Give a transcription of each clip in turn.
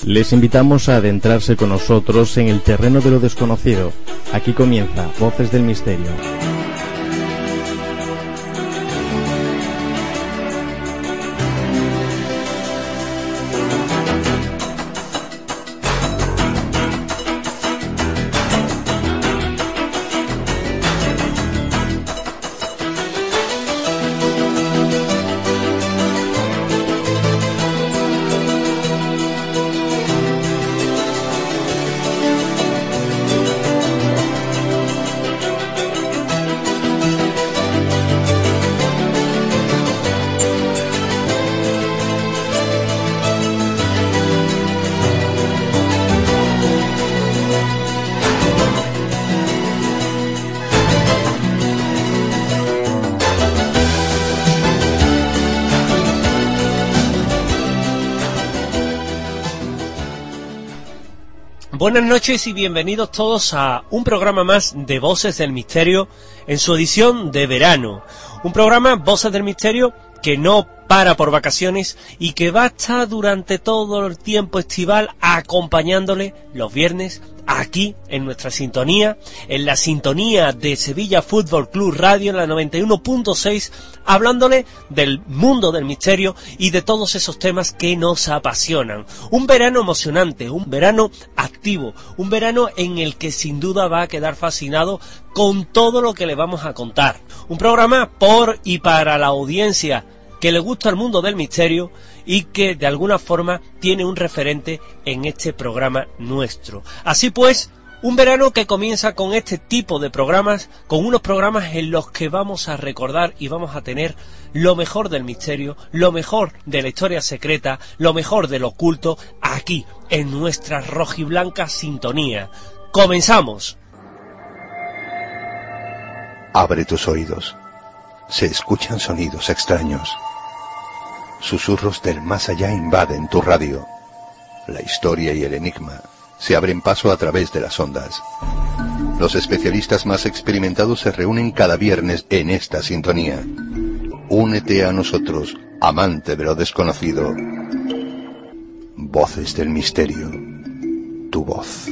Les invitamos a adentrarse con nosotros en el terreno de lo desconocido. Aquí comienza Voces del Misterio. Buenas noches y bienvenidos todos a un programa más de Voces del Misterio en su edición de verano. Un programa, Voces del Misterio, que no para por vacaciones y que va a estar durante todo el tiempo estival acompañándole los viernes aquí en nuestra sintonía, en la sintonía de Sevilla Fútbol Club Radio en la 91.6, hablándole del mundo del misterio y de todos esos temas que nos apasionan. Un verano emocionante, un verano activo, un verano en el que sin duda va a quedar fascinado con todo lo que le vamos a contar. Un programa por y para la audiencia que le gusta el mundo del misterio y que de alguna forma tiene un referente en este programa nuestro. Así pues, un verano que comienza con este tipo de programas, con unos programas en los que vamos a recordar y vamos a tener lo mejor del misterio, lo mejor de la historia secreta, lo mejor del oculto, aquí, en nuestra rojiblanca sintonía. ¡Comenzamos! Abre tus oídos. Se escuchan sonidos extraños. Susurros del más allá invaden tu radio. La historia y el enigma se abren paso a través de las ondas. Los especialistas más experimentados se reúnen cada viernes en esta sintonía. Únete a nosotros, amante de lo desconocido. Voces del Misterio. Tu voz.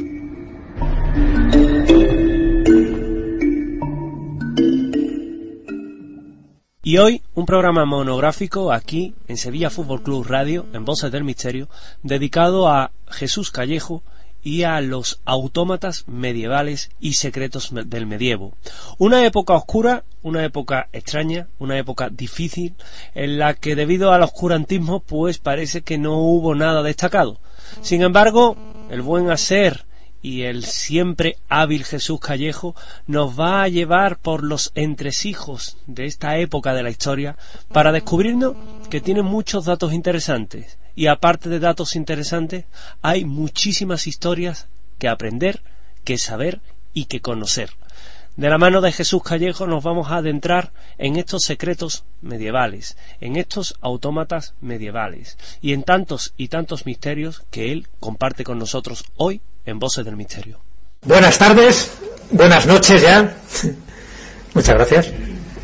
Y hoy un programa monográfico aquí en Sevilla Fútbol Club Radio, en Voces del Misterio, dedicado a Jesús Callejo y a los autómatas medievales y secretos del medievo. Una época oscura, una época extraña, una época difícil, en la que debido al oscurantismo pues parece que no hubo nada destacado. Sin embargo, el buen hacer y el siempre hábil Jesús Callejo nos va a llevar por los entresijos de esta época de la historia para descubrirnos que tiene muchos datos interesantes, y aparte de datos interesantes hay muchísimas historias que aprender, que saber y que conocer. De la mano de Jesús Callejo nos vamos a adentrar en estos secretos medievales, en estos autómatas medievales y en tantos y tantos misterios que él comparte con nosotros hoy en Voces del Misterio. Buenas tardes, buenas noches ya. Muchas gracias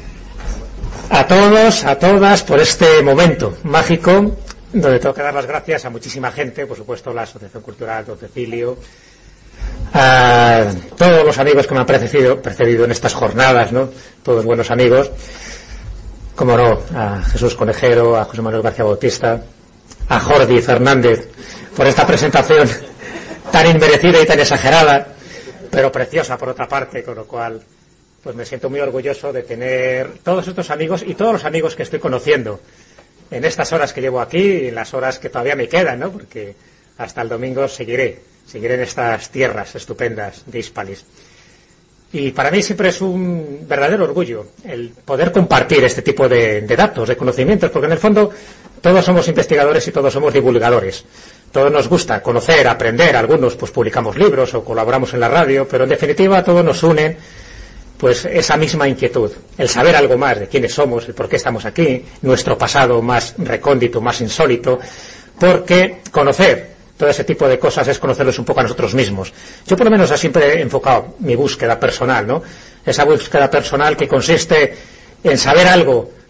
a todos, a todas por este momento mágico donde tengo que dar las gracias a muchísima gente, por supuesto la Asociación Cultural Don Cecilio, a todos los amigos que me han precedido en estas jornadas, ¿no? Todos buenos amigos, como no, a Jesús Conejero, a José Manuel García Bautista, a Jordi Fernández por esta presentación tan inmerecida y tan exagerada, pero preciosa por otra parte, con lo cual pues me siento muy orgulloso de tener todos estos amigos y todos los amigos que estoy conociendo en estas horas que llevo aquí y en las horas que todavía me quedan, ¿no? Porque hasta el domingo seguiré en estas tierras estupendas de Hispalis. Y para mí siempre es un verdadero orgullo el poder compartir este tipo de datos, de conocimientos, porque en el fondo todos somos investigadores y todos somos divulgadores. Todos nos gusta conocer, aprender, algunos pues publicamos libros o colaboramos en la radio, pero en definitiva todos nos unen pues esa misma inquietud, el saber algo más de quiénes somos, el por qué estamos aquí, nuestro pasado más recóndito, más insólito, porque conocer todo ese tipo de cosas es conocerlos un poco a nosotros mismos. Yo por lo menos siempre he enfocado mi búsqueda personal, ¿no? Esa búsqueda personal que consiste en saber algo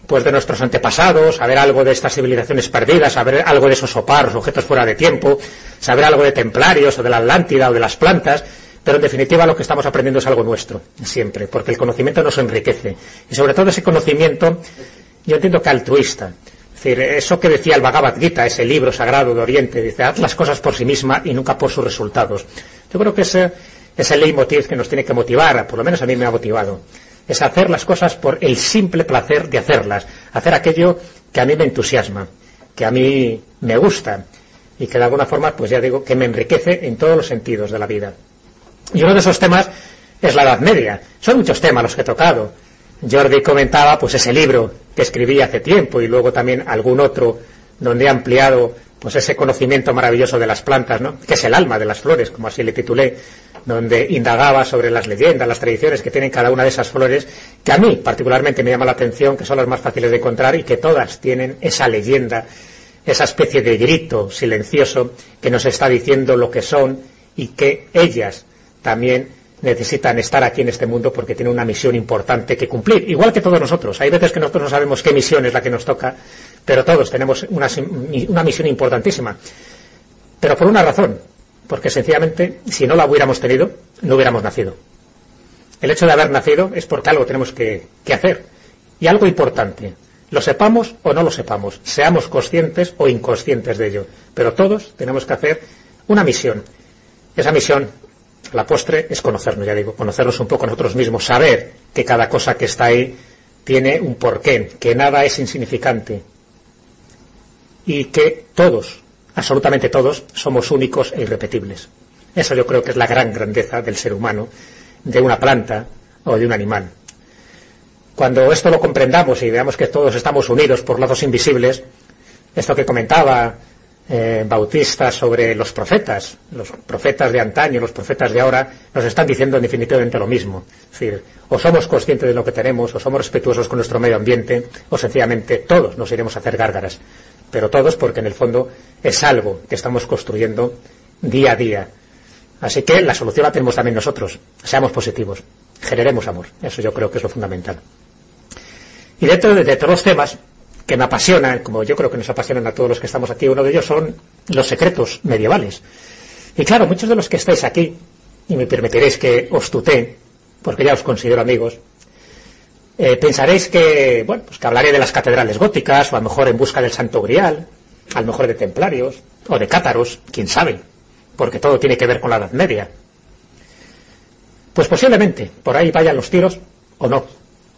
pues de nuestros antepasados, saber algo de estas civilizaciones perdidas, saber algo de esos soparos, objetos fuera de tiempo, saber algo de templarios o de la Atlántida o de las plantas, pero en definitiva lo que estamos aprendiendo es algo nuestro, siempre, porque el conocimiento nos enriquece. Y sobre todo ese conocimiento, yo entiendo que altruista. Es decir, eso que decía el Bhagavad Gita, ese libro sagrado de Oriente, dice, haz las cosas por sí misma y nunca por sus resultados. Yo creo que ese es el leitmotiv que nos tiene que motivar, por lo menos a mí me ha motivado. Es hacer las cosas por el simple placer de hacerlas, hacer aquello que a mí me entusiasma, que a mí me gusta y que de alguna forma, pues ya digo, que me enriquece en todos los sentidos de la vida. Y uno de esos temas es la Edad Media. Son muchos temas los que he tocado. Jordi comentaba pues ese libro que escribí hace tiempo y luego también algún otro donde he ampliado pues ese conocimiento maravilloso de las plantas, ¿no? Que es el alma de las flores, como así le titulé, donde indagaba sobre las leyendas, las tradiciones que tienen cada una de esas flores, que a mí particularmente me llama la atención, que son las más fáciles de encontrar y que todas tienen esa leyenda, esa especie de grito silencioso que nos está diciendo lo que son y que ellas también necesitan estar aquí en este mundo porque tienen una misión importante que cumplir, igual que todos nosotros. Hay veces que nosotros no sabemos qué misión es la que nos toca, pero todos tenemos una misión importantísima. Pero por una razón, porque sencillamente, si no la hubiéramos tenido, no hubiéramos nacido. El hecho de haber nacido es porque algo tenemos que hacer, y algo importante. Lo sepamos o no lo sepamos, seamos conscientes o inconscientes de ello, pero todos tenemos que hacer una misión. Esa misión, la postre, es conocernos, ya digo, conocernos un poco nosotros mismos, saber que cada cosa que está ahí tiene un porqué, que nada es insignificante y que todos, absolutamente todos, somos únicos e irrepetibles. Eso yo creo que es la gran grandeza del ser humano, de una planta o de un animal. Cuando esto lo comprendamos y veamos que todos estamos unidos por lazos invisibles, esto que comentaba Bautista sobre los profetas de antaño, los profetas de ahora, nos están diciendo definitivamente lo mismo. Es decir, o somos conscientes de lo que tenemos, o somos respetuosos con nuestro medio ambiente, o sencillamente todos nos iremos a hacer gárgaras. Pero todos porque en el fondo es algo que estamos construyendo día a día. Así que la solución la tenemos también nosotros. Seamos positivos, generemos amor. Eso yo creo que es lo fundamental. Y dentro de todos los temas que me apasionan, como yo creo que nos apasionan a todos los que estamos aquí, uno de ellos son los secretos medievales. Y claro, muchos de los que estáis aquí, y me permitiréis que os tutee, porque ya os considero amigos, pensaréis que, bueno, pues que hablaré de las catedrales góticas, o a lo mejor en busca del Santo Grial, a lo mejor de templarios, o de cátaros, quién sabe, porque todo tiene que ver con la Edad Media. Pues posiblemente, por ahí vayan los tiros, o no.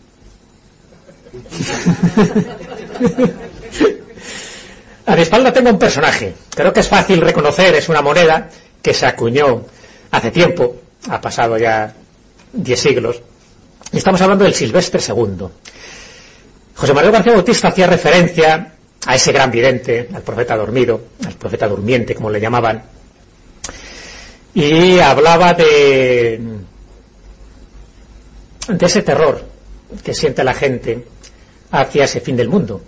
A mi espalda tengo un personaje, creo que es fácil reconocer, es una moneda que se acuñó hace tiempo, ha pasado ya 10 siglos, y estamos hablando del Silvestre II. José María García Bautista hacía referencia a ese gran vidente, al profeta dormido, al profeta durmiente, como le llamaban, y hablaba de ese terror que siente la gente hacia ese fin del mundo,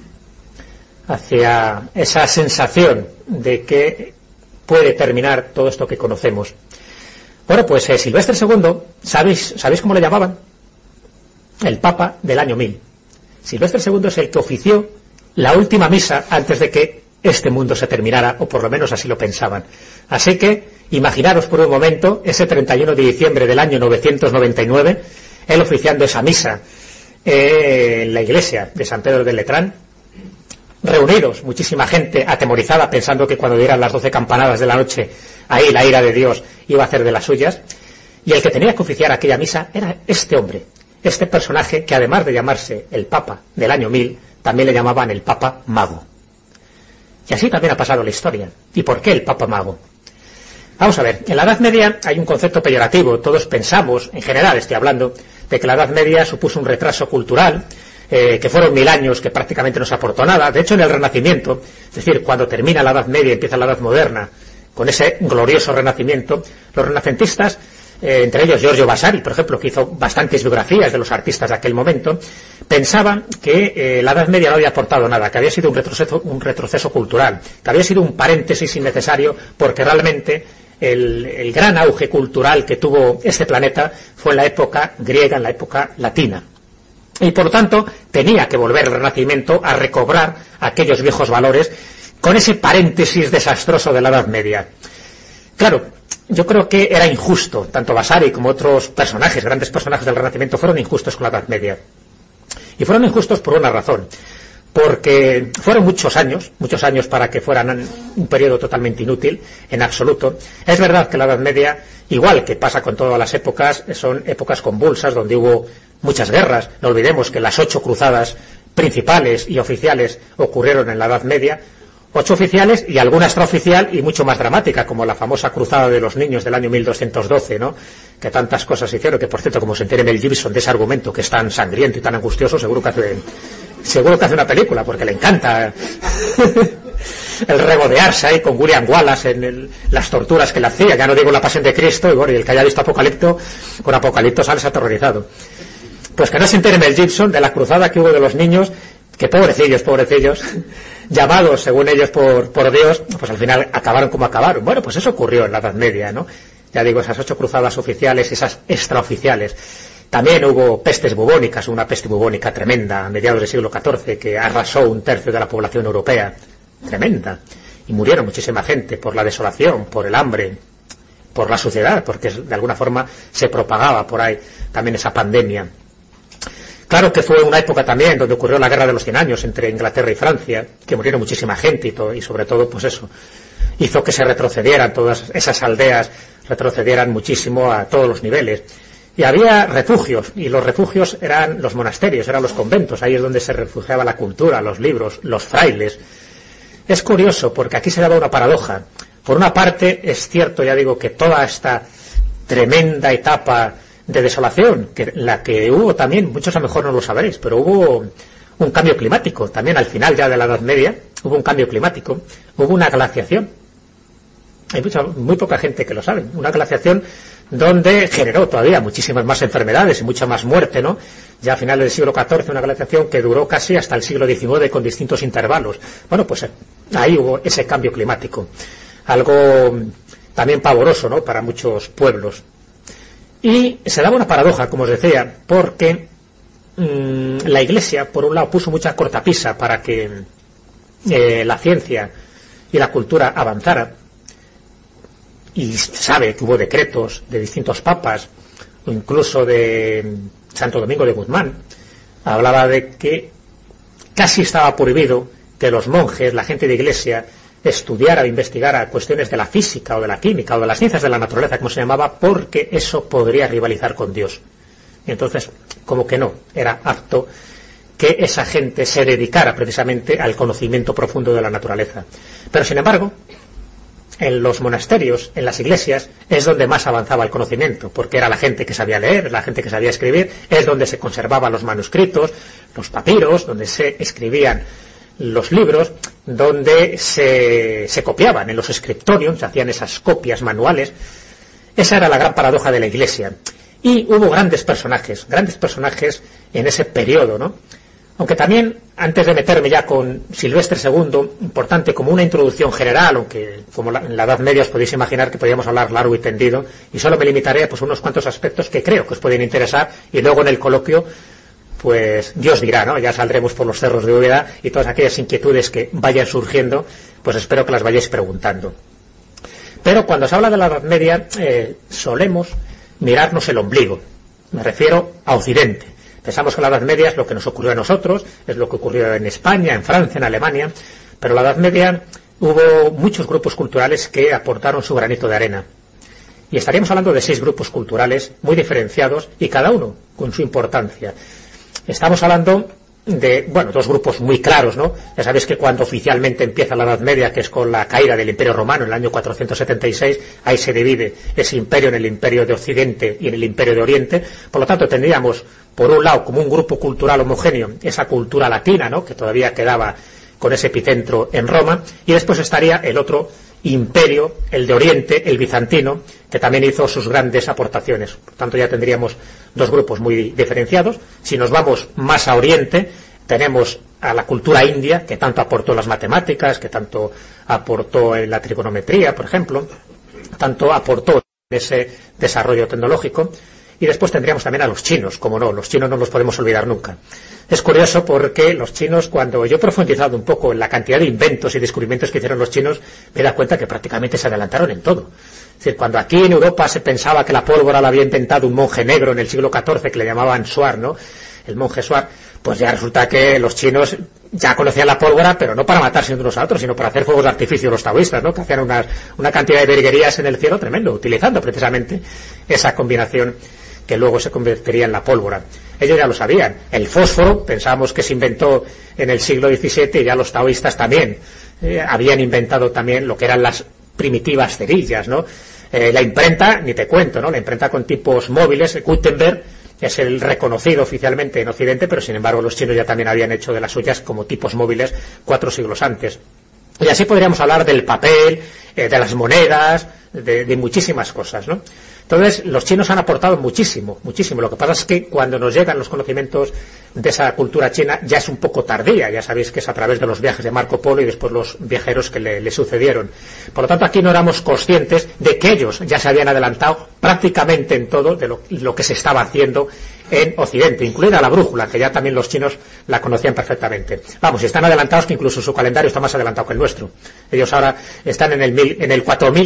hacia esa sensación de que puede terminar todo esto que conocemos. Bueno, pues Silvestre II, ¿sabéis cómo le llamaban? El Papa del año 1000. Silvestre II es el que ofició la última misa antes de que este mundo se terminara, o por lo menos así lo pensaban. Así que, imaginaros por un momento, ese 31 de diciembre del año 999, él oficiando esa misa en la iglesia de San Pedro del Letrán, reunidos, muchísima gente atemorizada, pensando que cuando dieran las 12 campanadas de la noche, ahí la ira de Dios iba a hacer de las suyas, y el que tenía que oficiar aquella misa era este hombre, este personaje que además de llamarse el Papa del año 1000, también le llamaban el Papa Mago. Y así también ha pasado la historia. ¿Y por qué el Papa Mago? Vamos a ver, en la Edad Media hay un concepto peyorativo, todos pensamos, en general estoy hablando, de que la Edad Media supuso un retraso cultural, que fueron 1000 años que prácticamente no se aportó nada. De hecho, en el Renacimiento, es decir, cuando termina la Edad Media y empieza la Edad Moderna, con ese glorioso Renacimiento, los renacentistas, entre ellos Giorgio Vasari, por ejemplo, que hizo bastantes biografías de los artistas de aquel momento, pensaban que la Edad Media no había aportado nada, que había sido un retroceso cultural, que había sido un paréntesis innecesario, porque realmente el gran auge cultural que tuvo este planeta fue en la época griega, en la época latina. Y por lo tanto tenía que volver el Renacimiento a recobrar aquellos viejos valores con ese paréntesis desastroso de la Edad Media. Claro, yo creo que era injusto, tanto Vasari como otros personajes, grandes personajes del Renacimiento, fueron injustos con la Edad Media. Y fueron injustos por una razón, porque fueron muchos años para que fueran un periodo totalmente inútil, en absoluto. Es verdad que la Edad Media, igual que pasa con todas las épocas, son épocas convulsas donde hubo muchas guerras. No olvidemos que las 8 cruzadas principales y oficiales ocurrieron en la Edad Media, 8 oficiales y alguna extraoficial y mucho más dramática, como la famosa Cruzada de los Niños del año 1212, ¿no? Que tantas cosas hicieron, que por cierto, como se entere Mel Gibson de ese argumento que es tan sangriento y tan angustioso, seguro que hace una película, porque le encanta el regodearse ahí con William Wallace en las torturas que le hacía. Ya no digo la Pasión de Cristo, y bueno, y el que haya visto Apocalipto, con Apocalipto sales aterrorizado. Pues que no se entere Mel Gibson de la cruzada que hubo de los niños, que pobrecillos, llamados según ellos por Dios, pues al final acabaron como acabaron. Bueno, pues eso ocurrió en la Edad Media, ¿no? Ya digo, esas 8 cruzadas oficiales, esas extraoficiales. También hubo pestes bubónicas, una peste bubónica tremenda a mediados del siglo XIV que arrasó 1/3 de la población europea. Tremenda. Y murieron muchísima gente por la desolación, por el hambre, por la suciedad, porque de alguna forma se propagaba por ahí también esa pandemia. Claro que fue una época también donde ocurrió la Guerra de los 100 años entre Inglaterra y Francia, que murieron muchísima gente y sobre todo, pues eso, hizo que se retrocedieran todas esas aldeas, retrocedieran muchísimo a todos los niveles. Y había refugios, y los refugios eran los monasterios, eran los conventos, ahí es donde se refugiaba la cultura, los libros, los frailes. Es curioso, porque aquí se daba una paradoja. Por una parte, es cierto, ya digo, que toda esta tremenda etapa de desolación, que la que hubo también, muchos a lo mejor no lo sabréis, pero hubo un cambio climático, también al final ya de la Edad Media, hubo un cambio climático, hubo una glaciación. Hay muy poca gente que lo sabe, una glaciación donde generó todavía muchísimas más enfermedades y mucha más muerte, ¿no? Ya a finales del siglo XIV, una glaciación que duró casi hasta el siglo XIX con distintos intervalos. Bueno, pues ahí hubo ese cambio climático, algo también pavoroso, ¿no?, para muchos pueblos. Y se daba una paradoja, como os decía, porque la Iglesia, por un lado, puso mucha cortapisa para que la ciencia y la cultura avanzara, y se sabe que hubo decretos de distintos papas, o incluso de Santo Domingo de Guzmán, hablaba de que casi estaba prohibido que los monjes, la gente de Iglesia, estudiara o investigara cuestiones de la física o de la química o de las ciencias de la naturaleza, como se llamaba, porque eso podría rivalizar con Dios. Y entonces, como que no, era apto que esa gente se dedicara precisamente al conocimiento profundo de la naturaleza. Pero sin embargo, en los monasterios, en las iglesias, es donde más avanzaba el conocimiento, porque era la gente que sabía leer, la gente que sabía escribir, es donde se conservaban los manuscritos, los papiros, donde se escribían los libros, donde se copiaban en los scriptorium, se hacían esas copias manuales. Esa era la gran paradoja de la Iglesia. Y hubo grandes personajes en ese periodo, ¿no? Aunque también, antes de meterme ya con Silvestre II, importante como una introducción general, aunque como en la Edad Media os podéis imaginar que podríamos hablar largo y tendido, y solo me limitaré pues unos cuantos aspectos que creo que os pueden interesar, y luego en el coloquio pues Dios dirá, ¿no? Ya saldremos por los cerros de Úbeda y todas aquellas inquietudes que vayan surgiendo, pues espero que las vayáis preguntando. Pero cuando se habla de la Edad Media, solemos mirarnos el ombligo. Me refiero a Occidente. Pensamos que la Edad Media es lo que nos ocurrió a nosotros, es lo que ocurrió en España, en Francia, en Alemania, pero en la Edad Media hubo muchos grupos culturales que aportaron su granito de arena. Y estaríamos hablando de 6 grupos culturales muy diferenciados y cada uno con su importancia. Estamos hablando de, bueno, 2 grupos muy claros, ¿no? Ya sabéis que cuando oficialmente empieza la Edad Media, que es con la caída del Imperio Romano en el año 476, ahí se divide ese imperio en el Imperio de Occidente y en el Imperio de Oriente. Por lo tanto, tendríamos, por un lado, como un grupo cultural homogéneo, esa cultura latina, ¿no?, que todavía quedaba con ese epicentro en Roma, y después estaría el otro imperio, el de Oriente, el bizantino, que también hizo sus grandes aportaciones. Por tanto, ya tendríamos 2 grupos muy diferenciados. Si nos vamos más a Oriente, tenemos a la cultura india, que tanto aportó en las matemáticas, que tanto aportó en la trigonometría, por ejemplo, tanto aportó en ese desarrollo tecnológico. Y después tendríamos también a los chinos, como no, los chinos no los podemos olvidar nunca. Es curioso porque los chinos, cuando yo he profundizado un poco en la cantidad de inventos y descubrimientos que hicieron los chinos, me he dado cuenta que prácticamente se adelantaron en todo. Es decir, cuando aquí en Europa se pensaba que la pólvora la había inventado un monje negro en el siglo XIV, que le llamaban Suar, ¿no? El monje Suar, pues ya resulta que los chinos ya conocían la pólvora, pero no para matarse unos a otros, sino para hacer fuegos de artificio los taoístas, ¿no? Que hacían una cantidad de virguerías en el cielo tremendo, utilizando precisamente esa combinación que luego se convertiría en la pólvora. Ellos ya lo sabían. El fósforo, pensábamos que se inventó en el siglo XVII, y ya los taoístas también habían inventado también lo que eran las primitivas cerillas, ¿no? La imprenta, ni te cuento, ¿no? La imprenta con tipos móviles, Gutenberg es el reconocido oficialmente en Occidente, pero sin embargo los chinos ya también habían hecho de las suyas como tipos móviles 4 siglos antes. Y así podríamos hablar del papel, de las monedas, de muchísimas cosas, ¿no? Entonces, los chinos han aportado muchísimo, muchísimo. Lo que pasa es que cuando nos llegan los conocimientos de esa cultura china ya es un poco tardía. Ya sabéis que es a través de los viajes de Marco Polo y después los viajeros que le sucedieron. Por lo tanto, aquí no éramos conscientes de que ellos ya se habían adelantado prácticamente en todo de lo que se estaba haciendo en Occidente, incluida la brújula, que ya también los chinos la conocían perfectamente. Vamos, están adelantados, que incluso su calendario está más adelantado que el nuestro. Ellos ahora están en el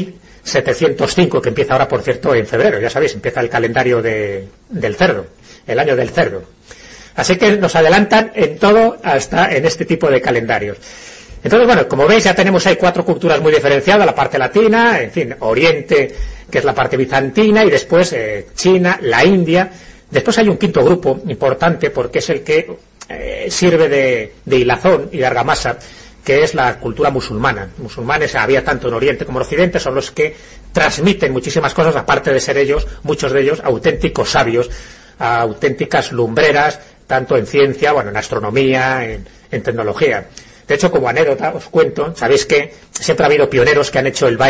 4705, que empieza ahora, por cierto, en febrero. Ya sabéis, empieza el calendario del cerdo, el año del cerdo. Así que nos adelantan en todo, hasta en este tipo de calendarios. Entonces, bueno, como veis, ya tenemos ahí 4 culturas muy diferenciadas: la parte latina, en fin, Oriente, que es la parte bizantina, y después China, la India. Después hay un quinto grupo importante, porque es el que sirve de hilazón y de argamasa, que es la cultura musulmana. Musulmanes había tanto en Oriente como en Occidente, son los que transmiten muchísimas cosas, aparte de ser ellos, muchos de ellos, auténticos sabios, auténticas lumbreras, tanto en ciencia, bueno, en astronomía, en tecnología. De hecho, como anécdota, os cuento, sabéis que siempre ha habido pioneros que han hecho el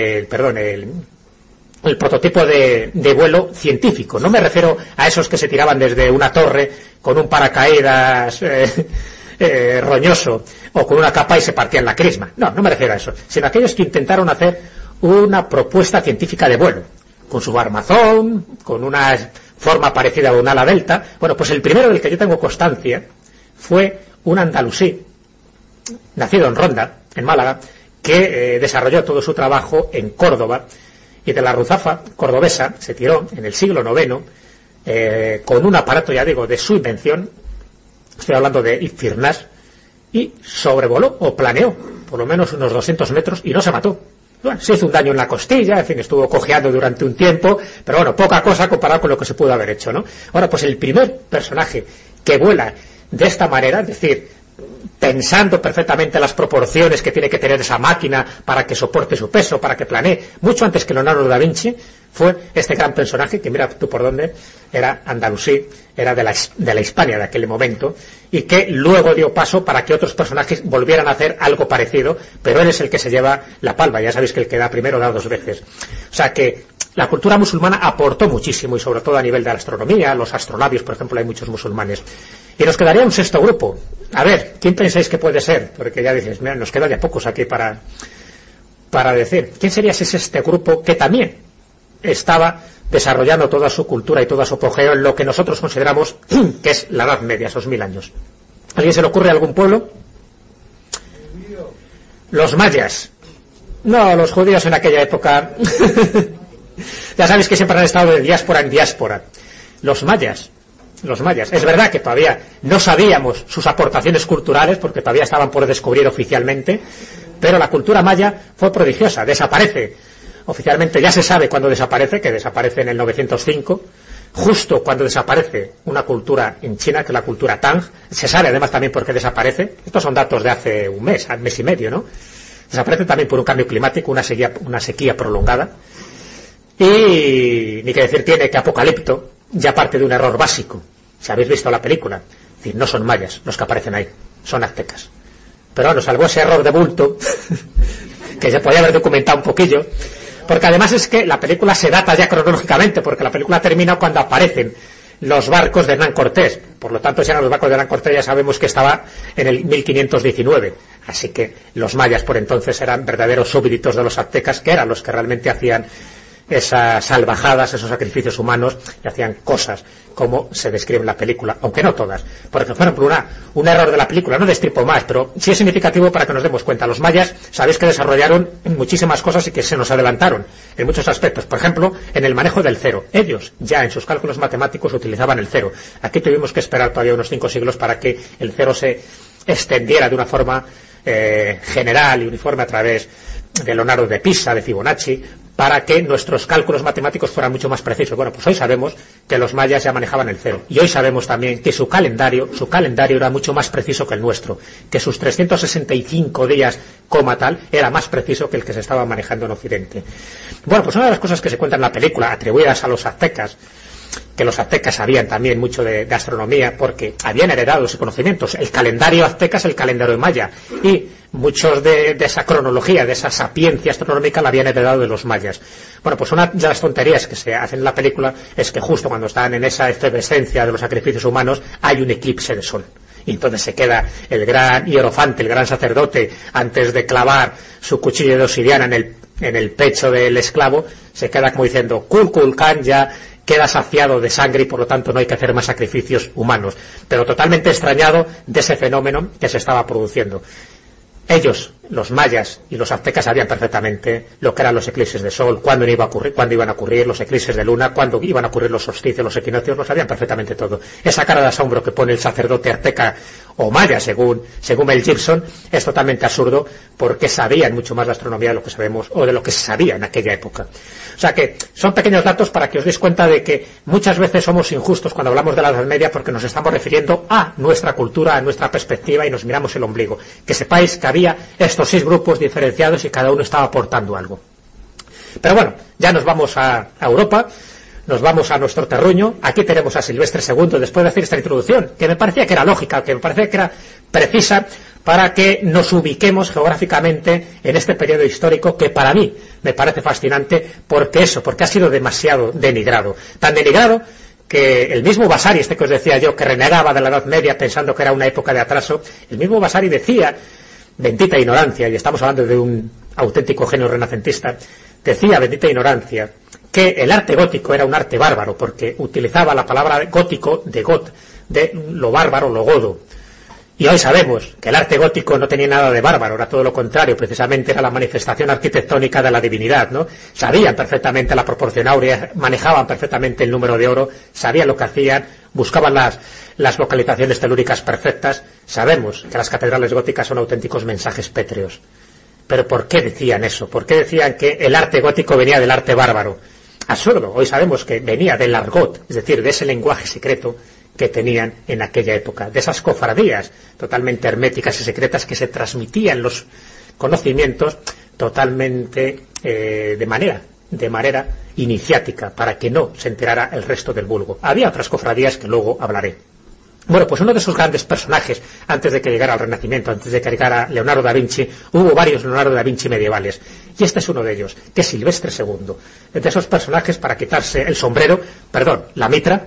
prototipo de vuelo científico. No me refiero a esos que se tiraban desde una torre con un paracaídas roñoso o con una capa y se partían la crisma. No me refiero a eso, sino a aquellos que intentaron hacer una propuesta científica de vuelo, con su armazón, con una forma parecida a un ala delta. Bueno, pues el primero del que yo tengo constancia fue un andalusí, nacido en Ronda, en Málaga, que desarrolló todo su trabajo en Córdoba, y de la Ruzafa cordobesa se tiró en el siglo IX con un aparato, ya digo, de su invención. Estoy hablando de Ifirnas, y sobrevoló o planeó por lo menos unos 200 metros y no se mató. Bueno, se hizo un daño en la costilla, en fin, estuvo cojeando durante un tiempo, pero bueno, poca cosa comparado con lo que se pudo haber hecho, ¿no? Ahora, pues el primer personaje que vuela de esta manera, es decir, pensando perfectamente las proporciones que tiene que tener esa máquina para que soporte su peso, para que planee, mucho antes que Leonardo da Vinci, fue este gran personaje, que mira tú por dónde, era andalusí, era de la Hispania de aquel momento, y que luego dio paso para que otros personajes volvieran a hacer algo parecido, pero él es el que se lleva la palma. Ya sabéis que el que da primero da 2 veces. O sea que la cultura musulmana aportó muchísimo, y sobre todo a nivel de la astronomía. Los astrolabios, por ejemplo, hay muchos musulmanes. Y nos quedaría un sexto grupo. A ver, ¿quién pensáis que puede ser? Porque ya dices, mira, nos quedan ya pocos aquí para decir. ¿Quién sería ese sexto grupo que también estaba desarrollando toda su cultura y todo su apogeo en lo que nosotros consideramos que es la Edad Media, esos 1000 años? ¿A alguien se le ocurre algún pueblo? Los mayas. No, los judíos en aquella época ya sabéis que siempre han estado de diáspora en diáspora. Los mayas. Es verdad que todavía no sabíamos sus aportaciones culturales, porque todavía estaban por descubrir oficialmente, pero la cultura maya fue prodigiosa. Desaparece oficialmente, ya se sabe cuándo desaparece, que desaparece en el 905, justo cuando desaparece una cultura en China, que es la cultura Tang. Se sabe además también por qué desaparece. Estos son datos de hace un mes y medio, ¿no? Desaparece también por un cambio climático, una sequía prolongada. Y ni que decir tiene que Apocalipto ya parte de un error básico. Si habéis visto la película, es decir, no son mayas los que aparecen ahí, son aztecas. Pero bueno, salvo ese error de bulto que se podía haber documentado un poquillo, porque además es que la película se data ya cronológicamente, porque la película termina cuando aparecen los barcos de Hernán Cortés. Por lo tanto, si eran los barcos de Hernán Cortés, ya sabemos que estaba en el 1519. Así que los mayas por entonces eran verdaderos súbditos de los aztecas, que eran los que realmente hacían esas salvajadas, esos sacrificios humanos, y hacían cosas como se describe en la película, aunque no todas. Porque, por ejemplo, un error de la película, no destripo más, pero sí es significativo para que nos demos cuenta. Los mayas, sabéis que desarrollaron muchísimas cosas y que se nos adelantaron en muchos aspectos. Por ejemplo, en el manejo del cero. Ellos, ya en sus cálculos matemáticos, utilizaban el cero. Aquí tuvimos que esperar todavía unos 5 siglos para que el cero se extendiera de una forma general y uniforme a través de Leonardo de Pisa, de Fibonacci, para que nuestros cálculos matemáticos fueran mucho más precisos. Bueno, pues hoy sabemos que los mayas ya manejaban el cero. Y hoy sabemos también que su calendario era mucho más preciso que el nuestro. Que sus 365 días, coma tal, era más preciso que el que se estaba manejando en Occidente. Bueno, pues una de las cosas que se cuentan en la película, atribuidas a los aztecas, que los aztecas sabían también mucho de astronomía porque habían heredado ese conocimiento. El calendario azteca es el calendario maya y muchos de esa cronología, de esa sapiencia astronómica la habían heredado de los mayas. Bueno, pues una de las tonterías que se hacen en la película es que justo cuando están en esa efervescencia de los sacrificios humanos hay un eclipse de sol. Y entonces se queda el gran hierofante, el gran sacerdote, antes de clavar su cuchillo de obsidiana en el pecho del esclavo, se queda como diciendo, Kukulkan ya queda saciado de sangre y por lo tanto no hay que hacer más sacrificios humanos, pero totalmente extrañado de ese fenómeno que se estaba produciendo. Ellos, los mayas y los aztecas, sabían perfectamente lo que eran los eclipses de sol, cuándo iban a ocurrir los eclipses de luna, cuándo iban a ocurrir los solsticios, los equinoccios, lo sabían perfectamente todo. Esa cara de asombro que pone el sacerdote azteca o maya, según Mel Gibson, es totalmente absurdo porque sabían mucho más de astronomía de lo que sabemos o de lo que se sabía en aquella época. O sea que son pequeños datos para que os deis cuenta de que muchas veces somos injustos cuando hablamos de la Edad Media porque nos estamos refiriendo a nuestra cultura, a nuestra perspectiva y nos miramos el ombligo. Que sepáis que había estos 6 grupos diferenciados y cada uno estaba aportando algo. Pero bueno, ya nos vamos a Europa, nos vamos a nuestro terruño. Aquí tenemos a Silvestre II, después de hacer esta introducción, que me parecía que era lógica, que me parecía que era precisa para que nos ubiquemos geográficamente en este periodo histórico que para mí me parece fascinante porque ha sido demasiado denigrado. Tan denigrado que el mismo Vasari, este que os decía yo, que renegaba de la Edad Media pensando que era una época de atraso, el mismo Vasari decía, bendita ignorancia, y estamos hablando de un auténtico genio renacentista, decía, bendita ignorancia, que el arte gótico era un arte bárbaro, porque utilizaba la palabra gótico de got, de lo bárbaro, lo godo. Y hoy sabemos que el arte gótico no tenía nada de bárbaro, era todo lo contrario, precisamente era la manifestación arquitectónica de la divinidad, ¿no? Sabían perfectamente la proporción áurea, manejaban perfectamente el número de oro, sabían lo que hacían, buscaban las localizaciones telúricas perfectas. Sabemos que las catedrales góticas son auténticos mensajes pétreos. Pero ¿por qué decían eso? ¿Por qué decían que el arte gótico venía del arte bárbaro? Absurdo. Hoy sabemos que venía del argot, es decir, de ese lenguaje secreto que tenían en aquella época, de esas cofradías totalmente herméticas y secretas que se transmitían los conocimientos totalmente de manera iniciática, para que no se enterara el resto del vulgo. Había otras cofradías que luego hablaré. Bueno, pues uno de esos grandes personajes, antes de que llegara al Renacimiento, antes de que llegara Leonardo da Vinci, hubo varios Leonardo da Vinci medievales, y este es uno de ellos, que es Silvestre II, de esos personajes para quitarse el sombrero, la mitra,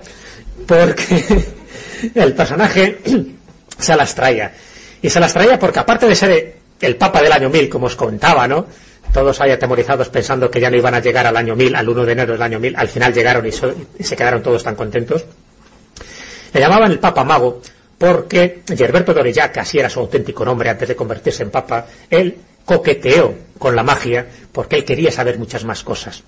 porque el personaje se las traía, y se las traía porque aparte de ser el Papa del año 1000, como os comentaba, ¿no?, todos ahí atemorizados pensando que ya no iban a llegar al año 1000, al 1 de enero del año 1000, al final llegaron y se quedaron todos tan contentos. Le llamaban el Papa Mago porque Gerberto de Aurillac, que así era su auténtico nombre antes de convertirse en Papa, él coqueteó con la magia porque él quería saber muchas más cosas.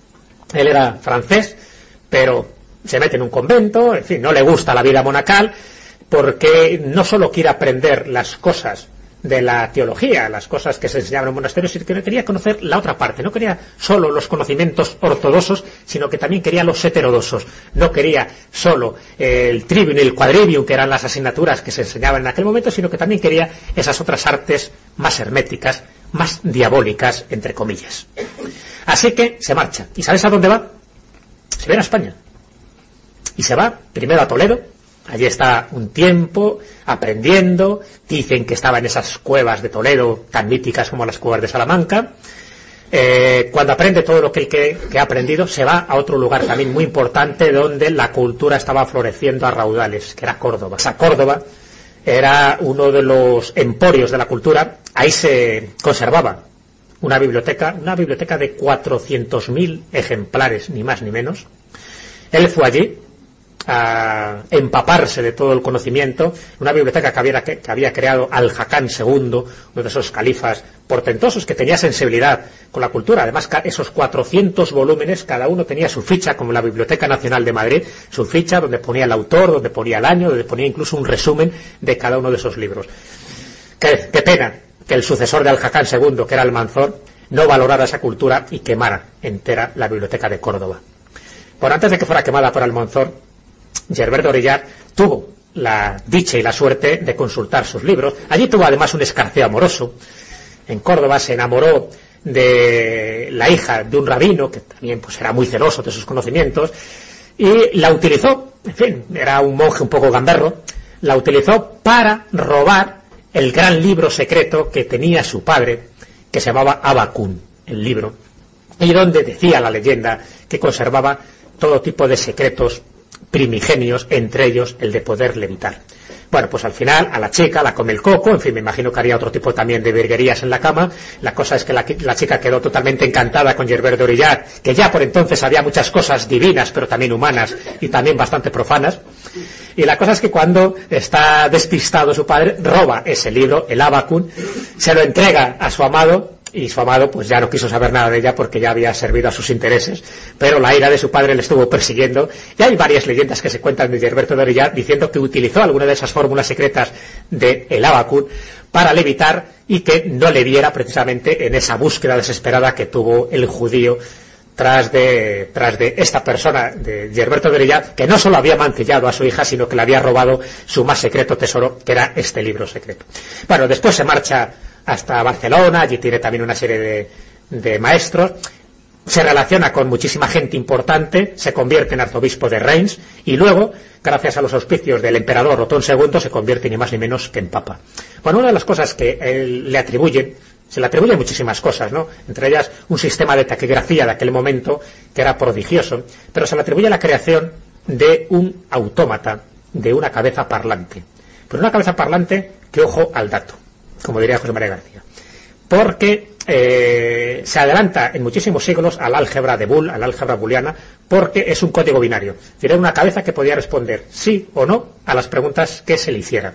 Él era francés, pero se mete en un convento, en fin, no le gusta la vida monacal porque no solo quiere aprender las cosas de la teología, las cosas que se enseñaban en un monasterio, sino que quería conocer la otra parte. No quería solo los conocimientos ortodoxos, sino que también quería los heterodoxos. No quería solo el trivium y el quadrivium, que eran las asignaturas que se enseñaban en aquel momento, sino que también quería esas otras artes más herméticas, más diabólicas, entre comillas. Así que se marcha. ¿Y sabes a dónde va? Se viene a España. Y se va primero a Toledo. Allí está un tiempo aprendiendo. Dicen que estaba en esas cuevas de Toledo tan míticas como las cuevas de Salamanca. Cuando aprende todo lo que ha aprendido, se va a otro lugar también muy importante donde la cultura estaba floreciendo a raudales, que era Córdoba. Esa Córdoba era uno de los emporios de la cultura. Ahí se conservaba una biblioteca de 400.000 ejemplares, ni más ni menos. Él fue allí a empaparse de todo el conocimiento, una biblioteca que había creado Al-Hakam II, uno de esos califas portentosos que tenía sensibilidad con la cultura. Además, esos 400 volúmenes, cada uno tenía su ficha, como la Biblioteca Nacional de Madrid, su ficha donde ponía el autor, donde ponía el año, donde ponía incluso un resumen de cada uno de esos libros. Qué pena que el sucesor de Al-Hakam II, que era Almanzor, no valorara esa cultura y quemara entera la Biblioteca de Córdoba. Bueno, antes de que fuera quemada por Almanzor, Gerbert d'Aurillac tuvo la dicha y la suerte de consultar sus libros. Allí tuvo además un escarceo amoroso. En Córdoba se enamoró de la hija de un rabino, que también pues era muy celoso de sus conocimientos, y la utilizó, en fin, era un monje un poco gamberro, la utilizó para robar el gran libro secreto que tenía su padre, que se llamaba Abacún, el libro, y donde decía la leyenda que conservaba todo tipo de secretos primigenios, entre ellos el de poder levitar. Bueno, pues al final a la chica la come el coco, en fin, me imagino que haría otro tipo también de virguerías en la cama. La cosa es que la chica quedó totalmente encantada con Gerbert d'Aurillac, que ya por entonces había muchas cosas divinas, pero también humanas y también bastante profanas. Y la cosa es que cuando está despistado su padre, roba ese libro, el Abacún, se lo entrega a su amado, y su amado pues ya no quiso saber nada de ella porque ya había servido a sus intereses, pero la ira de su padre le estuvo persiguiendo, y hay varias leyendas que se cuentan de Gerbert d'Aurillac diciendo que utilizó alguna de esas fórmulas secretas de el Abacún para levitar y que no le viera precisamente en esa búsqueda desesperada que tuvo el judío tras de esta persona, de Gerbert d'Aurillac, que no solo había mancillado a su hija, sino que le había robado su más secreto tesoro, que era este libro secreto. Bueno, después se marcha hasta Barcelona, allí tiene también una serie de maestros, se relaciona con muchísima gente importante, se convierte en arzobispo de Reims y luego, gracias a los auspicios del emperador Otón II, se convierte ni más ni menos que en papa. Bueno, una de las cosas que él le atribuyen, se le atribuyen muchísimas cosas, ¿no? Entre ellas un sistema de taquigrafía de aquel momento que era prodigioso, pero se le atribuye la creación de un autómata, de una cabeza parlante. Pero una cabeza parlante que, ojo al dato, como diría José María García, porque se adelanta en muchísimos siglos al álgebra de Boole, a la álgebra booleana, porque es un código binario. Es decir, era una cabeza que podía responder sí o no a las preguntas que se le hicieran.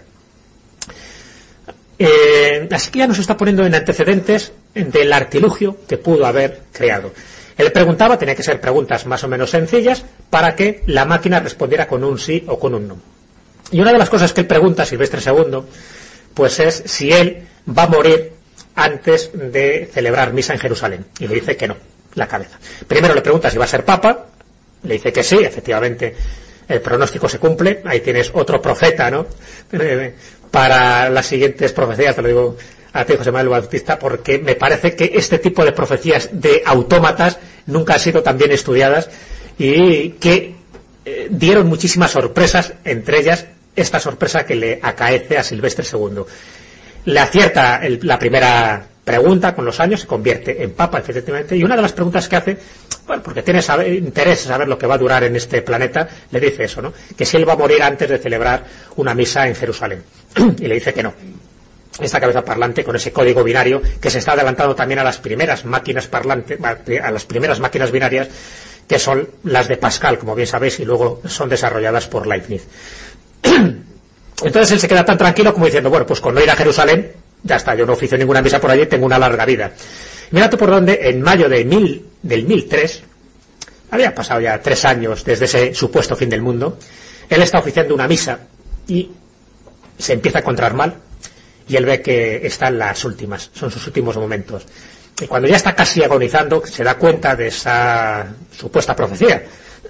Así que ya nos está poniendo en antecedentes del artilugio que pudo haber creado. Él preguntaba, tenía que ser preguntas más o menos sencillas, para que la máquina respondiera con un sí o con un no. Y una de las cosas que él pregunta a Silvestre II, pues es si él va a morir antes de celebrar misa en Jerusalén, y le dice que no, la cabeza. Primero le pregunta si va a ser papa, le dice que sí, efectivamente el pronóstico se cumple, ahí tienes otro profeta, ¿no? Para las siguientes profecías, te lo digo a ti, José Manuel Bautista, porque me parece que este tipo de profecías de autómatas nunca han sido tan bien estudiadas y que dieron muchísimas sorpresas, entre ellas esta sorpresa que le acaece a Silvestre II. Le acierta la primera pregunta con los años, se convierte en papa, efectivamente, y una de las preguntas que hace, bueno, porque tiene interés en saber lo que va a durar en este planeta, le dice eso, ¿no? Que si él va a morir antes de celebrar una misa en Jerusalén. Y le dice que no. Esta cabeza parlante con ese código binario que se está adelantando también a las primeras máquinas parlantes, a las primeras máquinas binarias, que son las de Pascal, como bien sabéis, y luego son desarrolladas por Leibniz. Entonces él se queda tan tranquilo como diciendo, bueno, pues con no ir a Jerusalén, ya está, yo no oficio ninguna misa por allí, tengo una larga vida. Mira tú por dónde, en mayo del 1003, había pasado ya 3 años desde ese supuesto fin del mundo, él está oficiando una misa y se empieza a encontrar mal, y él ve que están las últimas, son sus últimos momentos. Y cuando ya está casi agonizando, se da cuenta de esa supuesta profecía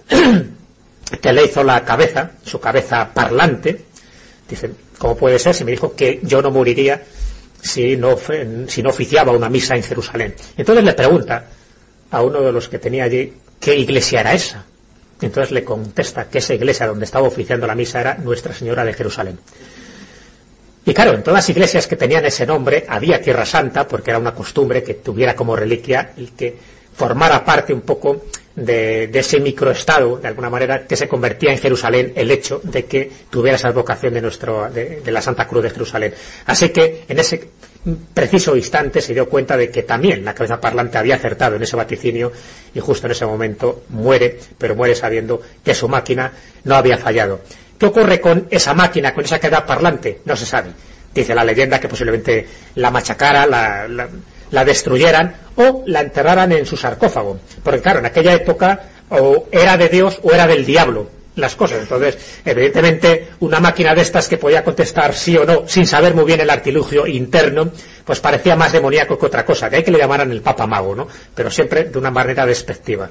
que le hizo la cabeza, su cabeza parlante. Dice, ¿cómo puede ser si me dijo que yo no moriría si no oficiaba una misa en Jerusalén? Entonces le pregunta a uno de los que tenía allí qué iglesia era esa. Entonces le contesta que esa iglesia donde estaba oficiando la misa era Nuestra Señora de Jerusalén. Y claro, en todas las iglesias que tenían ese nombre había Tierra Santa, porque era una costumbre que tuviera como reliquia el que formara parte un poco de ese microestado, de alguna manera, que se convertía en Jerusalén el hecho de que tuviera esa advocación de la Santa Cruz de Jerusalén. Así que en ese preciso instante se dio cuenta de que también la cabeza parlante había acertado en ese vaticinio y justo en ese momento muere, pero muere sabiendo que su máquina no había fallado. ¿Qué ocurre con esa máquina, con esa cabeza parlante? No se sabe. Dice la leyenda que posiblemente la machacara, la destruyeran o la enterraran en su sarcófago. Porque claro, en aquella época o era de Dios o era del diablo las cosas. Entonces, evidentemente, una máquina de estas que podía contestar sí o no, sin saber muy bien el artilugio interno, pues parecía más demoníaco que otra cosa. De ahí que le llamaran el Papa Mago, ¿no? Pero siempre de una manera despectiva.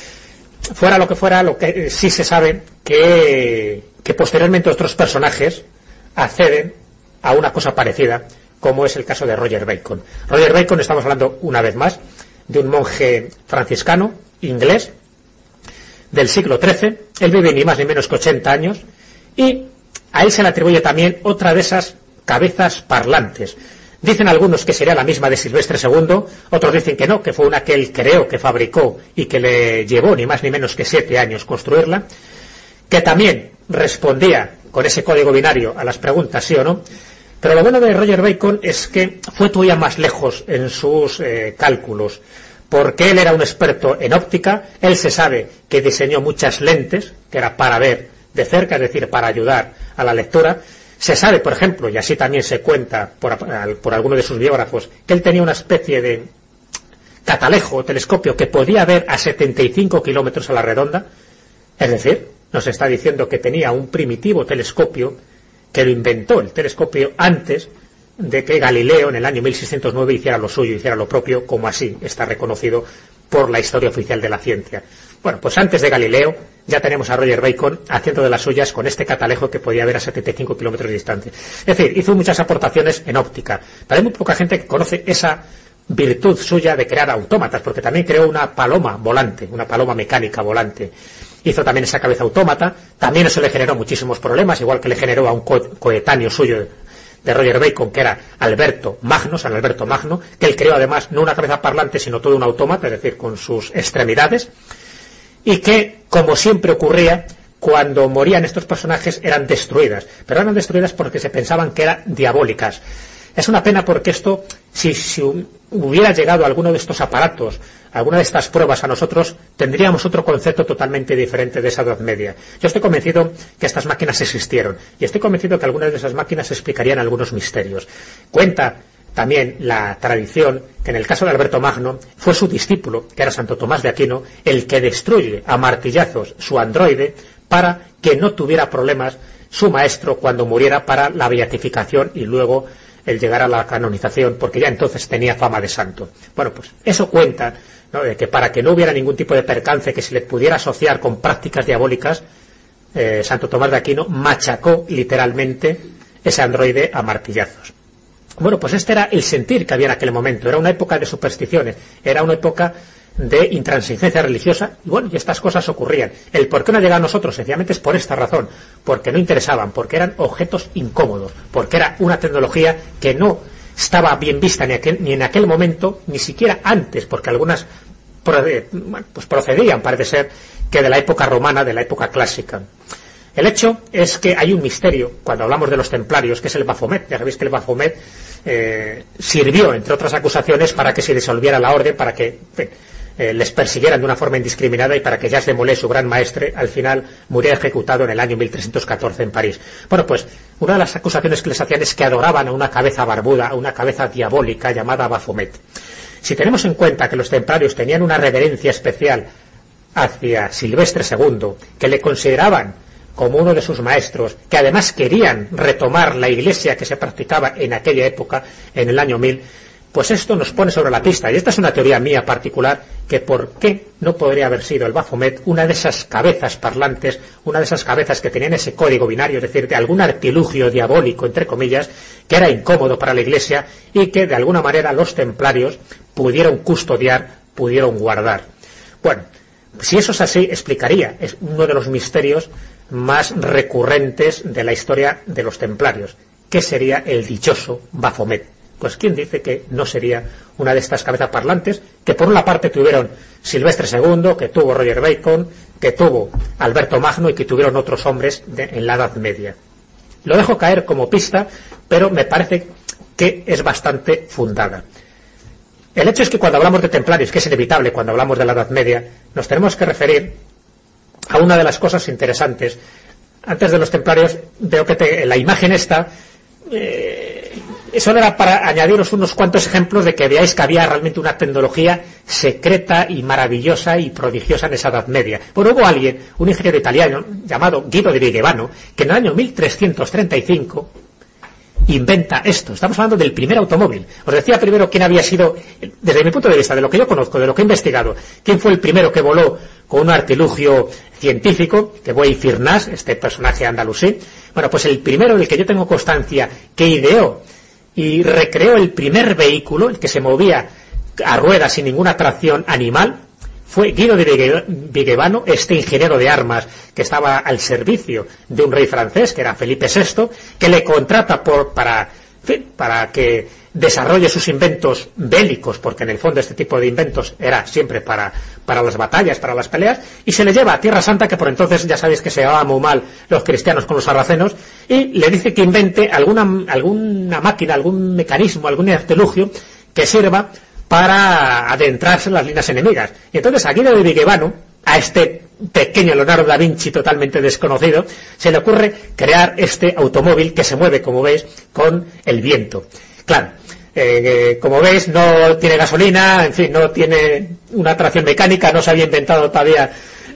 Fuera lo que sí se sabe que posteriormente otros personajes acceden a una cosa parecida, como es el caso de Roger Bacon. Roger Bacon, estamos hablando una vez más de un monje franciscano, inglés, del siglo XIII. Él vive ni más ni menos que 80 años y a él se le atribuye también otra de esas cabezas parlantes. Dicen algunos que sería la misma de Silvestre II, otros dicen que no, que fue una que él creó, que fabricó y que le llevó ni más ni menos que 7 años construirla, que también respondía con ese código binario a las preguntas sí o no. Pero lo bueno de Roger Bacon es que fue todavía más lejos en sus cálculos, porque él era un experto en óptica. Él se sabe que diseñó muchas lentes, que era para ver de cerca, es decir, para ayudar a la lectura. Se sabe, por ejemplo, y así también se cuenta por alguno de sus biógrafos, que él tenía una especie de catalejo o telescopio que podía ver a 75 kilómetros a la redonda. Es decir, nos está diciendo que tenía un primitivo telescopio que lo inventó el telescopio antes de que Galileo en el año 1609 hiciera lo suyo, hiciera lo propio, como así está reconocido por la historia oficial de la ciencia. Bueno, pues antes de Galileo ya tenemos a Roger Bacon haciendo de las suyas con este catalejo que podía ver a 75 kilómetros de distancia. Es decir, hizo muchas aportaciones en óptica, pero hay muy poca gente que conoce esa virtud suya de crear autómatas, porque también creó una paloma volante, una paloma mecánica volante. Hizo también esa cabeza autómata, también eso le generó muchísimos problemas, igual que le generó a un coetáneo suyo de Roger Bacon, que era Alberto Magno, San Alberto Magno, que él creó además no una cabeza parlante, sino todo un autómata, es decir, con sus extremidades, y que, como siempre ocurría, cuando morían estos personajes eran destruidas, pero eran destruidas porque se pensaban que eran diabólicas. Es una pena porque esto, si hubiera llegado alguno de estos aparatos, alguna de estas pruebas a nosotros, tendríamos otro concepto totalmente diferente de esa Edad Media. Yo estoy convencido que estas máquinas existieron y estoy convencido que algunas de esas máquinas explicarían algunos misterios. Cuenta también la tradición que en el caso de Alberto Magno fue su discípulo, que era Santo Tomás de Aquino, el que destruye a martillazos su androide para que no tuviera problemas su maestro cuando muriera para la beatificación y luego el llegar a la canonización, porque ya entonces tenía fama de santo. Bueno, pues eso cuenta, ¿no?, de que para que no hubiera ningún tipo de percance que se le pudiera asociar con prácticas diabólicas, Santo Tomás de Aquino machacó literalmente ese androide a martillazos. Bueno, pues este era el sentir que había en aquel momento. Era una época de supersticiones, era una época de intransigencia religiosa, y bueno, y estas cosas ocurrían. El por qué no llega a nosotros, sencillamente es por esta razón, porque no interesaban, porque eran objetos incómodos, porque era una tecnología que no estaba bien vista ni en aquel momento, ni siquiera antes, porque algunas pues procedían, parece ser, que de la época romana, de la época clásica. El hecho es que hay un misterio cuando hablamos de los templarios, que es el Baphomet. Ya sabéis que el Baphomet sirvió, entre otras acusaciones, para que se disolviera la orden, para que les persiguieran de una forma indiscriminada y para que Jacques de Molay, su gran maestre, al final muriera ejecutado en el año 1314 en París. Bueno, pues una de las acusaciones que les hacían es que adoraban a una cabeza barbuda, a una cabeza diabólica llamada Baphomet. Si tenemos en cuenta que los templarios tenían una reverencia especial hacia Silvestre II, que le consideraban como uno de sus maestros, que además querían retomar la iglesia que se practicaba en aquella época, en el año 1000, pues esto nos pone sobre la pista, y esta es una teoría mía particular, que por qué no podría haber sido el Baphomet una de esas cabezas parlantes, una de esas cabezas que tenían ese código binario, es decir, de algún artilugio diabólico, entre comillas, que era incómodo para la iglesia y que de alguna manera los templarios pudieron custodiar, pudieron guardar. Bueno, si eso es así, explicaría, es uno de los misterios más recurrentes de la historia de los templarios. ¿Qué sería el dichoso Baphomet? Pues ¿quién dice que no sería una de estas cabezas parlantes que por una parte tuvieron Silvestre II, que tuvo Roger Bacon, que tuvo Alberto Magno y que tuvieron otros hombres en la Edad Media? Lo dejo caer como pista, pero me parece que es bastante fundada. El hecho es que cuando hablamos de templarios, que es inevitable cuando hablamos de la Edad Media, nos tenemos que referir a una de las cosas interesantes. Antes de los templarios, veo que la imagen esta, eso era para añadiros unos cuantos ejemplos de que veáis que había realmente una tecnología secreta y maravillosa y prodigiosa en esa Edad Media. Bueno, hubo alguien, un ingeniero italiano llamado Guido di Vigevano, que en el año 1335 inventa esto. Estamos hablando del primer automóvil. Os decía primero quién había sido, desde mi punto de vista, de lo que yo conozco, de lo que he investigado, quién fue el primero que voló con un artilugio científico, que fue Furnás, este personaje andalusí. Bueno, pues el primero del que yo tengo constancia que ideó y recreó el primer vehículo, el que se movía a ruedas sin ninguna tracción animal, fue Guido di Vigevano, este ingeniero de armas que estaba al servicio de un rey francés, que era Felipe VI, que le contrata para que desarrolle sus inventos bélicos, porque en el fondo este tipo de inventos era siempre para las batallas, para las peleas, y se le lleva a Tierra Santa, que por entonces ya sabéis que se llevaban muy mal los cristianos con los sarracenos, y le dice que invente alguna máquina, algún mecanismo, algún artilugio que sirva para adentrarse en las líneas enemigas. Y entonces a Guido di Vigevano, a este pequeño Leonardo da Vinci totalmente desconocido, se le ocurre crear este automóvil que se mueve, como veis, con el viento. Claro, como veis, no tiene gasolina, en fin, no tiene una tracción mecánica, no se había inventado todavía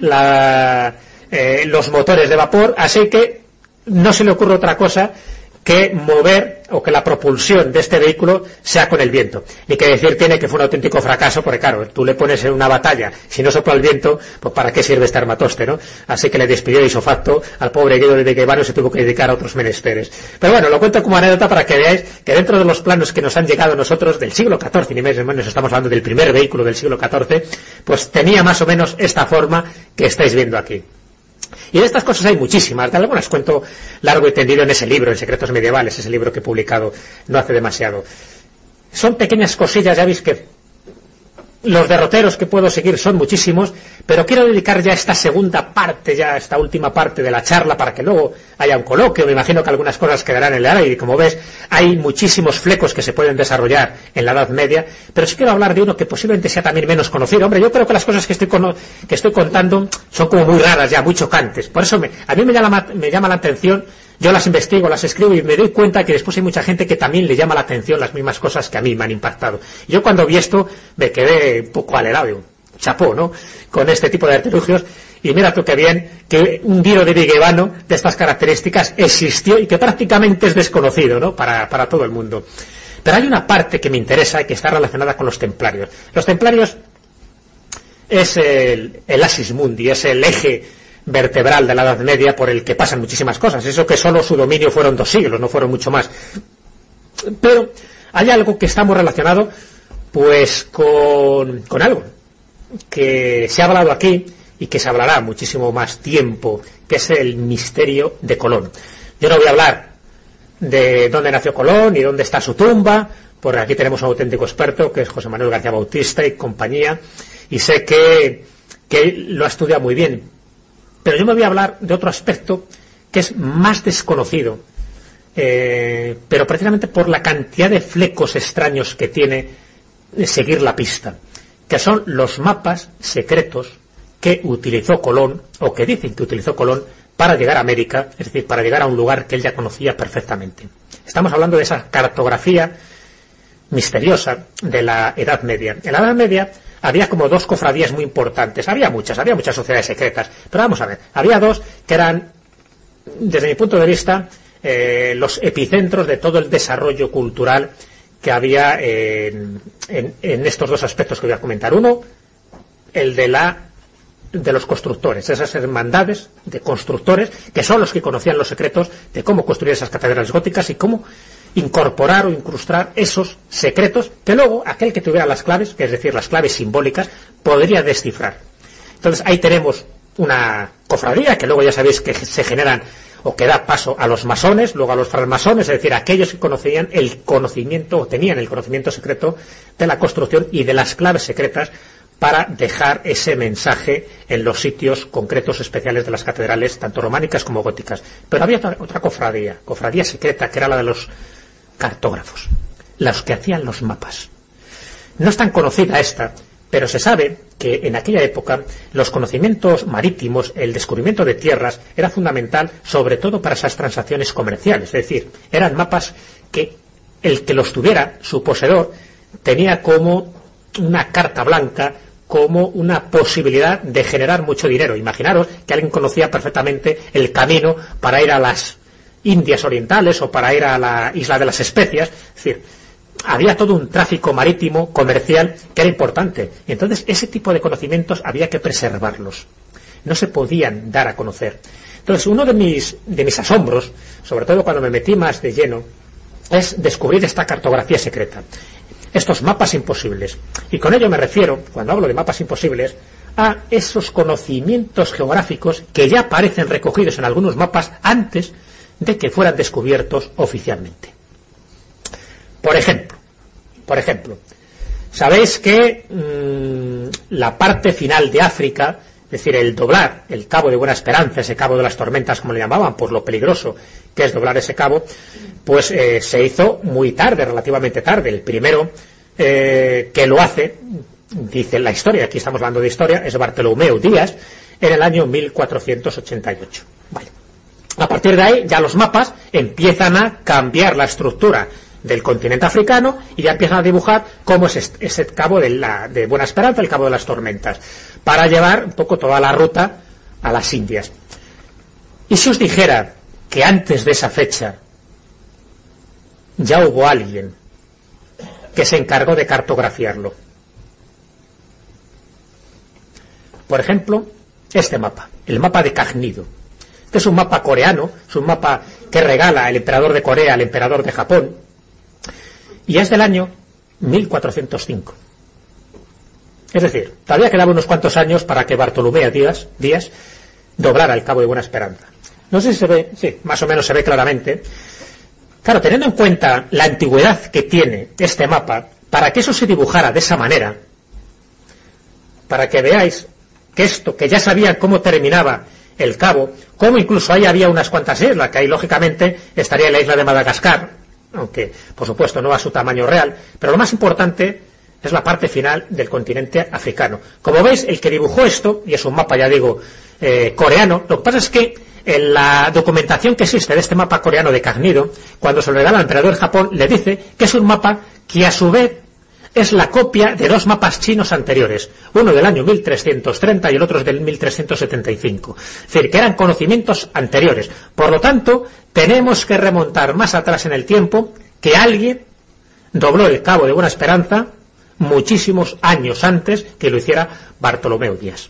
los motores de vapor, así que no se le ocurre otra cosa que mover o que la propulsión de este vehículo sea con el viento. Ni que decir tiene que fue un auténtico fracaso, porque claro, tú le pones en una batalla, si no sopla el viento, pues ¿para qué sirve este armatoste, no? Así que le despidió ipso facto al pobre Guido di Vigevano y se tuvo que dedicar a otros menesteres. Pero bueno, lo cuento como anécdota para que veáis que dentro de los planos que nos han llegado a nosotros del siglo XIV, ni menos estamos hablando del primer vehículo del siglo XIV, pues tenía más o menos esta forma que estáis viendo aquí. Y de estas cosas hay muchísimas, de algunas cuento largo y tendido en ese libro, en Secretos Medievales, ese libro que he publicado no hace demasiado. Son pequeñas cosillas, ya veis que los derroteros que puedo seguir son muchísimos, pero quiero dedicar ya esta segunda parte, ya esta última parte de la charla, para que luego haya un coloquio. Me imagino que algunas cosas quedarán en el aire, y como ves, hay muchísimos flecos que se pueden desarrollar en la Edad Media, pero sí quiero hablar de uno que posiblemente sea también menos conocido. Hombre, yo creo que las cosas que estoy contando son como muy raras ya, muy chocantes. Por eso a mí me llama la atención. Yo las investigo, las escribo y me doy cuenta que después hay mucha gente que también le llama la atención las mismas cosas que a mí me han impactado. Yo cuando vi esto me quedé un poco alerado, digo, chapó, ¿no?, con este tipo de artilugios. Y mira tú qué bien que un Guido di Vigevano de estas características existió y que prácticamente es desconocido, ¿no?, para todo el mundo. Pero hay una parte que me interesa y que está relacionada con los templarios. Los templarios es el axis mundi, es el eje vertebral de la Edad Media por el que pasan muchísimas cosas. Eso que solo su dominio fueron 2 siglos, no fueron mucho más. Pero hay algo que está muy relacionado pues con algo que se ha hablado aquí y que se hablará muchísimo más tiempo, que es el misterio de Colón. Yo no voy a hablar de dónde nació Colón y dónde está su tumba, porque aquí tenemos un auténtico experto que es José Manuel García Bautista y compañía, y sé que lo ha estudiado muy bien. Pero yo me voy a hablar de otro aspecto que es más desconocido, pero precisamente por la cantidad de flecos extraños que tiene seguir la pista, que son los mapas secretos que utilizó Colón, o que dicen que utilizó Colón, para llegar a América, es decir, para llegar a un lugar que él ya conocía perfectamente. Estamos hablando de esa cartografía misteriosa de la Edad Media. En la Edad Media había como 2 cofradías muy importantes. Había muchas sociedades secretas, pero vamos a ver, había 2 que eran, desde mi punto de vista, los epicentros de todo el desarrollo cultural que había en estos 2 aspectos que voy a comentar. Uno, el de los constructores, esas hermandades de constructores que son los que conocían los secretos de cómo construir esas catedrales góticas y cómo incorporar o incrustar esos secretos que luego aquel que tuviera las claves, que es decir, las claves simbólicas, podría descifrar. Entonces ahí tenemos una cofradía que luego ya sabéis que se generan o que da paso a los masones, luego a los francmasones, es decir, aquellos que conocían el conocimiento o tenían el conocimiento secreto de la construcción y de las claves secretas para dejar ese mensaje en los sitios concretos especiales de las catedrales, tanto románicas como góticas. Pero había otra cofradía secreta, que era la de los cartógrafos. los que hacían los mapas. No es tan conocida esta, pero se sabe que en aquella época los conocimientos marítimos, el descubrimiento de tierras, era fundamental sobre todo para esas transacciones comerciales. Es decir, eran mapas que el que los tuviera, su poseedor, tenía como una carta blanca, como una posibilidad de generar mucho dinero. Imaginaros que alguien conocía perfectamente el camino para ir a las Indias Orientales o para ir a la Isla de las Especias. Es decir, había todo un tráfico marítimo, comercial, que era importante. Y entonces ese tipo de conocimientos había que preservarlos. No se podían dar a conocer. Entonces uno de mis asombros, sobre todo cuando me metí más de lleno, es descubrir esta cartografía secreta. Estos mapas imposibles. Y con ello me refiero, cuando hablo de mapas imposibles, a esos conocimientos geográficos que ya aparecen recogidos en algunos mapas antes de que fueran descubiertos oficialmente. Por ejemplo, sabéis que la parte final de África, es decir, el doblar el Cabo de Buena Esperanza, ese Cabo de las Tormentas, como le llamaban, por lo peligroso que es doblar ese cabo, pues se hizo muy tarde, relativamente tarde. El primero que lo hace, dice la historia, aquí estamos hablando de historia, es Bartolomeu Díaz, en el año 1488. Vale. A partir de ahí, ya los mapas empiezan a cambiar la estructura del continente africano y ya empiezan a dibujar cómo es ese cabo de Buena Esperanza, el Cabo de las Tormentas, para llevar un poco toda la ruta a las Indias. Y si os dijera que antes de esa fecha ya hubo alguien que se encargó de cartografiarlo. Por ejemplo, este mapa, el mapa de Cagnido. Este es un mapa coreano, es un mapa que regala el emperador de Corea al emperador de Japón, y es del año 1405. Es decir, todavía quedaba unos cuantos años para que Bartolomé Díaz doblara el Cabo de Buena Esperanza. No sé si se ve, sí, más o menos se ve claramente. Claro, teniendo en cuenta la antigüedad que tiene este mapa, para que eso se dibujara de esa manera, para que veáis que esto, que ya sabían cómo terminaba el cabo, cómo incluso ahí había unas cuantas islas, que ahí lógicamente estaría la isla de Madagascar, aunque por supuesto no a su tamaño real, pero lo más importante es la parte final del continente africano. Como veis, el que dibujó esto, y es un mapa, ya digo, coreano, lo que pasa es que en la documentación que existe de este mapa coreano de Cagnido, cuando se lo regala al emperador de Japón, le dice que es un mapa que a su vez es la copia de dos mapas chinos anteriores, uno del año 1330 y el otro es del 1375. Es decir, que eran conocimientos anteriores. Por lo tanto, tenemos que remontar más atrás en el tiempo, que alguien dobló el Cabo de Buena Esperanza muchísimos años antes que lo hiciera Bartolomeu Díaz.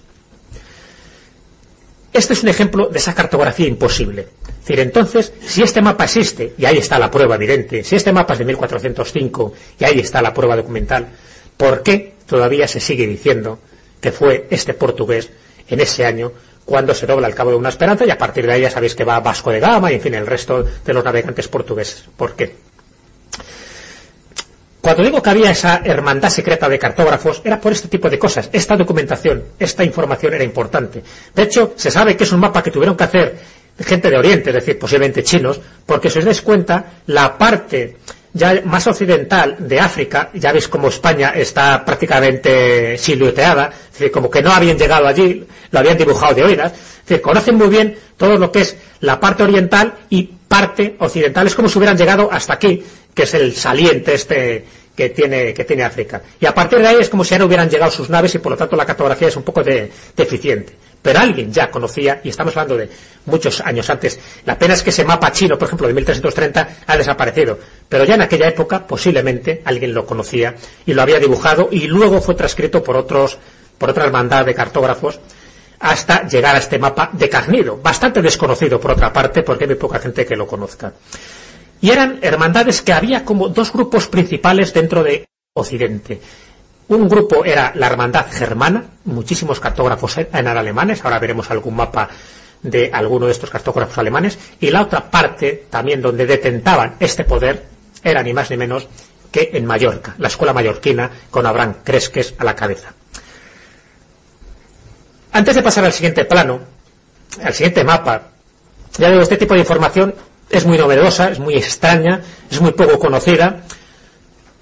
Este es un ejemplo de esa cartografía imposible. Es decir, entonces, si este mapa existe, y ahí está la prueba evidente, si este mapa es de 1405, y ahí está la prueba documental, ¿por qué todavía se sigue diciendo que fue este portugués en ese año cuando se dobla el Cabo de Buena Esperanza, y a partir de ahí ya sabéis que va Vasco de Gama y en fin el resto de los navegantes portugueses? ¿Por qué? Cuando digo que había esa hermandad secreta de cartógrafos, era por este tipo de cosas. Esta documentación, esta información era importante. De hecho, se sabe que es un mapa que tuvieron que hacer gente de Oriente, es decir, posiblemente chinos, porque si os dais cuenta, la parte ya más occidental de África, ya veis como España está prácticamente silueteada, es decir, como que no habían llegado allí, lo habían dibujado de oídas, es decir, conocen muy bien todo lo que es la parte oriental y parte occidental, es como si hubieran llegado hasta aquí, que es el saliente este que tiene África. Y a partir de ahí es como si ya no hubieran llegado sus naves y por lo tanto la cartografía es un poco deficiente. Pero alguien ya conocía, y estamos hablando de muchos años antes, la pena es que ese mapa chino, por ejemplo, de 1330, ha desaparecido. Pero ya en aquella época, posiblemente, alguien lo conocía y lo había dibujado y luego fue transcrito por otra hermandad de cartógrafos hasta llegar a este mapa de Cagnido, bastante desconocido por otra parte, porque hay muy poca gente que lo conozca. Y eran hermandades que había como dos grupos principales dentro de Occidente. Un grupo era la hermandad germana, muchísimos cartógrafos eran alemanes, ahora veremos algún mapa de alguno de estos cartógrafos alemanes, y la otra parte, también donde detentaban este poder, era ni más ni menos que en Mallorca, la escuela mallorquina, con Abraham Cresques a la cabeza. Antes de pasar al siguiente plano, al siguiente mapa, ya digo, este tipo de información es muy novedosa, es muy extraña, es muy poco conocida,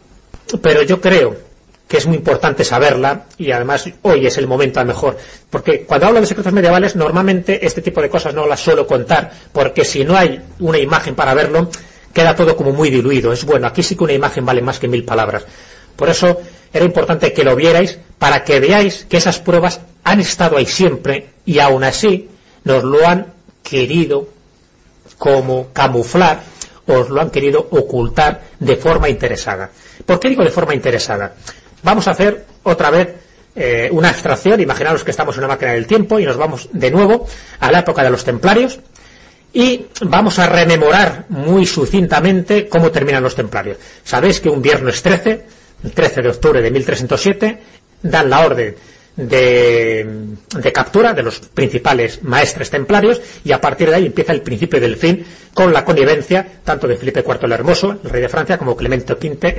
pero yo creo que es muy importante saberla, y además hoy es el momento a lo mejor, porque cuando hablo de secretos medievales normalmente este tipo de cosas no las suelo contar, porque si no hay una imagen para verlo queda todo como muy diluido. Es bueno, aquí sí que una imagen vale más que 1000 palabras. Por eso era importante que lo vierais, para que veáis que esas pruebas han estado ahí siempre, y aún así nos lo han querido como camuflar, os lo han querido ocultar de forma interesada. ¿Por qué digo de forma interesada? Vamos a hacer otra vez una abstracción. Imaginaos que estamos en una máquina del tiempo y nos vamos de nuevo a la época de los templarios, y vamos a rememorar muy sucintamente cómo terminan los templarios. Sabéis que un viernes 13, el 13 de octubre de 1307, dan la orden de captura de los principales maestres templarios, y a partir de ahí empieza el principio del fin, con la connivencia tanto de Felipe IV el Hermoso, el rey de Francia, como Clemente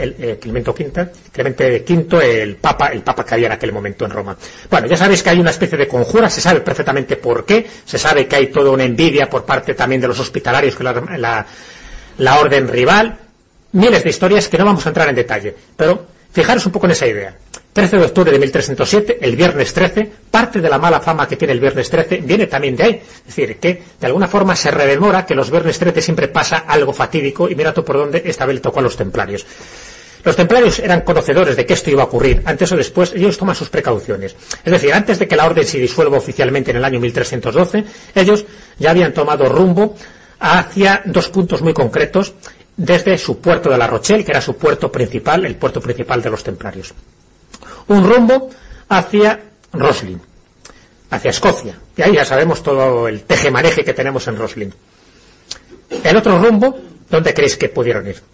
V, el papa que había en aquel momento en Roma. Bueno, ya sabéis que hay una especie de conjura, se sabe perfectamente por qué, se sabe que hay toda una envidia por parte también de los hospitalarios con la orden rival, miles de historias que no vamos a entrar en detalle, pero fijaros un poco en esa idea. 13 de octubre de 1307, el viernes 13, parte de la mala fama que tiene el viernes 13 viene también de ahí. Es decir, que de alguna forma se rememora que los viernes 13 siempre pasa algo fatídico, y mira tú por dónde esta vez le tocó a los templarios. Los templarios eran conocedores de que esto iba a ocurrir, antes o después ellos toman sus precauciones. Es decir, antes de que la orden se disuelva oficialmente en el año 1312, ellos ya habían tomado rumbo hacia dos puntos muy concretos, desde su puerto de La Rochelle, que era su puerto principal, el puerto principal de los templarios. Un rumbo hacia Roslin, hacia Escocia, y ahí ya sabemos todo el tejemaneje que tenemos en Roslin. El otro rumbo, ¿dónde creéis que pudieron ir?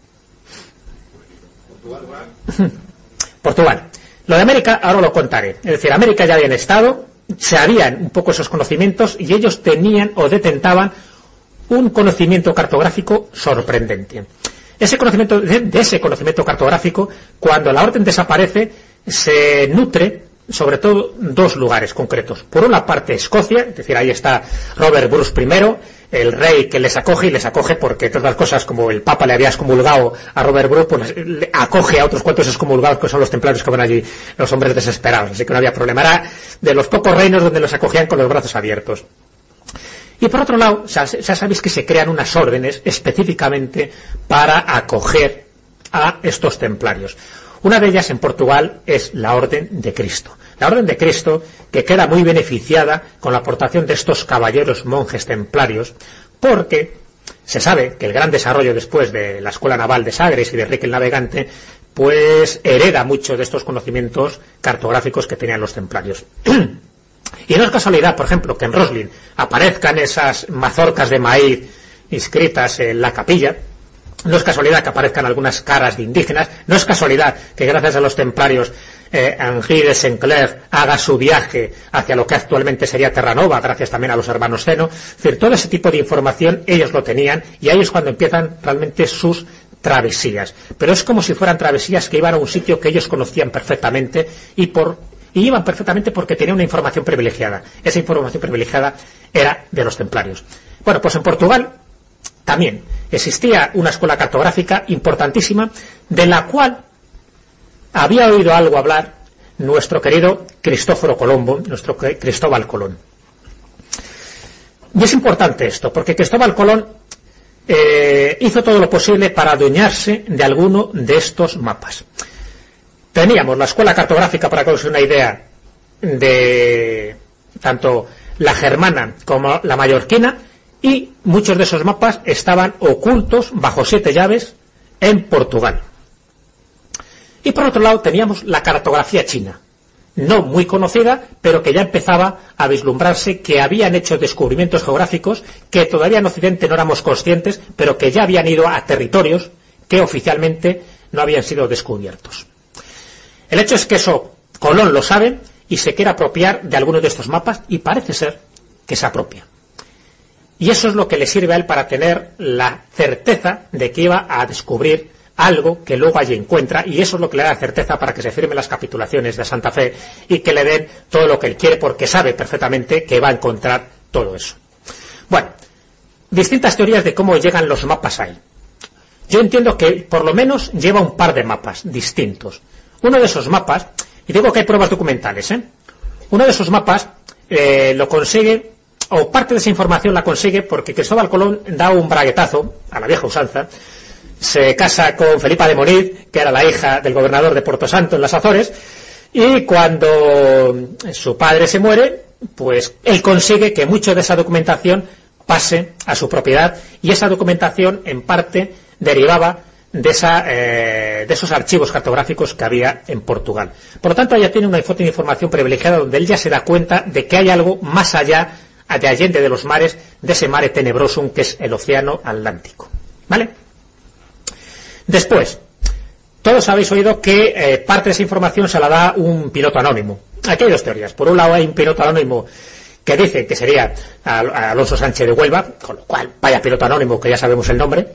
Portugal. Lo de América ahora lo contaré. Es decir, América ya habían estado, se habían un poco esos conocimientos, y ellos tenían o detentaban un conocimiento cartográfico sorprendente. Ese conocimiento, de ese conocimiento cartográfico, cuando la orden desaparece, se nutre sobre todo dos lugares concretos. Por una parte Escocia, es decir, ahí está Robert Bruce I, el rey que les acoge, y les acoge porque todas las cosas, como el Papa le había excomulgado a Robert Bruce, pues le acoge a otros cuantos excomulgados, que son los templarios que van allí, los hombres desesperados, así que no había problema. Era de los pocos reinos donde los acogían con los brazos abiertos. Y por otro lado, ya sabéis que se crean unas órdenes específicamente para acoger a estos templarios. Una de ellas en Portugal es la Orden de Cristo. La Orden de Cristo, que queda muy beneficiada con la aportación de estos caballeros monjes templarios, porque se sabe que el gran desarrollo después de la Escuela Naval de Sagres y de Enrique el Navegante, pues hereda mucho de estos conocimientos cartográficos que tenían los templarios. Y no es casualidad, por ejemplo, que en Roslin aparezcan esas mazorcas de maíz inscritas en la capilla. No es casualidad que aparezcan algunas caras de indígenas. No es casualidad que gracias a los templarios Henri de Saint-Clair haga su viaje hacia lo que actualmente sería Terranova, gracias también a los hermanos Zeno. Es decir, todo ese tipo de información ellos lo tenían, y ahí es cuando empiezan realmente sus travesías. Pero es como si fueran travesías que iban a un sitio que ellos conocían perfectamente, y iban perfectamente porque tenían una información privilegiada. Esa información privilegiada era de los templarios. Bueno, pues en Portugal también existía una escuela cartográfica importantísima, de la cual había oído algo hablar nuestro querido Cristóforo Colombo, nuestro Cristóbal Colón. Y es importante esto, porque Cristóbal Colón hizo todo lo posible para adueñarse de alguno de estos mapas. Teníamos la escuela cartográfica, para que os una idea, de tanto la germana como la mallorquina, y muchos de esos mapas estaban ocultos bajo 7 llaves en Portugal. Y por otro lado teníamos la cartografía china, no muy conocida, pero que ya empezaba a vislumbrarse que habían hecho descubrimientos geográficos que todavía en Occidente no éramos conscientes, pero que ya habían ido a territorios que oficialmente no habían sido descubiertos. El hecho es que eso Colón lo sabe y se quiere apropiar de alguno de estos mapas, y parece ser que se apropia. Y eso es lo que le sirve a él para tener la certeza de que iba a descubrir algo que luego allí encuentra, y eso es lo que le da certeza para que se firmen las capitulaciones de Santa Fe y que le den todo lo que él quiere, porque sabe perfectamente que va a encontrar todo eso. Bueno, distintas teorías de cómo llegan los mapas ahí. yo entiendo que por lo menos lleva un par de mapas distintos. Uno de esos mapas, y digo que hay pruebas documentales, uno de esos mapas lo consigue, o parte de esa información la consigue porque Cristóbal Colón da un braguetazo a la vieja usanza, se casa con Felipa de Moniz, que era la hija del gobernador de Puerto Santo en las Azores, y cuando su padre se muere, pues él consigue que mucho de esa documentación pase a su propiedad, y esa documentación en parte derivaba de esos archivos cartográficos que había en Portugal. Por lo tanto, ella tiene una fuente de información privilegiada donde él ya se da cuenta de que hay algo más allá de allende de los mares, de ese mare tenebrosum que es el océano Atlántico. ¿Vale? Después, todos habéis oído que parte de esa información se la da un piloto anónimo. Aquí hay dos teorías. Por un lado hay un piloto anónimo que dice que sería Alonso Sánchez de Huelva, con lo cual, vaya piloto anónimo, que ya sabemos el nombre.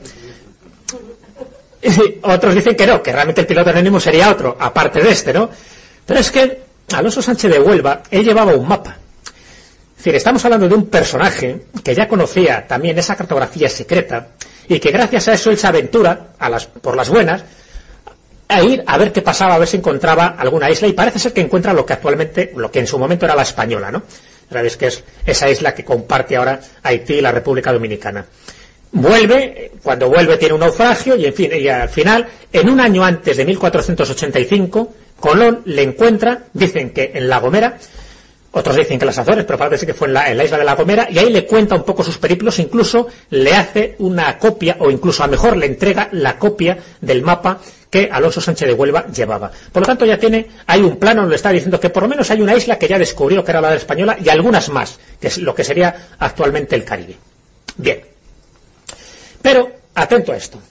Y otros dicen que no, que realmente el piloto anónimo sería otro, aparte de este, ¿no? Pero es que Alonso Sánchez de Huelva, él llevaba un mapa. Es decir, estamos hablando de un personaje que ya conocía también esa cartografía secreta y que gracias a eso él se aventura, por las buenas, a ir a ver qué pasaba, a ver si encontraba alguna isla, y parece ser que encuentra lo que en su momento era la Española, ¿no? Sabéis que es esa isla que comparte ahora Haití y la República Dominicana. Cuando vuelve tiene un naufragio y en fin, y al final, en un año antes de 1485, Colón le encuentra, dicen que en La Gomera, otros dicen que en las Azores, pero parece que fue en la isla de La Gomera, y ahí le cuenta un poco sus periplos, incluso le hace una copia, o incluso a lo mejor le entrega la copia del mapa que Alonso Sánchez de Huelva llevaba. Por lo tanto, ya hay un plano donde está diciendo que por lo menos hay una isla que ya descubrió que era la de la Española, y algunas más, que es lo que sería actualmente el Caribe. Bien. Pero, atento a esto.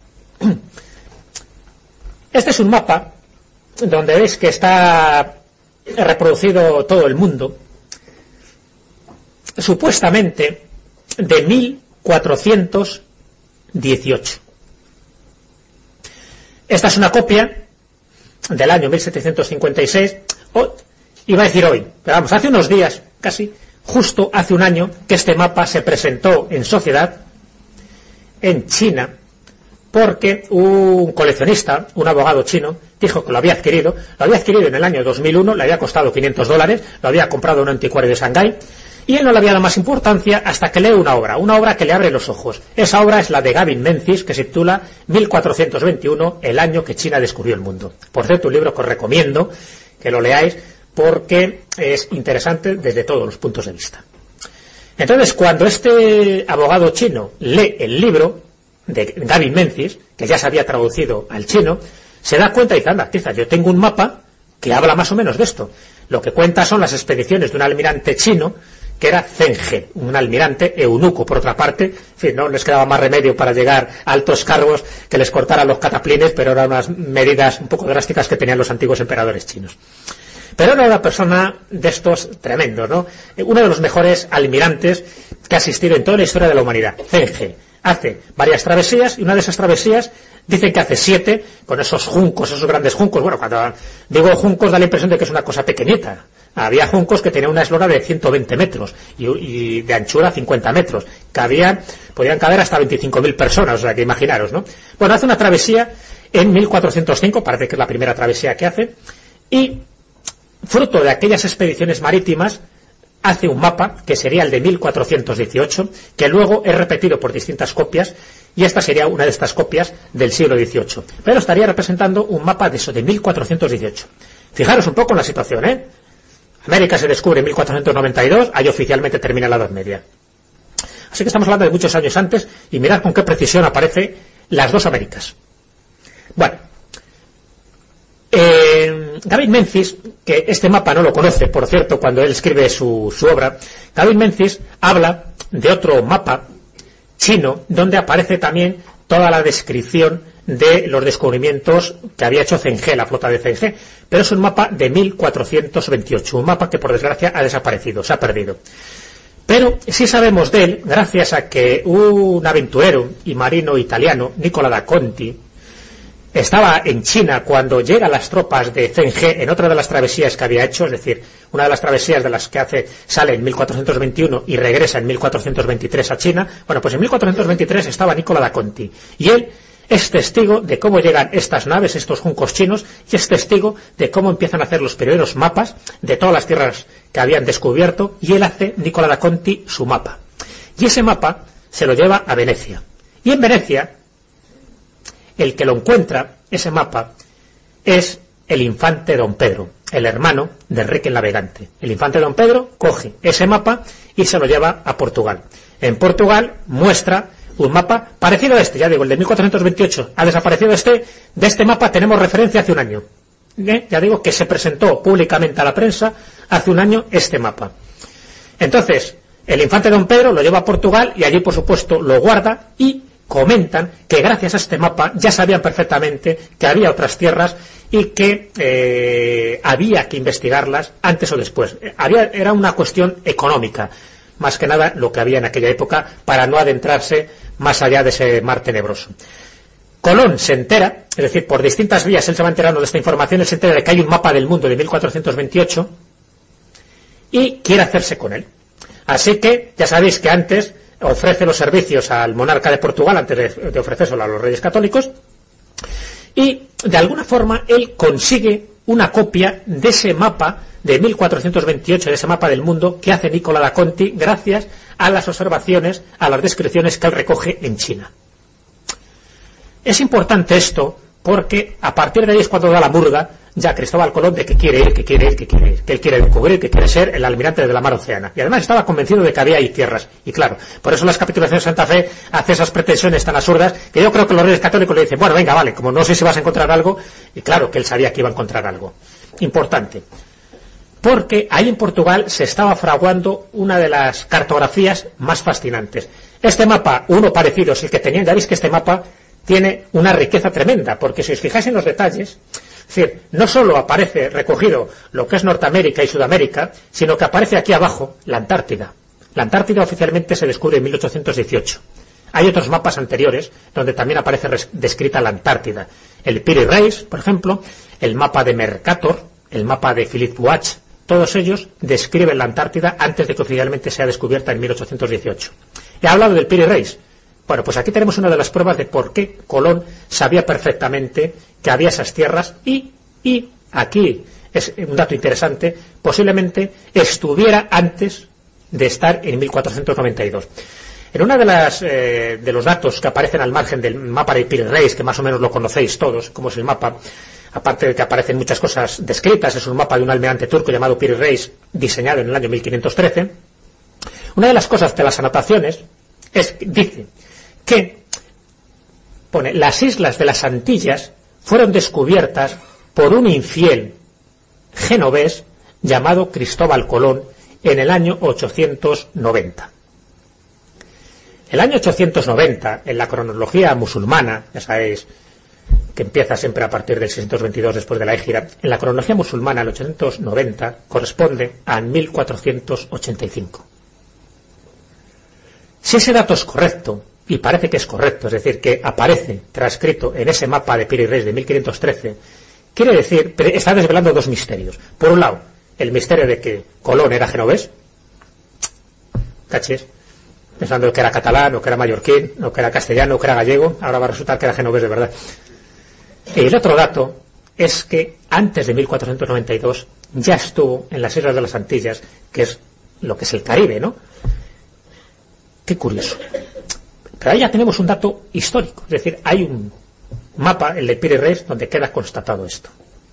Este es un mapa donde veis que está reproducido todo el mundo, supuestamente de 1418. Esta es una copia del año 1756, iba a decir hoy, pero vamos, hace unos días, casi, justo hace un año, que este mapa se presentó en sociedad en China, porque un coleccionista, un abogado chino, dijo que lo había adquirido en el año 2001, le había costado $500, lo había comprado en un anticuario de Shanghái, y él no le había dado más importancia hasta que lee una obra que le abre los ojos. Esa obra es la de Gavin Menzies, que se titula 1421, el año que China descubrió el mundo. Por cierto, un libro que os recomiendo que lo leáis porque es interesante desde todos los puntos de vista. Entonces, cuando este abogado chino lee el libro de Gavin Menzies, que ya se había traducido al chino, se da cuenta y dice, anda, quizás yo tengo un mapa que habla más o menos de esto. Lo que cuenta son las expediciones de un almirante chino, que era Zheng He, un almirante eunuco, por otra parte. En fin, no les quedaba más remedio para llegar a altos cargos que les cortaran los cataplines, pero eran unas medidas un poco drásticas que tenían los antiguos emperadores chinos. Pero era una persona de estos tremendos, ¿no? Uno de los mejores almirantes que ha existido en toda la historia de la humanidad. Zheng He hace varias travesías, y una de esas travesías dicen que hace 7, con esos juncos, esos grandes juncos. Bueno, cuando digo juncos da la impresión de que es una cosa pequeñita. Había juncos que tenían una eslora de 120 metros y de anchura 50 metros. Podían caber hasta 25.000 personas, o sea que imaginaros, ¿no? Bueno, hace una travesía en 1405, parece que es la primera travesía que hace, y fruto de aquellas expediciones marítimas hace un mapa, que sería el de 1418, que luego es repetido por distintas copias, y esta sería una de estas copias del siglo XVIII. Pero estaría representando un mapa de eso, de 1418. Fijaros un poco en la situación, ¿eh? América se descubre en 1492, ahí oficialmente termina la Edad Media. Así que estamos hablando de muchos años antes, y mirad con qué precisión aparecen las dos Américas. Bueno, Gavin Menzies, que este mapa no lo conoce, por cierto, cuando él escribe su obra, Gavin Menzies habla de otro mapa chino, donde aparece también toda la descripción de los descubrimientos que había hecho Zheng He, la flota de Zheng He, pero es un mapa de 1428, un mapa que por desgracia ha desaparecido, se ha perdido. Pero sí sabemos de él gracias a que un aventurero y marino italiano, Nicola da Conti, estaba en China cuando llegan las tropas de Zheng He en otra de las travesías que había hecho, es decir, una de las travesías de las que sale en 1421 y regresa en 1423 a China. Bueno, pues en 1423 estaba Nicola da Conti, y él es testigo de cómo llegan estas naves, estos juncos chinos, y es testigo de cómo empiezan a hacer los primeros mapas de todas las tierras que habían descubierto, y él hace, Nicola da Conti, su mapa. Y ese mapa se lo lleva a Venecia. Y en Venecia, el que lo encuentra, ese mapa, es el infante Don Pedro, el hermano de Enrique el Navegante. El infante Don Pedro coge ese mapa y se lo lleva a Portugal. En Portugal muestra un mapa parecido a este, ya digo, el de 1428 ha desaparecido de este mapa tenemos referencia hace un año. Ya digo que se presentó públicamente a la prensa hace un año este mapa. Entonces, el infante Don Pedro lo lleva a Portugal y allí, por supuesto, lo guarda, y comentan que gracias a este mapa ya sabían perfectamente que había otras tierras y que había que investigarlas antes o después. Era una cuestión económica, más que nada lo que había en aquella época, para no adentrarse más allá de ese mar tenebroso. Colón se entera, es decir, por distintas vías él se va enterando de esta información, él se entera de que hay un mapa del mundo de 1428 y quiere hacerse con él. Así que, ya sabéis que antes ofrece los servicios al monarca de Portugal, antes de ofrecérselo a los reyes católicos, y de alguna forma él consigue una copia de ese mapa de 1428, de ese mapa del mundo que hace Nicola da Conti gracias a las observaciones, a las descripciones que él recoge en China. Es importante esto porque a partir de ahí es cuando da la murga ya Cristóbal Colón de que quiere ir, que él quiere descubrir, que quiere ser el almirante de la mar Océana. Y además estaba convencido de que había ahí tierras. Y claro, por eso las capitulaciones de Santa Fe hace esas pretensiones tan absurdas que yo creo que los reyes católicos le dicen, bueno, venga, vale, como no sé si vas a encontrar algo, y claro que él sabía que iba a encontrar algo. Importante. Porque ahí en Portugal se estaba fraguando una de las cartografías más fascinantes. Este mapa, uno parecido, es el que tenían, ya veis que este mapa tiene una riqueza tremenda, porque si os fijáis en los detalles, es decir, no solo aparece recogido lo que es Norteamérica y Sudamérica, sino que aparece aquí abajo la Antártida. La Antártida oficialmente se descubre en 1818. Hay otros mapas anteriores donde también aparece descrita la Antártida. El Piri Reis, por ejemplo, el mapa de Mercator, el mapa de Philip Watch, todos ellos describen la Antártida antes de que oficialmente sea descubierta en 1818. He hablado del Piri Reis. Bueno, pues aquí tenemos una de las pruebas de por qué Colón sabía perfectamente que había esas tierras y aquí es un dato interesante, posiblemente estuviera antes de estar en 1492. En una de los datos que aparecen al margen del mapa de Piri Reis, que más o menos lo conocéis todos, como es el mapa, aparte de que aparecen muchas cosas descritas, es un mapa de un almirante turco llamado Piri Reis, diseñado en el año 1513. Una de las cosas de las anotaciones dice que pone, las islas de las Antillas fueron descubiertas por un infiel genovés llamado Cristóbal Colón en el año 890. El año 890, en la cronología musulmana, ya sabéis que empieza siempre a partir del 622 después de la Égira, en la cronología musulmana el 890 corresponde a 1485. Si ese dato es correcto, y parece que es correcto, es decir, que aparece transcrito en ese mapa de Piri Reis de 1513, quiere decir, está desvelando dos misterios. Por un lado, el misterio de que Colón era genovés, ¿cachis? Pensando que era catalán, o que era mallorquín, o que era castellano, o que era gallego, ahora va a resultar que era genovés de verdad. Y el otro dato es que antes de 1492 ya estuvo en las Islas de las Antillas, que es lo que es el Caribe, ¿no? Qué curioso. Pero ahí ya tenemos un dato histórico, es decir, hay un mapa, el de Piri Reis, donde queda constatado esto.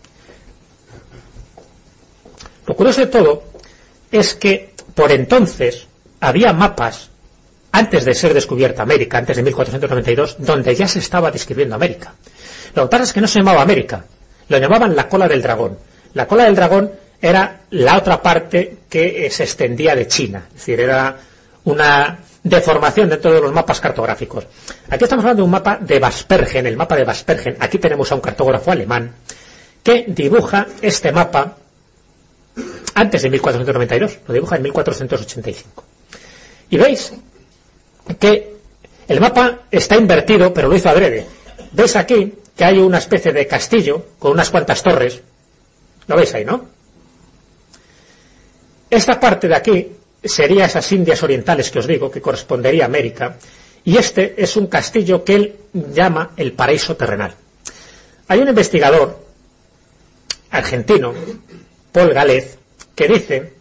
Lo curioso de todo es que por entonces había mapas, antes de ser descubierta América, antes de 1492, donde ya se estaba describiendo América. Lo que pasa es que no se llamaba América, lo llamaban la cola del dragón. La cola del dragón era la otra parte que se extendía de China, es decir, era una deformación dentro de los mapas cartográficos. Aquí estamos hablando de un mapa de Vaspergen, el mapa de Vaspergen. Aquí tenemos a un cartógrafo alemán que dibuja este mapa antes de 1492, lo dibuja en 1485. Y veis que el mapa está invertido, pero lo hizo adrede. Veis aquí que hay una especie de castillo con unas cuantas torres. ¿Lo veis ahí, no? Esta parte de aquí sería esas Indias orientales que os digo, que correspondería a América, y este es un castillo que él llama el paraíso terrenal. Hay un investigador argentino, Paul Gález, que dice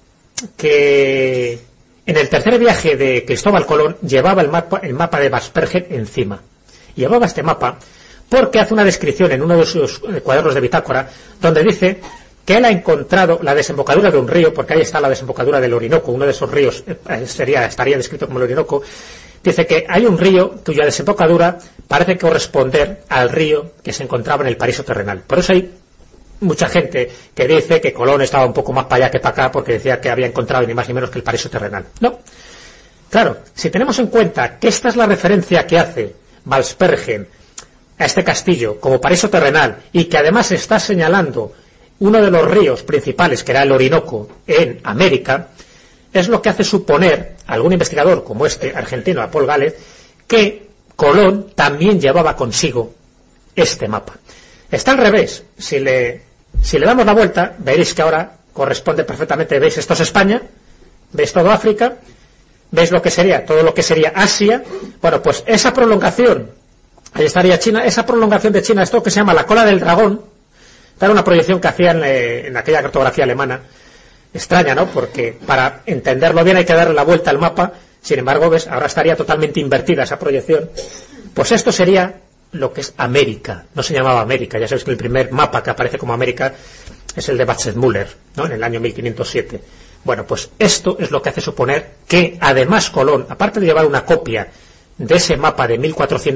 que en el tercer viaje de Cristóbal Colón llevaba el mapa de Varspergen encima. Llevaba este mapa porque hace una descripción en uno de sus cuadernos de bitácora donde dice que él ha encontrado la desembocadura de un río, porque ahí está la desembocadura del Orinoco, uno de esos ríos estaría descrito como el Orinoco. Dice que hay un río cuya desembocadura parece corresponder al río que se encontraba en el paraíso terrenal. Por eso hay mucha gente que dice que Colón estaba un poco más para allá que para acá porque decía que había encontrado ni más ni menos que el paraíso terrenal. No. Claro, si tenemos en cuenta que esta es la referencia que hace Varspergen a este castillo como paraíso terrenal y que además está señalando uno de los ríos principales, que era el Orinoco, en América, es lo que hace suponer a algún investigador como este argentino, a Paul Gález, que Colón también llevaba consigo este mapa. Está al revés. Si le damos la vuelta, veréis que ahora corresponde perfectamente. ¿Veis? Esto es España, veis todo África, veis lo que sería, todo lo que sería Asia. Bueno, pues esa prolongación, ahí estaría China, esa prolongación de China, esto que se llama la cola del dragón. Era una proyección que hacían en aquella cartografía alemana, extraña, ¿no? Porque para entenderlo bien hay que darle la vuelta al mapa. Sin embargo, ves, ahora estaría totalmente invertida esa proyección. Pues esto sería lo que es América. No se llamaba América. Ya sabéis que el primer mapa que aparece como América es el de Watzmüller, ¿no? En el año 1507. Bueno, pues esto es lo que hace suponer que además Colón, aparte de llevar una copia de ese mapa de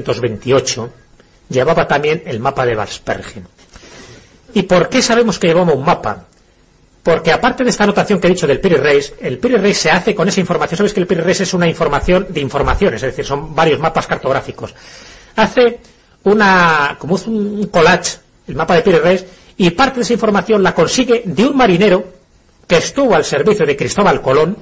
1428, llevaba también el mapa de Varspergen. ¿Y por qué sabemos que llevamos un mapa? Porque aparte de esta anotación que he dicho del Piri Reis, el Piri Reis se hace con esa información. Sabéis que el Piri Reis es una información de informaciones, es decir, son varios mapas cartográficos. Hace como un collage, el mapa de Piri Reis, y parte de esa información la consigue de un marinero que estuvo al servicio de Cristóbal Colón,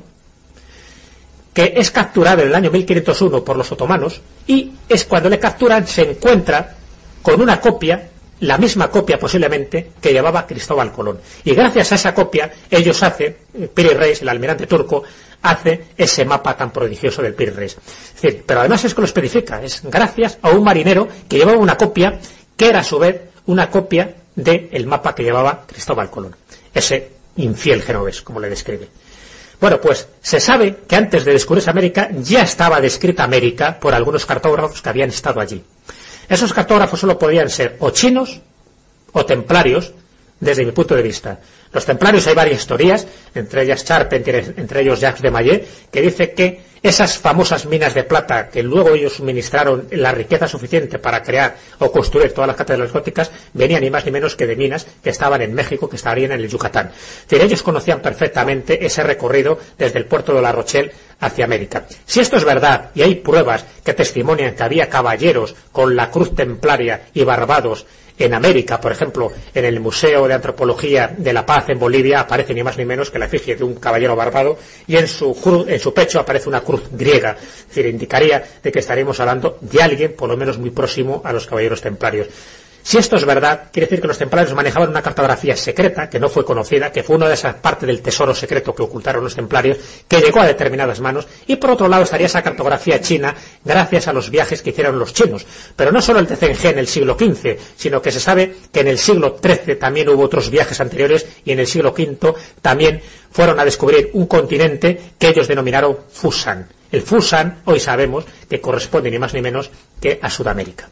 que es capturado en el año 1501 por los otomanos, y es cuando le capturan, se encuentra con una copia, la misma copia posiblemente que llevaba Cristóbal Colón, y gracias a esa copia ellos hacen, Piri Reis, el almirante turco, hace ese mapa tan prodigioso del Piri Reis. Es decir, pero además es que lo especifica, es gracias a un marinero que llevaba una copia que era a su vez una copia del mapa que llevaba Cristóbal Colón, ese infiel genovés, como le describe. Bueno, pues se sabe que antes de descubrirse América ya estaba descrita América por algunos cartógrafos que habían estado allí. Esos cartógrafos solo podían ser o chinos o templarios, desde mi punto de vista. Los templarios hay varias teorías, entre ellas Charpentier, entre ellos Jacques de Maillet, que dice que esas famosas minas de plata que luego ellos suministraron la riqueza suficiente para crear o construir todas las catedrales góticas, venían ni más ni menos que de minas que estaban en México, que estarían en el Yucatán. Es decir, ellos conocían perfectamente ese recorrido desde el puerto de La Rochelle hacia América. Si esto es verdad, y hay pruebas que testimonian que había caballeros con la cruz templaria y barbados en América, por ejemplo, en el Museo de Antropología de la Paz en Bolivia aparece ni más ni menos que la efigie de un caballero barbado, y en su pecho aparece una cruz griega. Es decir, indicaría de que estaríamos hablando de alguien por lo menos muy próximo a los caballeros templarios. Si esto es verdad, quiere decir que los templarios manejaban una cartografía secreta, que no fue conocida, que fue una de esas partes del tesoro secreto que ocultaron los templarios, que llegó a determinadas manos, y por otro lado estaría esa cartografía china gracias a los viajes que hicieron los chinos. Pero no solo el Tzenje en el siglo XV, sino que se sabe que en el siglo XIII también hubo otros viajes anteriores, y en el siglo V también fueron a descubrir un continente que ellos denominaron Fusan. El Fusan, hoy sabemos que corresponde ni más ni menos que a Sudamérica.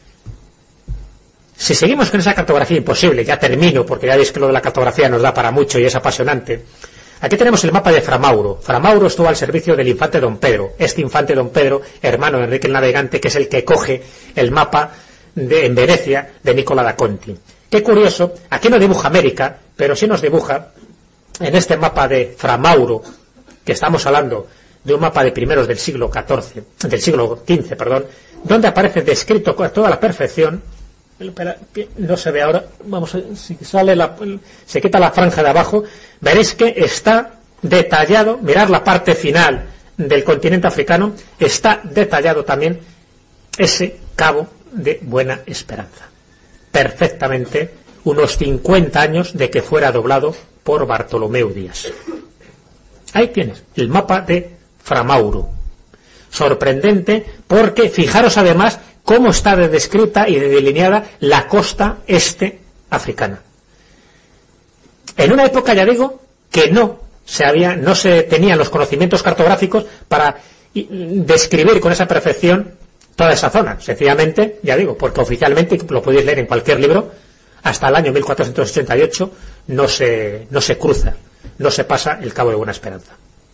Si seguimos con esa cartografía imposible, ya termino, porque ya veis que lo de la cartografía nos da para mucho y es apasionante. Aquí tenemos el mapa de Fra Mauro. Fra Mauro estuvo al servicio del infante Don Pedro. Este infante Don Pedro, hermano de Enrique el Navegante, que es el que coge el mapa en Venecia de Nicola da Conti. Qué curioso, aquí no dibuja América, pero sí nos dibuja en este mapa de Fra Mauro, que estamos hablando de un mapa de primeros del siglo XV, donde aparece descrito con toda la perfección. No se ve ahora, vamos a ver, si se quita la franja de abajo, veréis que está detallado, mirad la parte final del continente africano, está detallado también ese cabo de Buena Esperanza, perfectamente, unos 50 años de que fuera doblado por Bartolomeu Díaz. Ahí tienes el mapa de Fra Mauro. sorprendente, porque fijaros además cómo está descrita y delineada la costa este africana. En una época, ya digo, que no se tenían los conocimientos cartográficos para describir con esa perfección toda esa zona. Sencillamente, ya digo, porque oficialmente, lo podéis leer en cualquier libro, hasta el año 1488 no se cruza, no se pasa el Cabo de Buena Esperanza.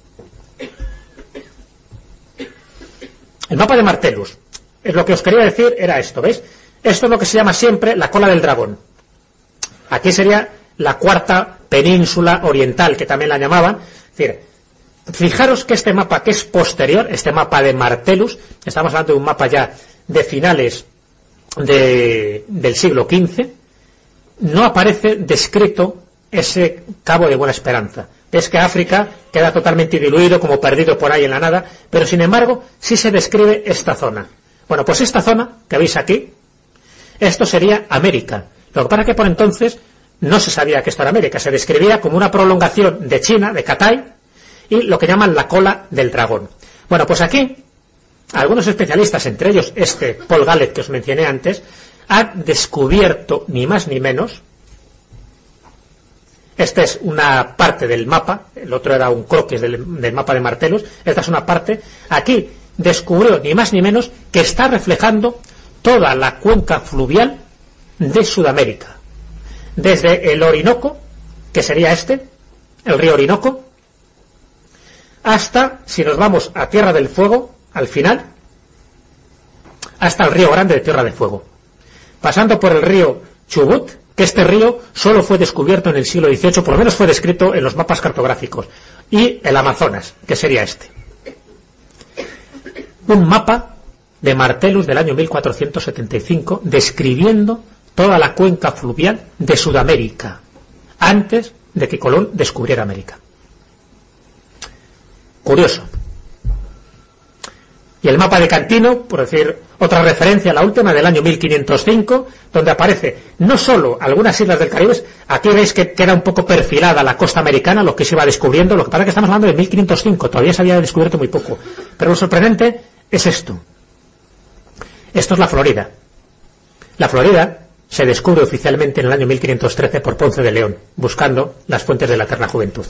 El mapa de Martellus, es lo que os quería decir, era esto, ¿veis? Esto es lo que se llama siempre la cola del dragón. Aquí sería la cuarta península oriental, que también la llamaban. Es decir, fijaros que este mapa, que es posterior, este mapa de Martellus, estamos hablando de un mapa ya de finales del siglo XV, no aparece descrito ese Cabo de Buena Esperanza. Es que África queda totalmente diluido, como perdido por ahí en la nada, pero sin embargo sí se describe esta zona. Bueno, pues esta zona que veis aquí, esto sería América. Lo que pasa es que por entonces no se sabía que esto era América, se describía como una prolongación de China, de Cathay, y lo que llaman la cola del dragón. Bueno, pues aquí algunos especialistas, entre ellos Paul Gallet que os mencioné antes, han descubierto ni más ni menos. Esta es una parte del mapa, el otro era un croquis del mapa de Martellus, esta es una parte. Aquí descubrió ni más ni menos que está reflejando toda la cuenca fluvial de Sudamérica, desde el Orinoco, que sería el río Orinoco, hasta, si nos vamos a Tierra del Fuego, al final, hasta el río Grande de Tierra del Fuego, pasando por el río Chubut, que este río solo fue descubierto en el siglo XVIII, por lo menos fue descrito en los mapas cartográficos, y el Amazonas, que sería un mapa de Martellus del año 1475, describiendo toda la cuenca fluvial de Sudamérica, antes de que Colón descubriera América. Curioso. Y el mapa de Cantino, por decir otra referencia, la última del año 1505, donde aparece no solo algunas islas del Caribe, aquí veis que queda un poco perfilada la costa americana, lo que se iba descubriendo, lo que pasa es que estamos hablando de 1505, todavía se había descubierto muy poco. Pero lo sorprendente es esto. Esto es la Florida. La Florida se descubre oficialmente en el año 1513 por Ponce de León, buscando las fuentes de la eterna juventud.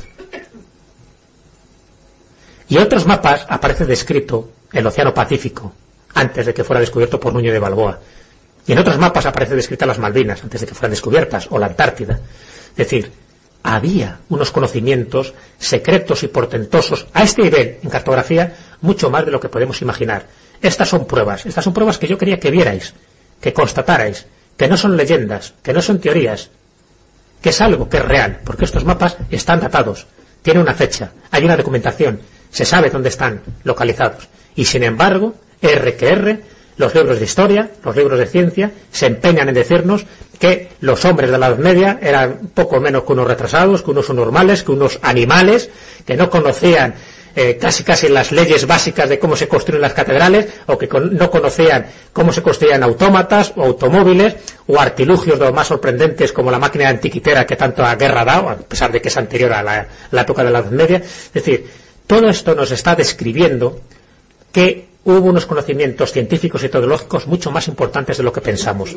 Y otros mapas aparece descrito el Océano Pacífico, antes de que fuera descubierto por Núñez de Balboa. Y en otros mapas aparece descrita las Malvinas, antes de que fueran descubiertas, o la Antártida. Es decir, había unos conocimientos secretos y portentosos a este nivel en cartografía, mucho más de lo que podemos imaginar. Estas son pruebas que yo quería que vierais, que constatarais, que no son leyendas, que no son teorías, que es algo que es real, porque estos mapas están datados, tienen una fecha, hay una documentación, se sabe dónde están localizados. Y sin embargo, los libros de historia, los libros de ciencia, se empeñan en decirnos que los hombres de la Edad Media eran poco menos que unos retrasados, que unos normales, que unos animales, que no conocían casi las leyes básicas de cómo se construyen las catedrales, o que no conocían cómo se construían autómatas o automóviles, o artilugios de los más sorprendentes como la máquina antiquitera que tanto a guerra ha dado, a pesar de que es anterior a la época de la Edad Media. Es decir, todo esto nos está describiendo que hubo unos conocimientos científicos y tecnológicos mucho más importantes de lo que pensamos.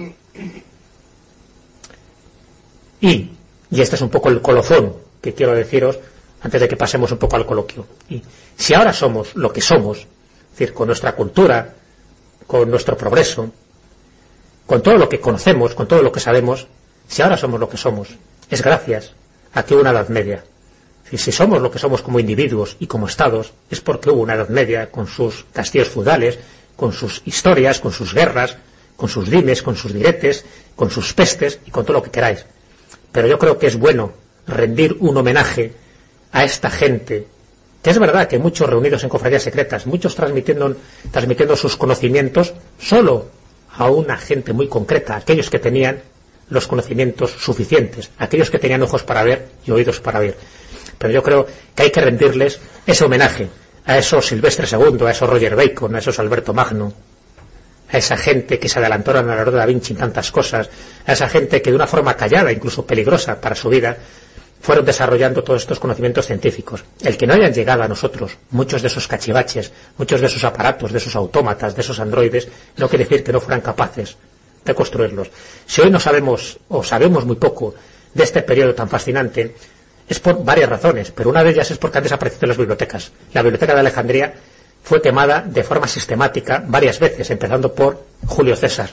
Y este es un poco el colofón que quiero deciros antes de que pasemos un poco al coloquio. Y si ahora somos lo que somos, es decir, con nuestra cultura, con nuestro progreso, con todo lo que conocemos, con todo lo que sabemos, si ahora somos lo que somos, es gracias a que hubo una Edad Media. Si somos lo que somos como individuos y como estados, es porque hubo una Edad Media con sus castillos feudales, con sus historias, con sus guerras, con sus dimes, con sus diretes, con sus pestes y con todo lo que queráis. Pero yo creo que es bueno rendir un homenaje a esta gente, que es verdad que muchos reunidos en cofradías secretas, muchos transmitiendo sus conocimientos solo a una gente muy concreta, aquellos que tenían los conocimientos suficientes, aquellos que tenían ojos para ver y oídos para oír. Pero yo creo que hay que rendirles ese homenaje a esos Silvestre II, a esos Roger Bacon, a esos Alberto Magno, a esa gente que se adelantaron a Leonardo da Vinci en tantas cosas, a esa gente que de una forma callada, incluso peligrosa para su vida, fueron desarrollando todos estos conocimientos científicos. El que no hayan llegado a nosotros muchos de esos cachivaches, muchos de esos aparatos, de esos autómatas, de esos androides, no quiere decir que no fueran capaces de construirlos. Si hoy no sabemos, o sabemos muy poco de este periodo tan fascinante, es por varias razones, pero una de ellas es porque han desaparecido las bibliotecas. La biblioteca de Alejandría fue quemada de forma sistemática varias veces, empezando por Julio César.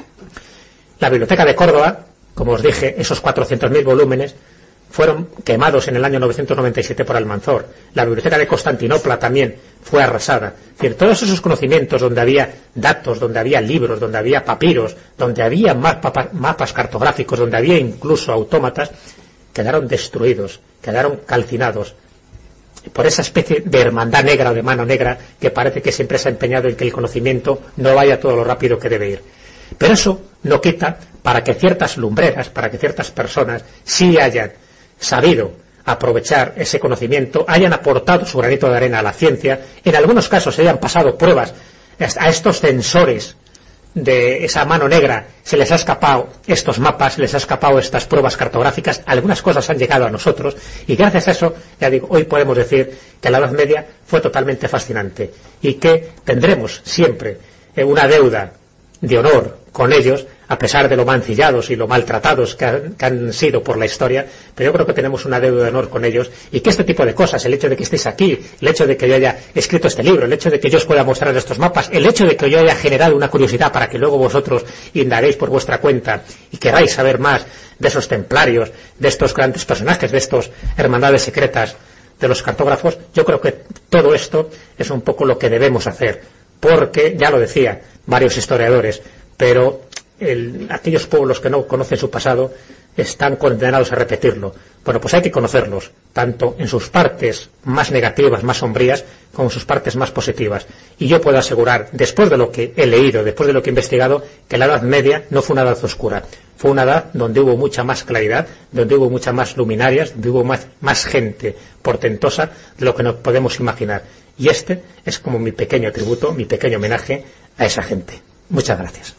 La biblioteca de Córdoba, como os dije, esos 400.000 volúmenes, fueron quemados en el año 997 por Almanzor. La biblioteca de Constantinopla también fue arrasada. Es decir, todos esos conocimientos donde había datos, donde había libros, donde había papiros, donde había mapas cartográficos, donde había incluso autómatas, quedaron destruidos, quedaron calcinados por esa especie de hermandad negra o de mano negra que parece que siempre se ha empeñado en que el conocimiento no vaya todo lo rápido que debe ir. Pero eso no quita para que ciertas lumbreras, para que ciertas personas sí hayan sabido aprovechar ese conocimiento, hayan aportado su granito de arena a la ciencia, en algunos casos se hayan pasado pruebas a estos censores de esa mano negra, se les ha escapado estos mapas, se les ha escapado estas pruebas cartográficas, algunas cosas han llegado a nosotros y gracias a eso, ya digo, hoy podemos decir que la Edad Media fue totalmente fascinante y que tendremos siempre una deuda de honor con ellos, a pesar de lo mancillados y lo maltratados que han sido por la historia, pero yo creo que tenemos una deuda de honor con ellos y que este tipo de cosas, el hecho de que estéis aquí, el hecho de que yo haya escrito este libro, el hecho de que yo os pueda mostrar estos mapas, el hecho de que yo haya generado una curiosidad para que luego vosotros indaguéis por vuestra cuenta y queráis saber más de esos templarios, de estos grandes personajes, de estos hermandades secretas de los cartógrafos, yo creo que todo esto es un poco lo que debemos hacer, porque, ya lo decía varios historiadores, pero aquellos pueblos que no conocen su pasado están condenados a repetirlo. Bueno, pues hay que conocerlos, tanto en sus partes más negativas, más sombrías, como en sus partes más positivas. Y yo puedo asegurar, después de lo que he leído, después de lo que he investigado, que la Edad Media no fue una edad oscura. Fue una edad donde hubo mucha más claridad, donde hubo muchas más luminarias, donde hubo más gente portentosa de lo que nos podemos imaginar. Y este es como mi pequeño tributo, mi pequeño homenaje a esa gente. Muchas gracias.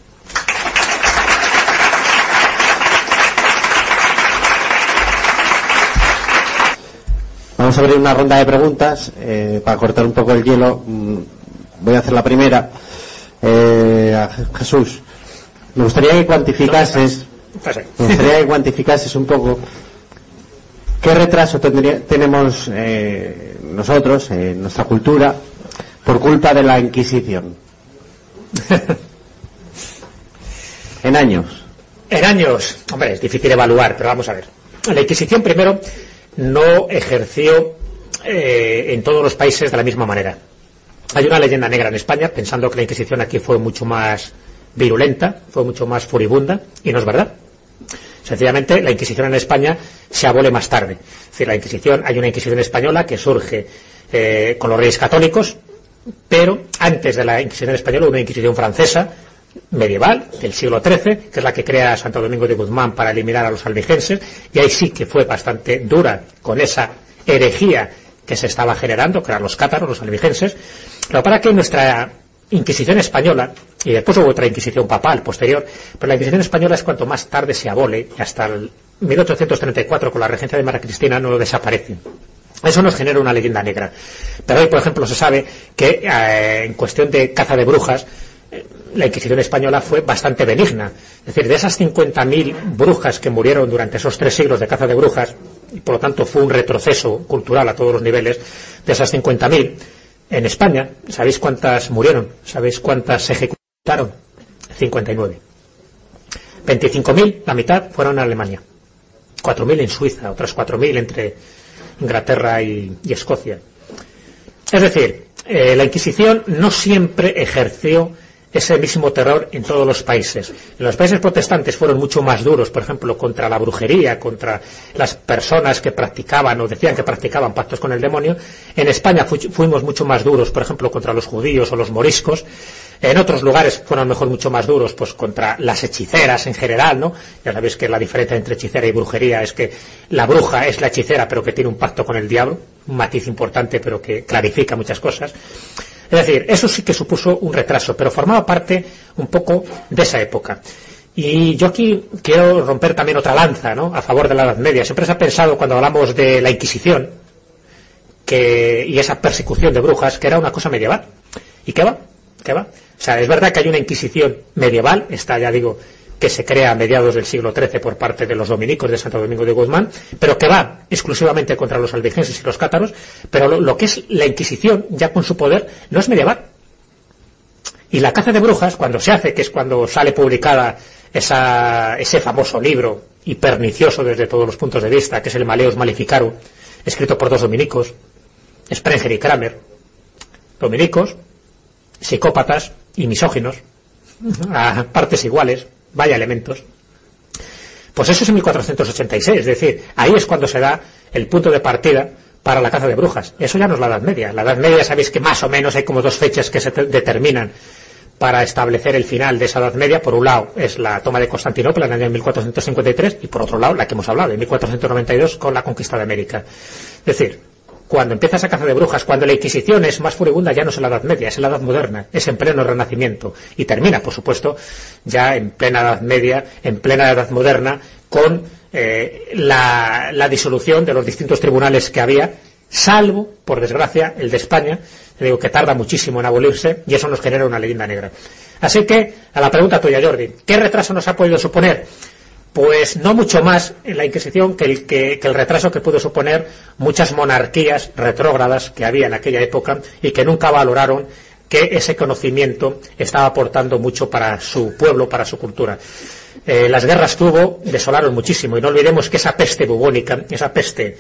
Vamos a abrir una ronda de preguntas para cortar un poco el hielo. Voy a hacer la primera. A Jesús, me gustaría que cuantificases un poco qué retraso tenemos nosotros en nuestra cultura por culpa de la Inquisición. En años. En años, hombre, es difícil evaluar, pero vamos a ver. La Inquisición primero no ejerció en todos los países de la misma manera. Hay una leyenda negra en España pensando que la Inquisición aquí fue mucho más virulenta, fue mucho más furibunda, y no es verdad. Sencillamente la Inquisición en España se abole más tarde. Es decir, hay una Inquisición española que surge con los reyes católicos, pero antes de la Inquisición española hubo una Inquisición francesa medieval del siglo XIII, que es la que crea Santo Domingo de Guzmán para eliminar a los albigenses, y ahí sí que fue bastante dura con esa herejía que se estaba generando, que eran los cátaros, los albigenses. Pero para que nuestra Inquisición española, y después hubo otra Inquisición papal posterior, pero la Inquisición española es cuanto más tarde se abole, y hasta el 1834 con la regencia de María Cristina no desaparece. Eso nos genera una leyenda negra. Pero hoy, por ejemplo, se sabe que en cuestión de caza de brujas, la Inquisición española fue bastante benigna. Es decir, de esas 50.000 brujas que murieron durante esos 3 siglos de caza de brujas, y por lo tanto fue un retroceso cultural a todos los niveles, de esas 50.000, en España, ¿sabéis cuántas murieron? ¿Sabéis cuántas se ejecutaron? 59. 25.000, la mitad, fueron a Alemania. 4.000 en Suiza, otras 4.000 entre Inglaterra y Escocia. Es decir, la Inquisición no siempre ejerció ese mismo terror en todos los países. En los países protestantes fueron mucho más duros, por ejemplo, contra la brujería, contra las personas que practicaban o decían que practicaban pactos con el demonio. En España fuimos mucho más duros, por ejemplo, contra los judíos o los moriscos. En otros lugares fueron mejor mucho más duros, pues contra las hechiceras en general, ¿no? Ya sabéis que la diferencia entre hechicera y brujería es que la bruja es la hechicera, pero que tiene un pacto con el diablo, un matiz importante, pero que clarifica muchas cosas. Es decir, eso sí que supuso un retraso, pero formaba parte un poco de esa época. Y yo aquí quiero romper también otra lanza, ¿no?, a favor de la Edad Media. Siempre se ha pensado, cuando hablamos de la Inquisición y esa persecución de brujas, que era una cosa medieval. ¿Y qué va? ¿Qué va? O sea, es verdad que hay una Inquisición medieval, esta, ya digo, que se crea a mediados del siglo XIII por parte de los dominicos de Santo Domingo de Guzmán, pero que va exclusivamente contra los albigenses y los cátaros. Pero lo que es la Inquisición, ya con su poder, no es medieval. Y la caza de brujas, cuando se hace, que es cuando sale publicada ese famoso libro, y pernicioso desde todos los puntos de vista, que es el Malleus Maleficarum, escrito por dos dominicos, Sprenger y Kramer, dominicos, psicópatas y misóginos, a partes iguales, vaya elementos. Pues eso es en 1486, es decir, ahí es cuando se da el punto de partida para la caza de brujas. Eso ya no es la Edad Media. La Edad Media, sabéis que más o menos hay como dos fechas que se determinan para establecer el final de esa Edad Media. Por un lado es la toma de Constantinopla en el año 1453 y por otro lado la que hemos hablado, en 1492 con la conquista de América. Es decir, cuando empieza esa caza de brujas, cuando la Inquisición es más furibunda, ya no es en la Edad Media, es en la Edad Moderna, es en pleno Renacimiento, y termina, por supuesto, ya en plena Edad Media, en plena Edad Moderna, con la disolución de los distintos tribunales que había, salvo, por desgracia, el de España, digo que tarda muchísimo en abolirse, y eso nos genera una leyenda negra. Así que, a la pregunta tuya, Jordi, ¿qué retraso nos ha podido suponer? Pues no mucho más en la Inquisición que el retraso que pudo suponer muchas monarquías retrógradas que había en aquella época y que nunca valoraron que ese conocimiento estaba aportando mucho para su pueblo, para su cultura. Las guerras que hubo desolaron muchísimo, y no olvidemos que esa peste bubónica, esa peste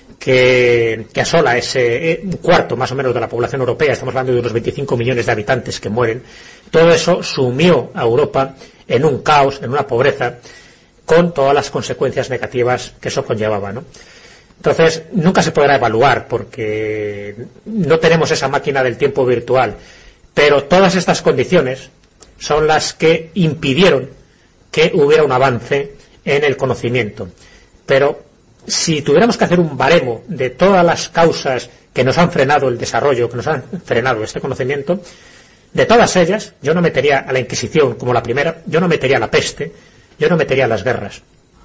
que asola un cuarto más o menos de la población europea, estamos hablando de unos 25 millones de habitantes que mueren, todo eso sumió a Europa en un caos, en una pobreza, con todas las consecuencias negativas que eso conllevaba, ¿no? Entonces, nunca se podrá evaluar porque no tenemos esa máquina del tiempo virtual, pero todas estas condiciones son las que impidieron que hubiera un avance en el conocimiento. Pero si tuviéramos que hacer un baremo de todas las causas que nos han frenado el desarrollo, que nos han frenado este conocimiento, de todas ellas, yo no metería a la Inquisición como la primera, yo no metería a la peste, yo no metería a las guerras.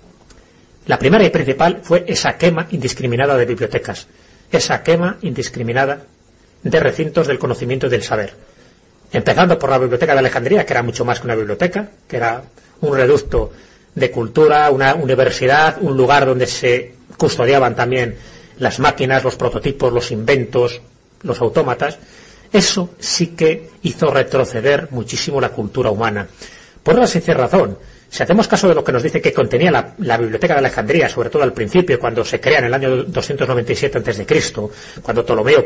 La primera y principal fue esa quema indiscriminada de bibliotecas, esa quema indiscriminada de recintos del conocimiento y del saber. Empezando por la Biblioteca de Alejandría, que era mucho más que una biblioteca, que era un reducto de cultura, una universidad, un lugar donde se custodiaban también las máquinas, los prototipos, los inventos, los autómatas. Eso sí que hizo retroceder muchísimo la cultura humana. Por una sencilla razón. Si hacemos caso de lo que nos dice que contenía la Biblioteca de Alejandría, sobre todo al principio, cuando se crea en el año 297 a.C., cuando Ptolomeo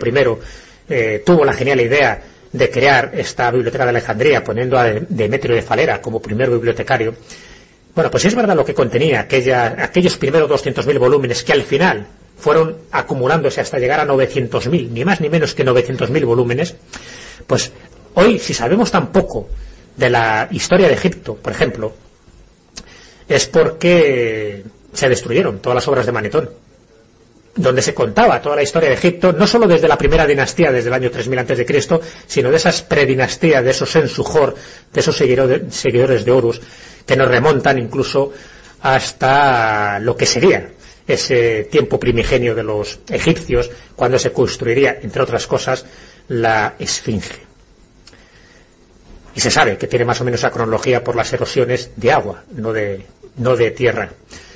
I tuvo la genial idea de crear esta Biblioteca de Alejandría, poniendo a Demetrio de Falera como primer bibliotecario. Bueno, pues es verdad lo que contenía aquellos primeros 200.000 volúmenes que al final fueron acumulándose hasta llegar a 900.000, ni más ni menos que 900.000 volúmenes. Pues hoy, si sabemos tan poco de la historia de Egipto, por ejemplo, es porque se destruyeron todas las obras de Manetón, donde se contaba toda la historia de Egipto, no solo desde la primera dinastía, desde el año 3000 a.C., sino de esas predinastías, de esos Sensujor, de esos seguidores de Horus, que nos remontan incluso hasta lo que sería ese tiempo primigenio de los egipcios, cuando se construiría, entre otras cosas, la Esfinge. Y se sabe que tiene más o menos esa cronología por las erosiones de agua, no de tierra.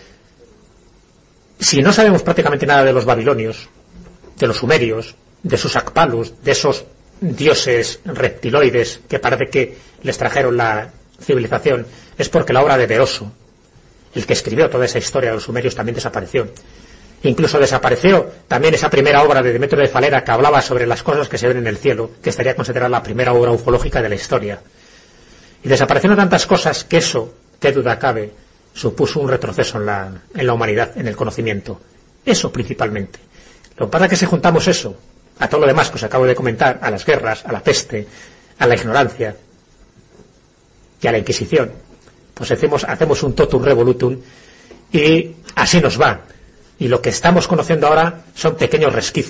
Si no sabemos prácticamente nada de los babilonios, de los sumerios, de sus Akpalus, de esos dioses reptiloides que parece que les trajeron la civilización, es porque la obra de Beroso, el que escribió toda esa historia de los sumerios, también desapareció. Incluso desapareció también esa primera obra de Demetrio de Falera que hablaba sobre las cosas que se ven en el cielo, que estaría considerada la primera obra ufológica de la historia. Y desaparecieron tantas cosas que eso, qué duda cabe, supuso un retroceso en la humanidad, en el conocimiento. Eso principalmente. Lo que pasa es que si juntamos eso a todo lo demás que os acabo de comentar, a las guerras, a la peste, a la ignorancia y a la Inquisición, pues hacemos un totum revolutum y así nos va. Y lo que estamos conociendo ahora son pequeños resquicios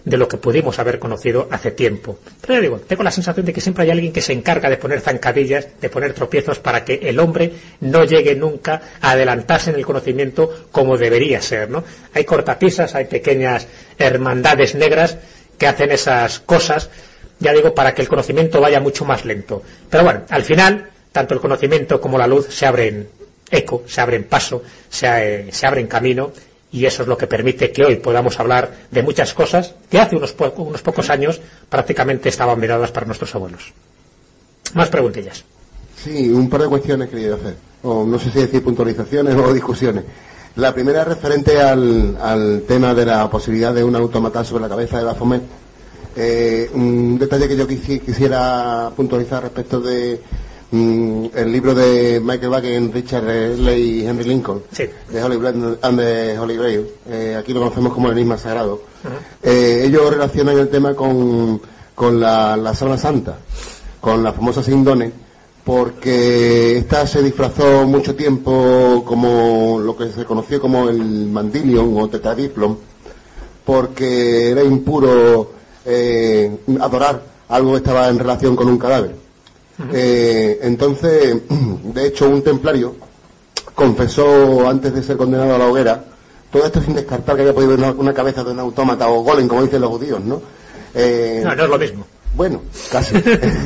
de lo que pudimos haber conocido hace tiempo. Pero ya digo, tengo la sensación de que siempre hay alguien que se encarga de poner zancadillas, de poner tropiezos para que el hombre no llegue nunca a adelantarse en el conocimiento como debería ser, ¿no? Hay cortapisas, hay pequeñas hermandades negras que hacen esas cosas, ya digo, para que el conocimiento vaya mucho más lento. Pero bueno, al final, tanto el conocimiento como la luz se abren eco, se abren paso, se abren camino, y eso es lo que permite que hoy podamos hablar de muchas cosas que hace unos pocos años prácticamente estaban vedadas para nuestros abuelos. Más preguntillas. Sí, un par de cuestiones quería hacer, o no sé si decir puntualizaciones o discusiones. La primera es referente al tema de la posibilidad de un autómata sobre la cabeza de Baphomet. Un detalle que yo quisiera puntualizar respecto de el libro de Michael Bakken, Richard Leigh y Henry Lincoln, sí, de Holy Blood and the Holy Grail, aquí lo conocemos como el enigma sagrado. Ellos relacionan el tema con la Sábana Santa, con la famosa Sindone, porque esta se disfrazó mucho tiempo como lo que se conoció como el Mandilion o Tetradiplom, porque era impuro adorar algo que estaba en relación con un cadáver. Entonces, de hecho, un templario confesó antes de ser condenado a la hoguera, todo esto sin descartar que haya podido ver una cabeza de un autómata o golem, como dicen los judíos, ¿no? No es lo mismo. Bueno, casi.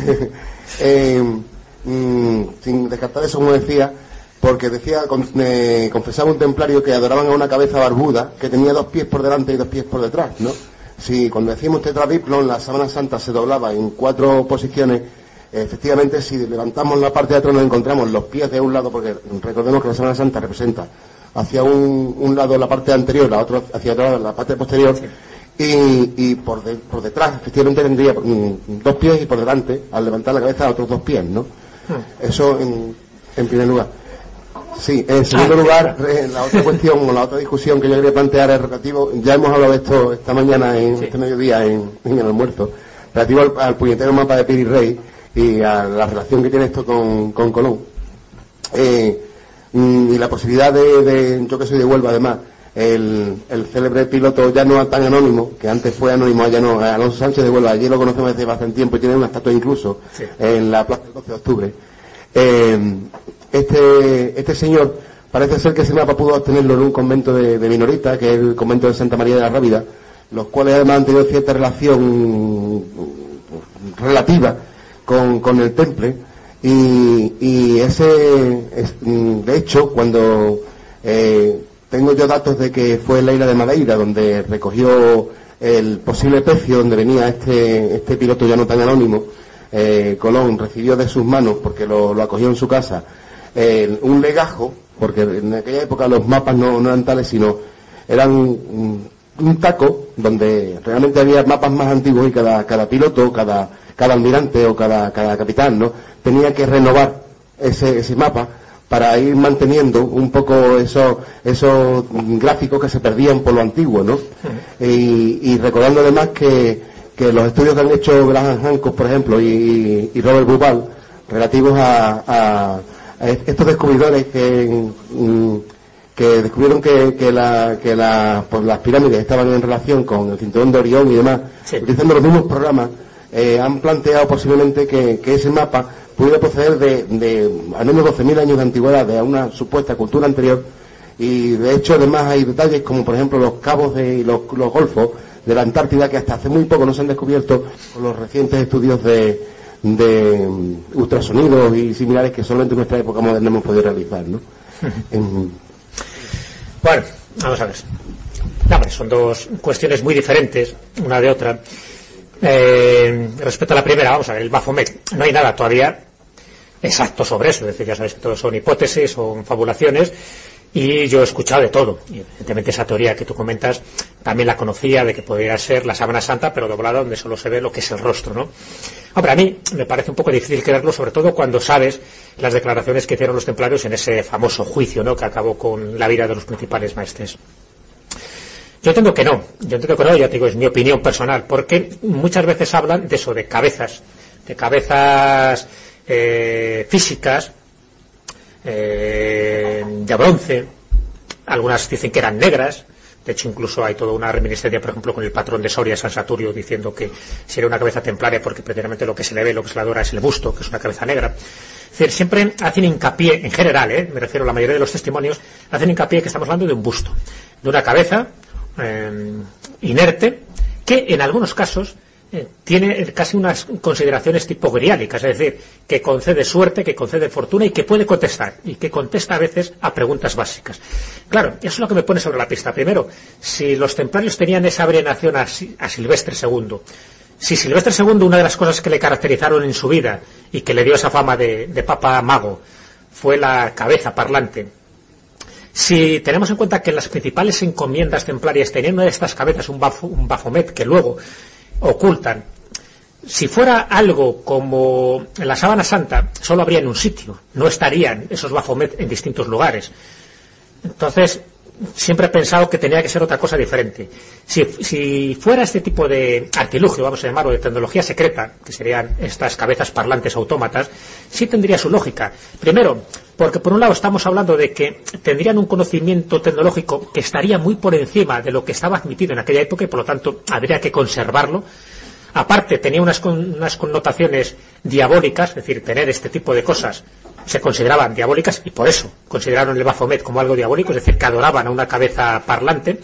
Sin descartar eso, como decía, porque decía, confesaba un templario que adoraban a una cabeza barbuda que tenía 2 pies por delante y 2 pies por detrás, ¿no? Si cuando decimos tetradiplon, la sábana santa se doblaba en 4 posiciones. Efectivamente, si levantamos la parte de atrás nos encontramos los pies de un lado, porque recordemos que la Sábana Santa representa hacia un lado la parte anterior, la otra hacia otro la parte posterior, y por detrás efectivamente tendría 2 pies y por delante, al levantar la cabeza, otros 2 pies, ¿no? Eso en primer lugar. Sí, en segundo lugar, la otra cuestión o la otra discusión que yo quería plantear es relativo, ya hemos hablado de esto esta mañana, este mediodía en el almuerzo, relativo al puñetero mapa de Piri Rey y a la relación que tiene esto con Colón, y la posibilidad de yo que soy de Huelva además, el célebre piloto ya no tan anónimo, que antes fue anónimo, ya no, Alonso Sánchez de Huelva, allí lo conocemos desde bastante tiempo y tiene una estatua incluso en la plaza del 12 de octubre. Este señor parece ser que ese mapa pudo obtenerlo en un convento de minoritas, que es el convento de Santa María de la Rábida, los cuales además han tenido cierta relación relativa con el temple, y de hecho, cuando tengo yo datos de que fue en la isla de Madeira donde recogió el posible pecio donde venía este piloto ya no tan anónimo, Colón recibió de sus manos, porque lo acogió en su casa, un legajo, porque en aquella época los mapas no eran tales, sino eran un taco donde realmente había mapas más antiguos, y cada piloto, cada almirante o cada capitán, ¿no?, tenía que renovar ese mapa para ir manteniendo un poco esos gráficos que se perdían por lo antiguo, ¿no? Y recordando además que los estudios que han hecho Graham Hancock, por ejemplo, y Robert Bupal, relativos a estos descubridores que descubrieron que las pirámides estaban en relación con el cinturón de Orión y demás, utilizando los mismos programas, han planteado posiblemente que ese mapa pudiera proceder de al menos 12.000 años de antigüedad, de una supuesta cultura anterior, y de hecho además hay detalles como por ejemplo los cabos y los golfos de la Antártida, que hasta hace muy poco no se han descubierto con los recientes estudios de ultrasonidos y similares que solamente en nuestra época moderna hemos podido realizar, ¿no? Bueno, vamos a ver. No, son 2 cuestiones muy diferentes una de otra. Respecto a la primera, vamos a ver, el Baphomet, no hay nada todavía exacto sobre eso, es decir, ya sabéis que todo son hipótesis, son fabulaciones, y yo he escuchado de todo, y evidentemente esa teoría que tú comentas también la conocía, de que podría ser la sábana santa pero doblada, donde solo se ve lo que es el rostro, ¿no? Hombre, a mí me parece un poco difícil creerlo, sobre todo cuando sabes las declaraciones que hicieron los templarios en ese famoso juicio, ¿no?, que acabó con la vida de los principales maestres. Yo entiendo que no, ya te digo, es mi opinión personal, porque muchas veces hablan de eso, de cabezas físicas, de bronce, algunas dicen que eran negras, De hecho, incluso hay toda una reminiscencia, por ejemplo, con el patrón de Soria, San Saturio, diciendo que si era una cabeza templaria, porque precisamente lo que se le ve, lo que se le adora es el busto, que es una cabeza negra. Es decir, siempre hacen hincapié, en general, me refiero a la mayoría de los testimonios, hacen hincapié que estamos hablando de un busto, de una cabeza inerte, que en algunos casos tiene casi unas consideraciones tipo griálicas, es decir, que concede suerte, que concede fortuna y que puede contestar, y que contesta a veces a preguntas básicas. Claro, eso es lo que me pone sobre la pista. Primero, si los templarios tenían esa veneración a Silvestre II, si Silvestre II, una de las cosas que le caracterizaron en su vida y que le dio esa fama de papa mago, fue la cabeza parlante. Si tenemos en cuenta que las principales encomiendas templarias tenían una de estas cabezas, un Baphomet, que luego ocultan, si fuera algo como la sábana santa, solo habría en un sitio, no estarían esos Baphomet en distintos lugares. Entonces, siempre he pensado que tenía que ser otra cosa diferente. Si fuera este tipo de artilugio, vamos a llamarlo, de tecnología secreta, que serían estas cabezas parlantes autómatas, sí tendría su lógica. Primero, porque por un lado estamos hablando de que tendrían un conocimiento tecnológico que estaría muy por encima de lo que estaba admitido en aquella época y por lo tanto habría que conservarlo. Aparte, tenía unas connotaciones diabólicas, es decir, tener este tipo de cosas se consideraban diabólicas y por eso consideraron el Baphomet como algo diabólico, es decir, que adoraban a una cabeza parlante.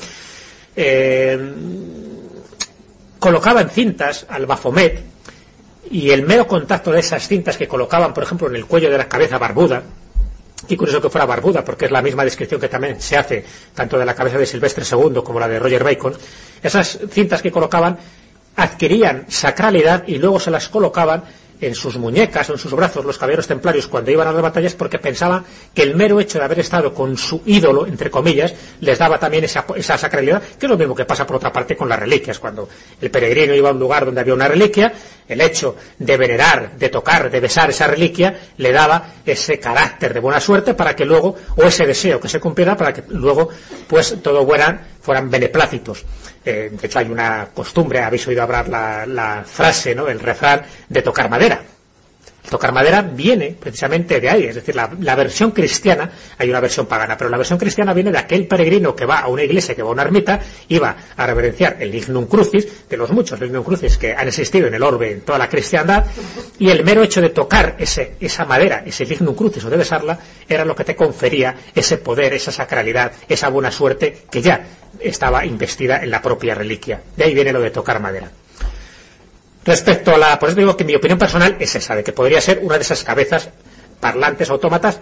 Colocaban cintas al Baphomet y el mero contacto de esas cintas que colocaban, por ejemplo, en el cuello de la cabeza barbuda, y curioso que fuera barbuda porque es la misma descripción que también se hace tanto de la cabeza de Silvestre II como la de Roger Bacon, esas cintas que colocaban adquirían sacralidad y luego se las colocaban en sus muñecas o en sus brazos los caballeros templarios cuando iban a las batallas, porque pensaban que el mero hecho de haber estado con su ídolo, entre comillas, les daba también esa sacralidad, que es lo mismo que pasa por otra parte con las reliquias. Cuando el peregrino iba a un lugar donde había una reliquia, el hecho de venerar, de tocar, de besar esa reliquia le daba ese carácter de buena suerte para que luego, o ese deseo que se cumpliera para que luego pues todo fueran beneplácitos. De hecho hay una costumbre, habéis oído hablar la frase, ¿no?, el refrán de tocar madera. Tocar madera viene precisamente de ahí, es decir, la versión cristiana, hay una versión pagana, pero la versión cristiana viene de aquel peregrino que va a una iglesia, que va a una ermita, iba a reverenciar el Lignum Crucis, de los muchos Lignum Crucis que han existido en el orbe, en toda la cristiandad, y el mero hecho de tocar esa madera, ese Lignum Crucis o de besarla, era lo que te confería ese poder, esa sacralidad, esa buena suerte que ya estaba investida en la propia reliquia. De ahí viene lo de tocar madera. Respecto a por eso digo que mi opinión personal es esa, de que podría ser una de esas cabezas parlantes autómatas,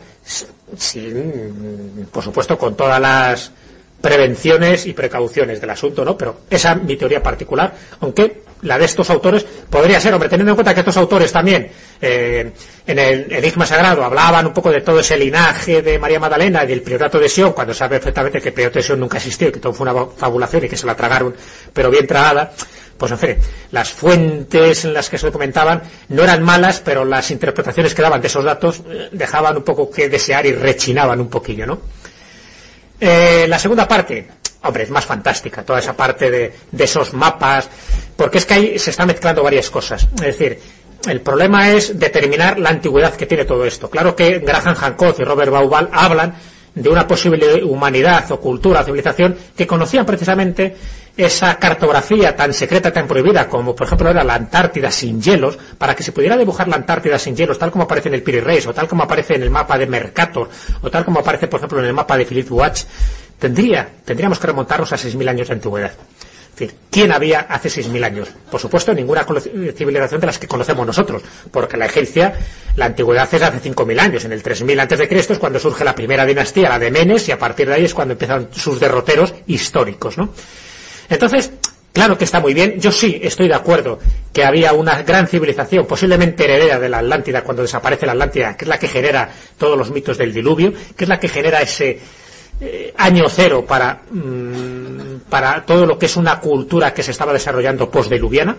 por supuesto con todas las prevenciones y precauciones del asunto, ¿no? Pero esa es mi teoría particular, aunque la de estos autores podría ser, hombre, teniendo en cuenta que estos autores también en el Enigma Sagrado hablaban un poco de todo ese linaje de María Magdalena y del priorato de Sion, cuando sabe perfectamente que el priorato de Sion nunca existió y que todo fue una fabulación y que se la tragaron, pero bien tragada. Pues en fin, las fuentes en las que se documentaban no eran malas, pero las interpretaciones que daban de esos datos dejaban un poco que desear y rechinaban un poquillo, ¿no? La segunda parte, hombre, es más fantástica, toda esa parte de esos mapas, porque es que ahí se están mezclando varias cosas. Es decir, el problema es determinar la antigüedad que tiene todo esto. Claro que Graham Hancock y Robert Bauval hablan de una posible humanidad o cultura o civilización que conocían precisamente esa cartografía tan secreta, tan prohibida, como por ejemplo era la Antártida sin hielos, para que se pudiera dibujar la Antártida sin hielos, tal como aparece en el Piri Reis, o tal como aparece en el mapa de Mercator, o tal como aparece por ejemplo en el mapa de Philip Watch, tendríamos que remontarnos a 6.000 años de antigüedad. Es decir, ¿quién había hace 6.000 años? Por supuesto, ninguna civilización de las que conocemos nosotros, porque la egipcia, la antigüedad es hace 5.000 años. En el 3.000 antes de Cristo es cuando surge la primera dinastía, la de Menes, y a partir de ahí es cuando empiezan sus derroteros históricos, ¿no? Entonces, claro que está muy bien. Yo sí estoy de acuerdo que había una gran civilización, posiblemente heredera de la Atlántida, cuando desaparece la Atlántida, que es la que genera todos los mitos del diluvio, que es la que genera ese año cero para todo lo que es una cultura que se estaba desarrollando postdiluviana,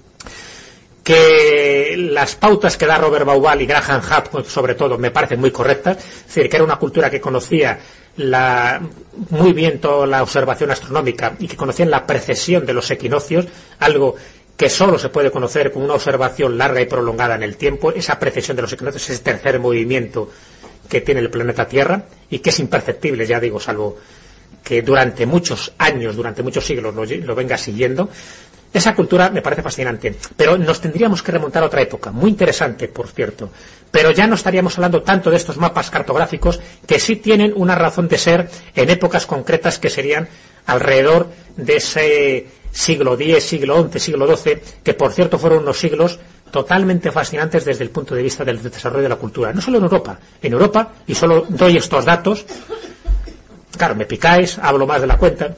que las pautas que da Robert Bauval y Graham Hancock sobre todo me parecen muy correctas, es decir, que era una cultura que conocía muy bien toda la observación astronómica y que conocían la precesión de los equinoccios, algo que solo se puede conocer con una observación larga y prolongada en el tiempo, esa precesión de los equinoccios, ese tercer movimiento que tiene el planeta Tierra y que es imperceptible, ya digo, salvo que durante muchos años, durante muchos siglos lo venga siguiendo. Esa cultura me parece fascinante, pero nos tendríamos que remontar a otra época, muy interesante, por cierto, pero ya no estaríamos hablando tanto de estos mapas cartográficos que sí tienen una razón de ser en épocas concretas que serían alrededor de ese siglo X, siglo XI, siglo XII, que por cierto fueron unos siglos totalmente fascinantes desde el punto de vista del desarrollo de la cultura, no solo en Europa, y solo doy estos datos, claro, me picáis, hablo más de la cuenta.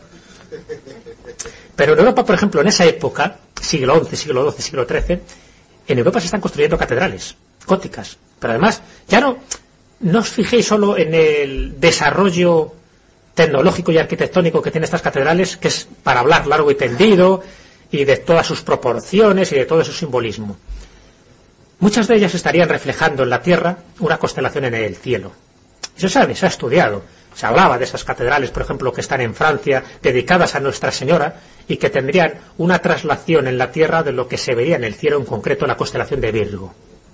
Pero en Europa, por ejemplo, en esa época, siglo XI, siglo XII, siglo XIII, en Europa se están construyendo catedrales góticas. Pero además, ya no os fijéis solo en el desarrollo tecnológico y arquitectónico que tienen estas catedrales, que es para hablar largo y tendido, y de todas sus proporciones y de todo su simbolismo. Muchas de ellas estarían reflejando en la tierra una constelación en el cielo. Eso se ha estudiado. Se hablaba de esas catedrales, por ejemplo, que están en Francia, dedicadas a Nuestra Señora, y que tendrían una traslación en la tierra de lo que se veía en el cielo, en concreto la constelación de Virgo.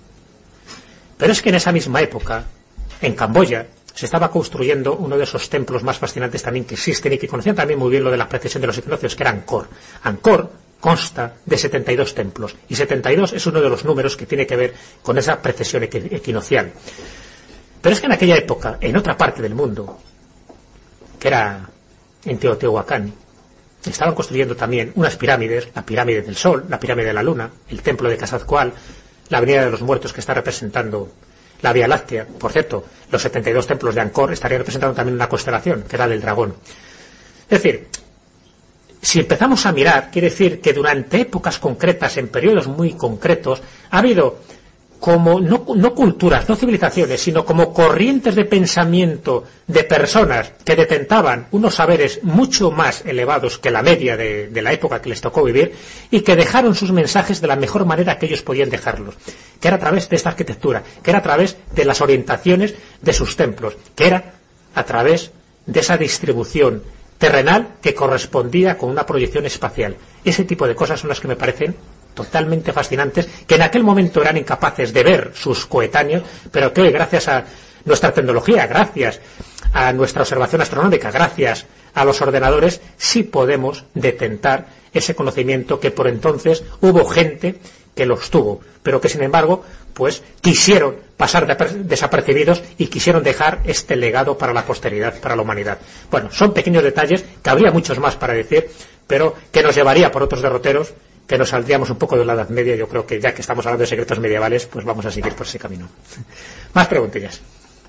Pero es que en esa misma época, en Camboya, se estaba construyendo uno de esos templos más fascinantes también que existen y que conocían también muy bien lo de la precesión de los equinoccios, que era Angkor. Angkor consta de 72 templos, y 72 es uno de los números que tiene que ver con esa precesión equinoccial. Pero es que en aquella época, en otra parte del mundo, que era en Teotihuacán, estaban construyendo también unas pirámides, la pirámide del Sol, la pirámide de la Luna, el templo de Quetzalcóatl, la avenida de los Muertos que está representando la Vía Láctea. Por cierto, los 72 templos de Angkor estarían representando también una constelación, que era del dragón. Es decir, si empezamos a mirar, quiere decir que durante épocas concretas, en periodos muy concretos, ha habido como, no culturas, no civilizaciones, sino como corrientes de pensamiento de personas que detentaban unos saberes mucho más elevados que la media de la época que les tocó vivir, y que dejaron sus mensajes de la mejor manera que ellos podían dejarlos, que era a través de esta arquitectura, que era a través de las orientaciones de sus templos, que era a través de esa distribución terrenal que correspondía con una proyección espacial. Ese tipo de cosas son las que me parecen totalmente fascinantes, que en aquel momento eran incapaces de ver sus coetáneos, pero que hoy, gracias a nuestra tecnología, gracias a nuestra observación astronómica, gracias a los ordenadores, sí podemos detentar ese conocimiento que por entonces hubo gente que los tuvo, pero que sin embargo pues quisieron pasar desapercibidos y quisieron dejar este legado para la posteridad, para la humanidad. Bueno, son pequeños detalles, que habría muchos más para decir, pero que nos llevaría por otros derroteros, que nos saldríamos un poco de la Edad Media. Yo creo que ya que estamos hablando de secretos medievales, pues vamos a seguir por ese camino. Más preguntillas.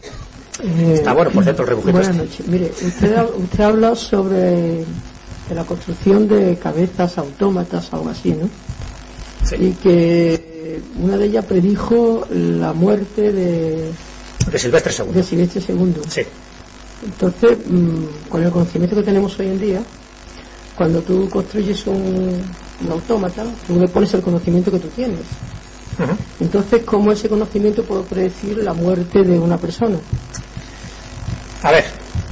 Está bueno, por cierto, el rebujito. Buenas noches. Mire, usted habla sobre la construcción de cabezas autómatas, algo así, ¿no? Sí. Y que una de ellas predijo la muerte de Silvestre II. De Silvestre II. Sí. Entonces, con el conocimiento que tenemos hoy en día, cuando tú construyes un autómata, tú le pones el conocimiento que tú tienes. Uh-huh. Entonces, ¿cómo ese conocimiento puede predecir la muerte de una persona? A ver,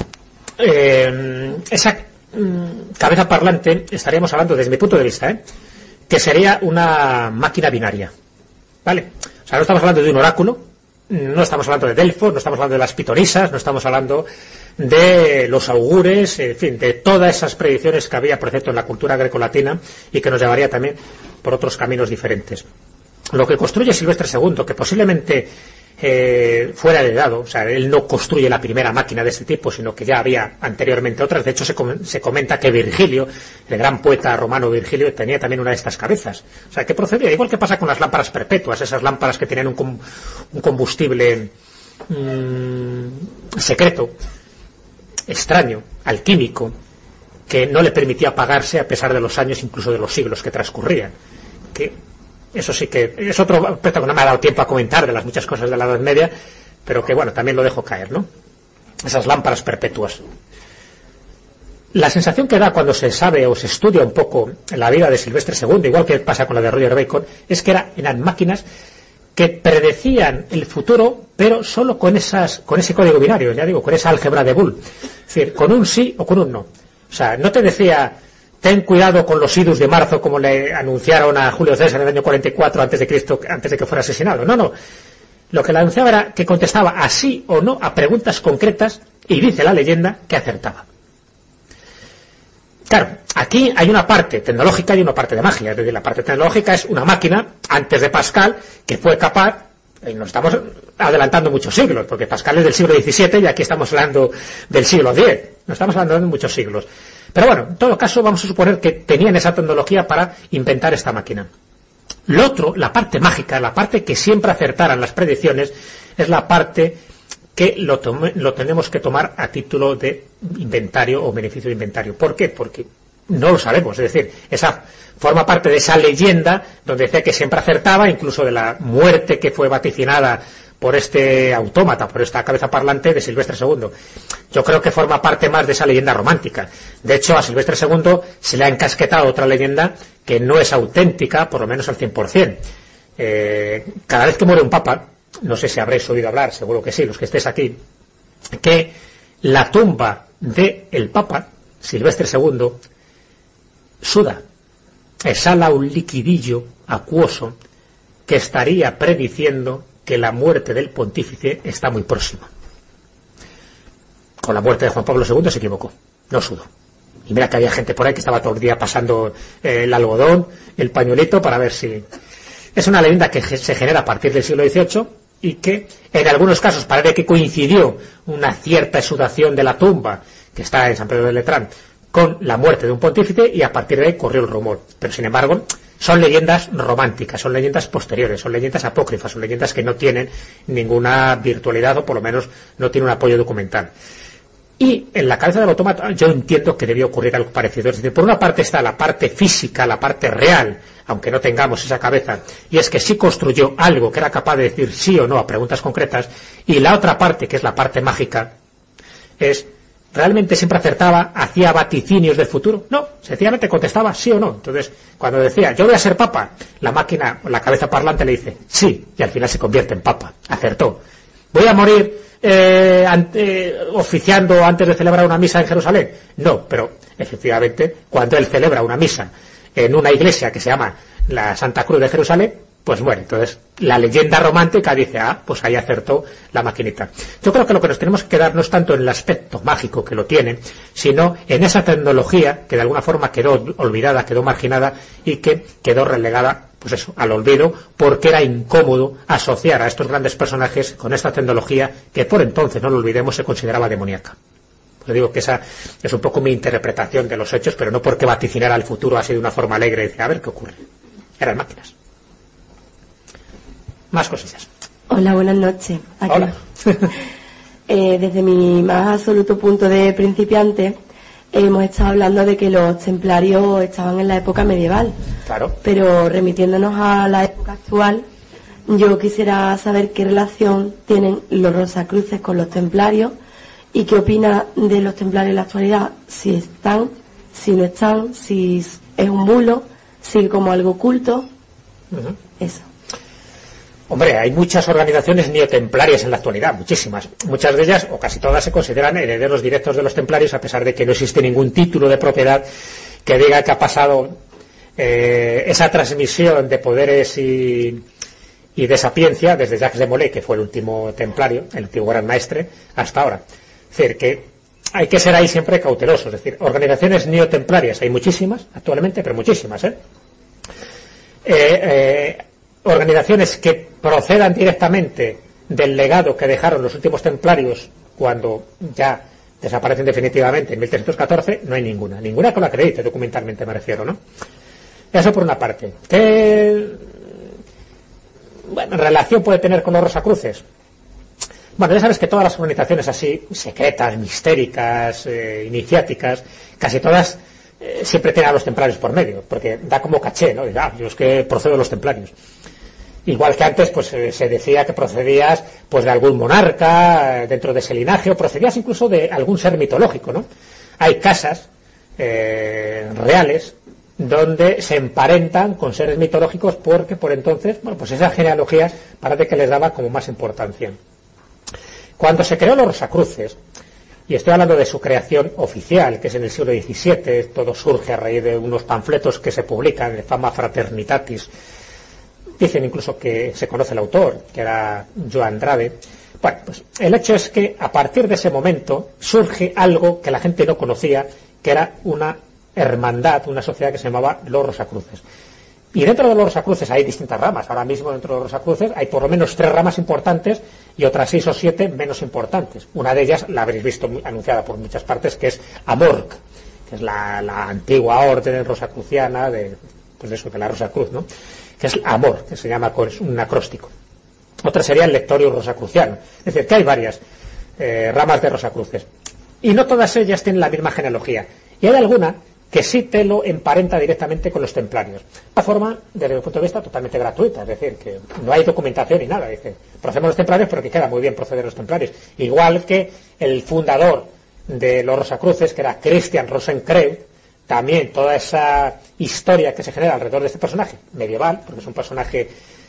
esa cabeza parlante, estaríamos hablando, desde mi punto de vista, que sería una máquina binaria, ¿vale? O sea, no estamos hablando de un oráculo, no estamos hablando de Delfos, no estamos hablando de las pitonisas, no estamos hablando de los augures, en fin, de todas esas predicciones que había, por cierto, en la cultura grecolatina, y que nos llevaría también por otros caminos diferentes. Lo que construye Silvestre II, que posiblemente fuera heredado, o sea, él no construye la primera máquina de este tipo, sino que ya había anteriormente otras. De hecho, se comenta que Virgilio, el gran poeta romano Virgilio, tenía también una de estas cabezas. O sea, que procedía, igual que pasa con las lámparas perpetuas, esas lámparas que tenían un combustible secreto, extraño, alquímico, que no le permitía apagarse a pesar de los años, incluso de los siglos que transcurrían. Que eso sí que es otro aspecto que no me ha dado tiempo a comentar de las muchas cosas de la Edad Media, pero que bueno, también lo dejo caer, ¿no? Esas lámparas perpetuas. La sensación que da cuando se sabe o se estudia un poco la vida de Silvestre II, igual que pasa con la de Roger Bacon, es que eran máquinas que predecían el futuro, pero solo con ese código binario, ya digo, con esa álgebra de Boole. Es decir, con un sí o con un no. O sea, no te decía, ten cuidado con los idus de marzo, como le anunciaron a Julio César en el año 44 antes de Cristo, antes de que fuera asesinado. No. Lo que le anunciaba era que contestaba a sí o no a preguntas concretas, y dice la leyenda que acertaba. Claro, aquí hay una parte tecnológica y una parte de magia. Es decir, la parte tecnológica es una máquina, antes de Pascal, que fue capaz, y nos estamos adelantando muchos siglos, porque Pascal es del siglo XVII y aquí estamos hablando del siglo X. No estamos hablando de muchos siglos. Pero bueno, en todo caso vamos a suponer que tenían esa tecnología para inventar esta máquina. Lo otro, la parte mágica, la parte que siempre acertaran las predicciones, es la parte que lo tenemos que tomar a título de inventario o beneficio de inventario. ¿Por qué? Porque no lo sabemos. Es decir, esa forma parte de esa leyenda donde decía que siempre acertaba, incluso de la muerte que fue vaticinada por este autómata, por esta cabeza parlante de Silvestre II. Yo creo que forma parte más de esa leyenda romántica. De hecho, a Silvestre II se le ha encasquetado otra leyenda que no es auténtica, por lo menos al 100%. Cada vez que muere un papa, no sé si habréis oído hablar, seguro que sí, los que estéis aquí, que la tumba del papa, Silvestre II, suda, exhala un liquidillo acuoso que estaría prediciendo que la muerte del pontífice está muy próxima. Con la muerte de Juan Pablo II se equivocó, no sudó. Y mira que había gente por ahí que estaba todo el día pasando el algodón, el pañuelito, para ver si... Es una leyenda que se genera a partir del siglo XVIII y que en algunos casos parece que coincidió una cierta exudación de la tumba que está en San Pedro de Letrán con la muerte de un pontífice, y a partir de ahí corrió el rumor. Pero sin embargo son leyendas románticas, son leyendas posteriores, son leyendas apócrifas, son leyendas que no tienen ninguna virtualidad, o por lo menos no tienen un apoyo documental. Y en la cabeza del autómata yo entiendo que debió ocurrir algo parecido. Es decir, por una parte está la parte física, la parte real, aunque no tengamos esa cabeza, y es que sí construyó algo que era capaz de decir sí o no a preguntas concretas, y la otra parte, que es la parte mágica, es ¿realmente siempre acertaba, hacía vaticinios del futuro? No, sencillamente contestaba sí o no. Entonces, cuando decía yo voy a ser papa, la máquina, la cabeza parlante le dice sí, y al final se convierte en papa. Acertó. Voy a morir oficiando antes de celebrar una misa en Jerusalén. No, pero efectivamente cuando él celebra una misa en una iglesia que se llama la Santa Cruz de Jerusalén, pues bueno, entonces la leyenda romántica dice, pues ahí acertó la maquinita. Yo creo que lo que nos tenemos que quedar no es tanto en el aspecto mágico que lo tiene, sino en esa tecnología que de alguna forma quedó olvidada, quedó marginada y que quedó relegada, pues eso, al olvido, porque era incómodo asociar a estos grandes personajes con esta tecnología que por entonces, no lo olvidemos, se consideraba demoníaca. Pues digo que esa es un poco mi interpretación de los hechos, pero no porque vaticinara el futuro así de una forma alegre y decir, a ver qué ocurre. Eran máquinas. Más cosillas. Hola, buenas noches. Aquí. Hola. Desde mi más absoluto punto de principiante, hemos estado hablando de que los templarios estaban en la época medieval. Claro. Pero remitiéndonos a la época actual, yo quisiera saber qué relación tienen los Rosacruces con los templarios y qué opina de los templarios en la actualidad. Si están, si no están, si es un bulo, si como algo oculto. Eso. Hombre, hay muchas organizaciones neotemplarias en la actualidad, muchísias. Muchas de ellas, o casi todas, se consideran herederos directos de los templarios, a pesar de que no existe ningún título de propiedad que diga que ha pasado esa transmisión de poderes y de sapiencia desde Jacques de Molay, que fue el último templario, el último gran maestre, hasta ahora. Es decir, que hay que ser ahí siempre cautelosos. Es decir, organizaciones neotemplarias hay muchísimas actualmente, pero muchísimas, organizaciones que procedan directamente del legado que dejaron los últimos templarios cuando ya desaparecen definitivamente en 1314, no hay ninguna que lo acredite documentalmente, me refiero, ¿no? Eso por una parte. ¿Qué relación puede tener con los Rosacruces? Bueno, ya sabes que todas las organizaciones así, secretas, mistéricas, iniciáticas, casi todas siempre tienen a los templarios por medio, porque da como caché, ¿no? Yo es que procedo de los templarios. Igual que antes, pues se decía que procedías pues de algún monarca dentro de ese linaje, o procedías incluso de algún ser mitológico, ¿no? Hay casas reales donde se emparentan con seres mitológicos porque por entonces, pues esa genealogía parece que les daba como más importancia. Cuando se creó los Rosacruces, y estoy hablando de su creación oficial, que es en el siglo XVII, todo surge a raíz de unos panfletos que se publican de Fama Fraternitatis. Dicen incluso que se conoce el autor, que era Joan Andrade. Bueno, pues el hecho es que a partir de ese momento surge algo que la gente no conocía, que era una hermandad, una sociedad que se llamaba los Rosacruces. Y dentro de los Rosacruces hay distintas ramas. Ahora mismo dentro de los Rosacruces hay por lo menos 3 ramas importantes y otras 6 o 7 menos importantes. Una de ellas la habréis visto anunciada por muchas partes, que es Amorc, que es la antigua orden rosacruciana de la Rosacruz, ¿no? Que es Amor, que se llama, es un acróstico. Otra sería el Lectorius Rosacruciano. Es decir, que hay varias ramas de Rosacruces. Y no todas ellas tienen la misma genealogía. Y hay alguna que sí te lo emparenta directamente con los templarios. De forma, desde mi punto de vista, totalmente gratuita. Es decir, que no hay documentación ni nada. Dice, procedemos los templarios, pero que queda muy bien proceder los templarios. Igual que el fundador de los Rosacruces, que era Christian Rosenkreuz, también toda esa historia que se genera alrededor de este personaje medieval, porque es un personaje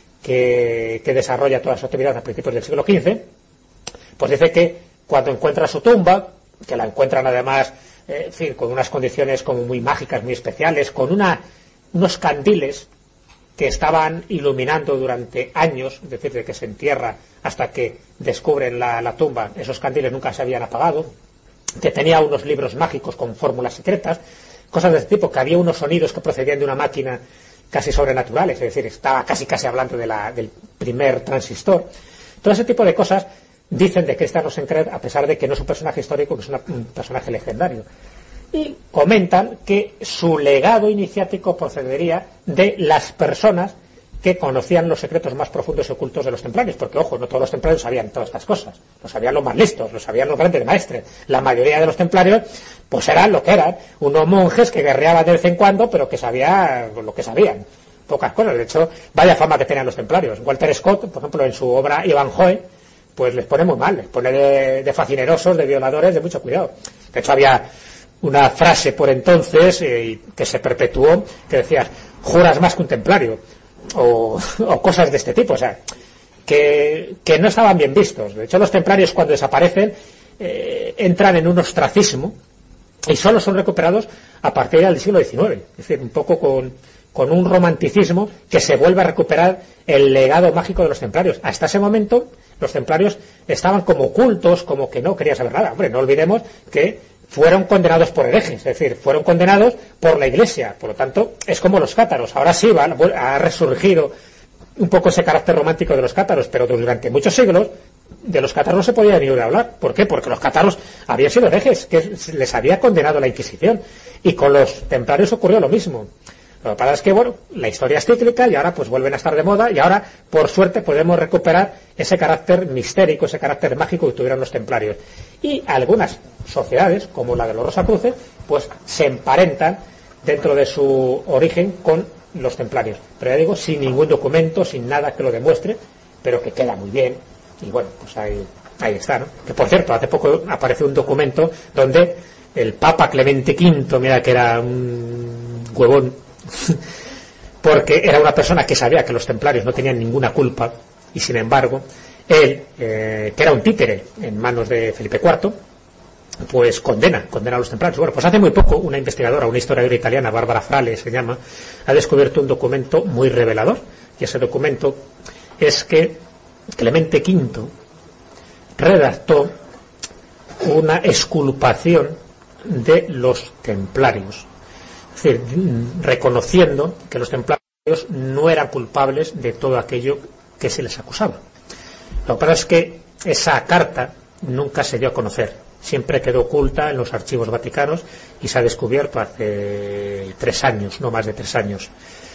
que desarrolla toda su actividad a principios del siglo XV, pues dice que cuando encuentra su tumba, que la encuentran además en fin, con unas condiciones como muy mágicas, muy especiales, con unos candiles que estaban iluminando durante años, es decir, de que se entierra hasta que descubren la tumba, esos candiles nunca se habían apagado, que tenía unos libros mágicos con fórmulas secretas, cosas de este tipo, que había unos sonidos que procedían de una máquina casi sobrenaturales, es decir, estaba casi hablando del primer transistor. Todo ese tipo de cosas dicen de Christian Rosenkreuz, a pesar de que no es un personaje histórico, que es un personaje legendario. Y comentan que su legado iniciático procedería de las personas que conocían los secretos más profundos y ocultos de los templarios, porque, ojo, no todos los templarios sabían todas estas cosas, lo sabían los más listos, lo sabían los grandes maestres. La mayoría de los templarios, pues eran lo que eran, unos monjes que guerreaban de vez en cuando, pero que sabían lo que sabían, pocas cosas. De hecho, vaya fama que tenían los templarios. Walter Scott, por ejemplo, en su obra Ivanhoe, pues les pone muy mal, les pone de facinerosos, de violadores, de mucho cuidado. De hecho, había una frase por entonces que se perpetuó, que decía, juras más que un templario, o cosas de este tipo, o sea, que no estaban bien vistos. De hecho, los templarios, cuando desaparecen, entran en un ostracismo y solo son recuperados a partir del siglo XIX, es decir, un poco con un romanticismo que se vuelve a recuperar el legado mágico de los templarios. Hasta ese momento los templarios estaban como ocultos, como que no querían saber nada. Hombre, no olvidemos que fueron condenados por herejes, es decir, fueron condenados por la Iglesia. Por lo tanto, es como los cátaros. Ahora sí ha resurgido un poco ese carácter romántico de los cátaros, pero durante muchos siglos de los cátaros no se podía ni oír hablar. ¿Por qué? Porque los cátaros habían sido herejes, que les había condenado la Inquisición. Y con los templarios ocurrió lo mismo. Lo que pasa es que, bueno, la historia es cíclica y ahora pues vuelven a estar de moda y ahora, por suerte, podemos recuperar ese carácter mistérico, ese carácter mágico que tuvieron los templarios. Y algunas sociedades, como la de los Rosacruces, pues se emparentan dentro de su origen con los templarios. Pero ya digo, sin ningún documento, sin nada que lo demuestre, pero que queda muy bien. Y bueno, pues ahí está, ¿no? Que por cierto, hace poco apareció un documento donde el Papa Clemente V, mira que era un huevón, porque era una persona que sabía que los templarios no tenían ninguna culpa y sin embargo él, que era un títere en manos de Felipe IV, pues condena a los templarios. Bueno, pues hace muy poco una investigadora, una historiadora italiana, Bárbara Frale se llama, ha descubierto un documento muy revelador, y ese documento es que Clemente V redactó una exculpación de los templarios. Es decir, reconociendo que los templarios no eran culpables de todo aquello que se les acusaba. Lo que pasa es que esa carta nunca se dio a conocer, siempre quedó oculta en los archivos vaticanos y se ha descubierto hace 3 años, no más de 3 años.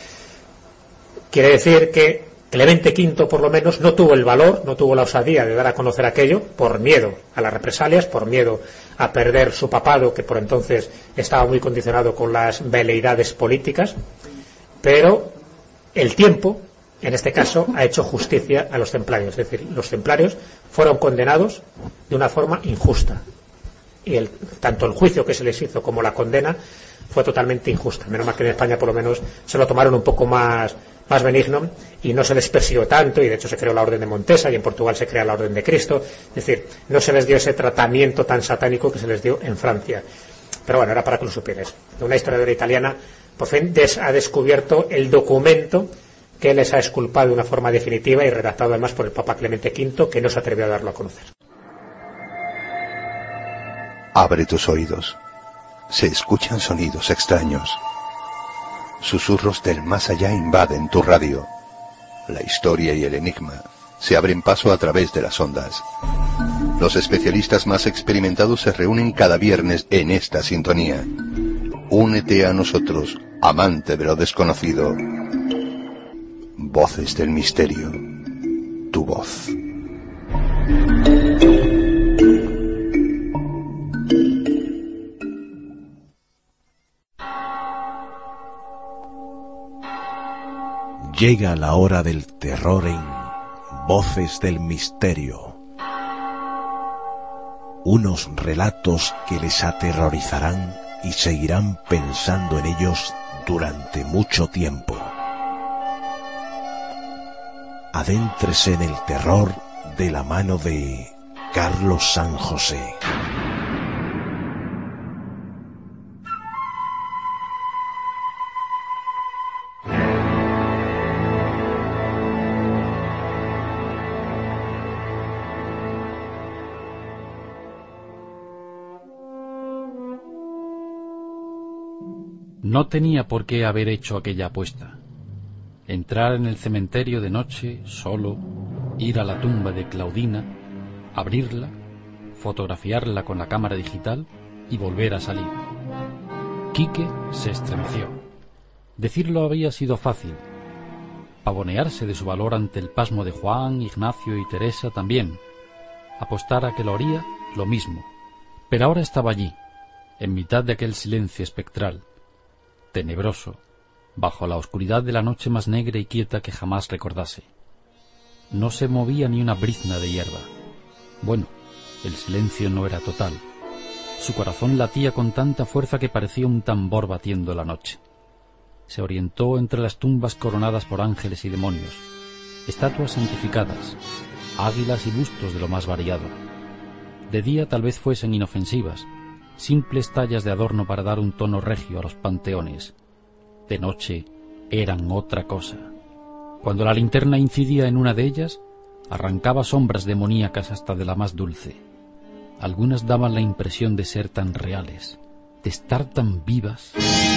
Quiere decir que Clemente V, por lo menos, no tuvo el valor, no tuvo la osadía de dar a conocer aquello por miedo a las represalias, por miedo a perder su papado, que por entonces estaba muy condicionado con las veleidades políticas, pero el tiempo, en este caso, ha hecho justicia a los templarios. Es decir, los templarios fueron condenados de una forma injusta. Y tanto el juicio que se les hizo como la condena fue totalmente injusta. Menos mal que en España, por lo menos, se lo tomaron un poco más benigno y no se les persiguió tanto, y de hecho se creó la Orden de Montesa y en Portugal se crea la Orden de Cristo. Es decir, no se les dio ese tratamiento tan satánico que se les dio en Francia. Pero bueno, era para que lo supieras. Una historiadora italiana por fin ha descubierto el documento que les ha exculpado de una forma definitiva y redactado además por el Papa Clemente V, que no se atrevió a darlo a conocer. Abre tus oídos. se escuchan sonidos extraños. Susurros del más allá invaden tu radio. La historia y el enigma se abren paso a través de las ondas. Los especialistas más experimentados se reúnen cada viernes en esta sintonía. Únete a nosotros, amante de lo desconocido. Voces del misterio. Tu voz. Llega la hora del terror en Voces del Misterio. Unos relatos que les aterrorizarán y seguirán pensando en ellos durante mucho tiempo. Adéntrese en el terror de la mano de Carlos San José. No tenía por qué haber hecho aquella apuesta. Entrar en el cementerio de noche, solo, ir a la tumba de Claudina, abrirla, fotografiarla con la cámara digital y volver a salir. Quique se estremeció. Decirlo había sido fácil. Pavonearse de su valor ante el pasmo de Juan, Ignacio y Teresa también. Apostar a que lo haría, lo mismo. Pero ahora estaba allí, en mitad de aquel silencio espectral, tenebroso, bajo la oscuridad de la noche más negra y quieta que jamás recordase. No se movía ni una brizna de hierba. Bueno, el silencio no era total. Su corazón latía con tanta fuerza que parecía un tambor batiendo la noche. Se orientó entre las tumbas coronadas por ángeles y demonios, estatuas santificadas, águilas y bustos de lo más variado. De día tal vez fuesen inofensivas, simples tallas de adorno para dar un tono regio a los panteones. De noche eran otra cosa. Cuando la linterna incidía en una de ellas, arrancaba sombras demoníacas hasta de la más dulce. Algunas daban la impresión de ser tan reales, de estar tan vivas.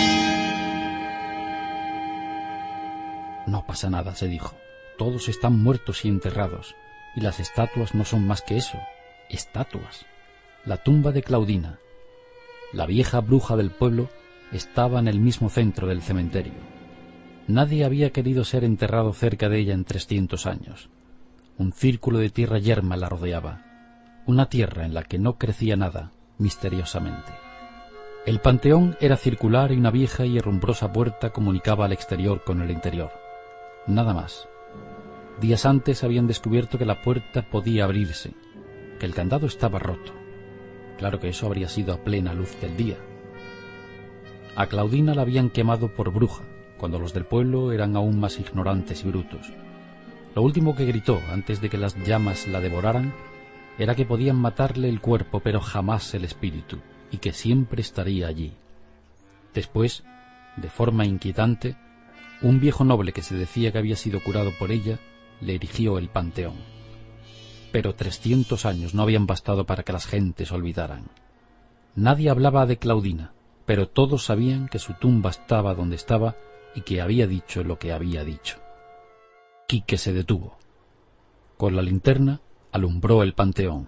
No pasa nada, se dijo. Todos están muertos y enterrados, y las estatuas no son más que eso, estatuas. La tumba de Claudina, la vieja bruja del pueblo, estaba en el mismo centro del cementerio. Nadie había querido ser enterrado cerca de ella en 300 años. Un círculo de tierra yerma la rodeaba, una tierra en la que no crecía nada, misteriosamente. El panteón era circular y una vieja y herrumbrosa puerta comunicaba al exterior con el interior. Nada más. Días antes habían descubierto que la puerta podía abrirse, que el candado estaba roto. Claro que eso habría sido a plena luz del día. A Claudina la habían quemado por bruja, cuando los del pueblo eran aún más ignorantes y brutos. Lo último que gritó antes de que las llamas la devoraran era que podían matarle el cuerpo pero jamás el espíritu, y que siempre estaría allí. Después, de forma inquietante, un viejo noble que se decía que había sido curado por ella le erigió el panteón. Pero 300 años no habían bastado para que las gentes olvidaran. Nadie hablaba de Claudina, pero todos sabían que su tumba estaba donde estaba y que había dicho lo que había dicho. Quique se detuvo. Con la linterna alumbró el panteón.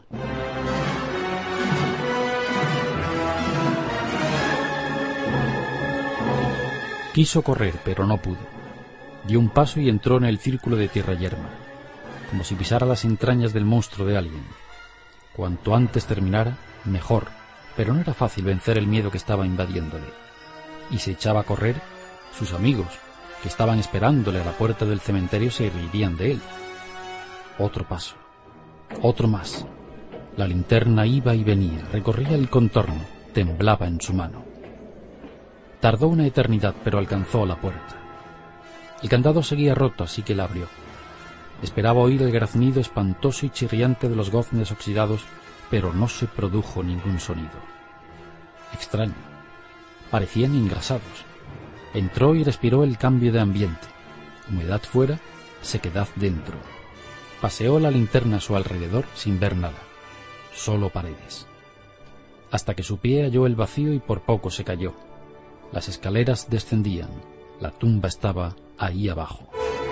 Quiso correr, pero no pudo. Dio un paso y entró en el círculo de tierra yerma, como si pisara las entrañas del monstruo de alguien. Cuanto antes terminara, mejor, pero no era fácil vencer el miedo que estaba invadiéndole. Y se echaba a correr, sus amigos, que estaban esperándole a la puerta del cementerio, se reirían de él. Otro paso, otro más. La linterna iba y venía, recorría el contorno, temblaba en su mano. Tardó una eternidad, pero alcanzó la puerta. El candado seguía roto, así que la abrió. Esperaba oír el graznido espantoso y chirriante de los goznes oxidados, pero no se produjo ningún sonido. Extraño. Parecían engrasados. Entró y respiró el cambio de ambiente. Humedad fuera, sequedad dentro. Paseó la linterna a su alrededor sin ver nada. Solo paredes. hasta que su pie halló el vacío y por poco se cayó. Las escaleras descendían, la tumba estaba ahí abajo.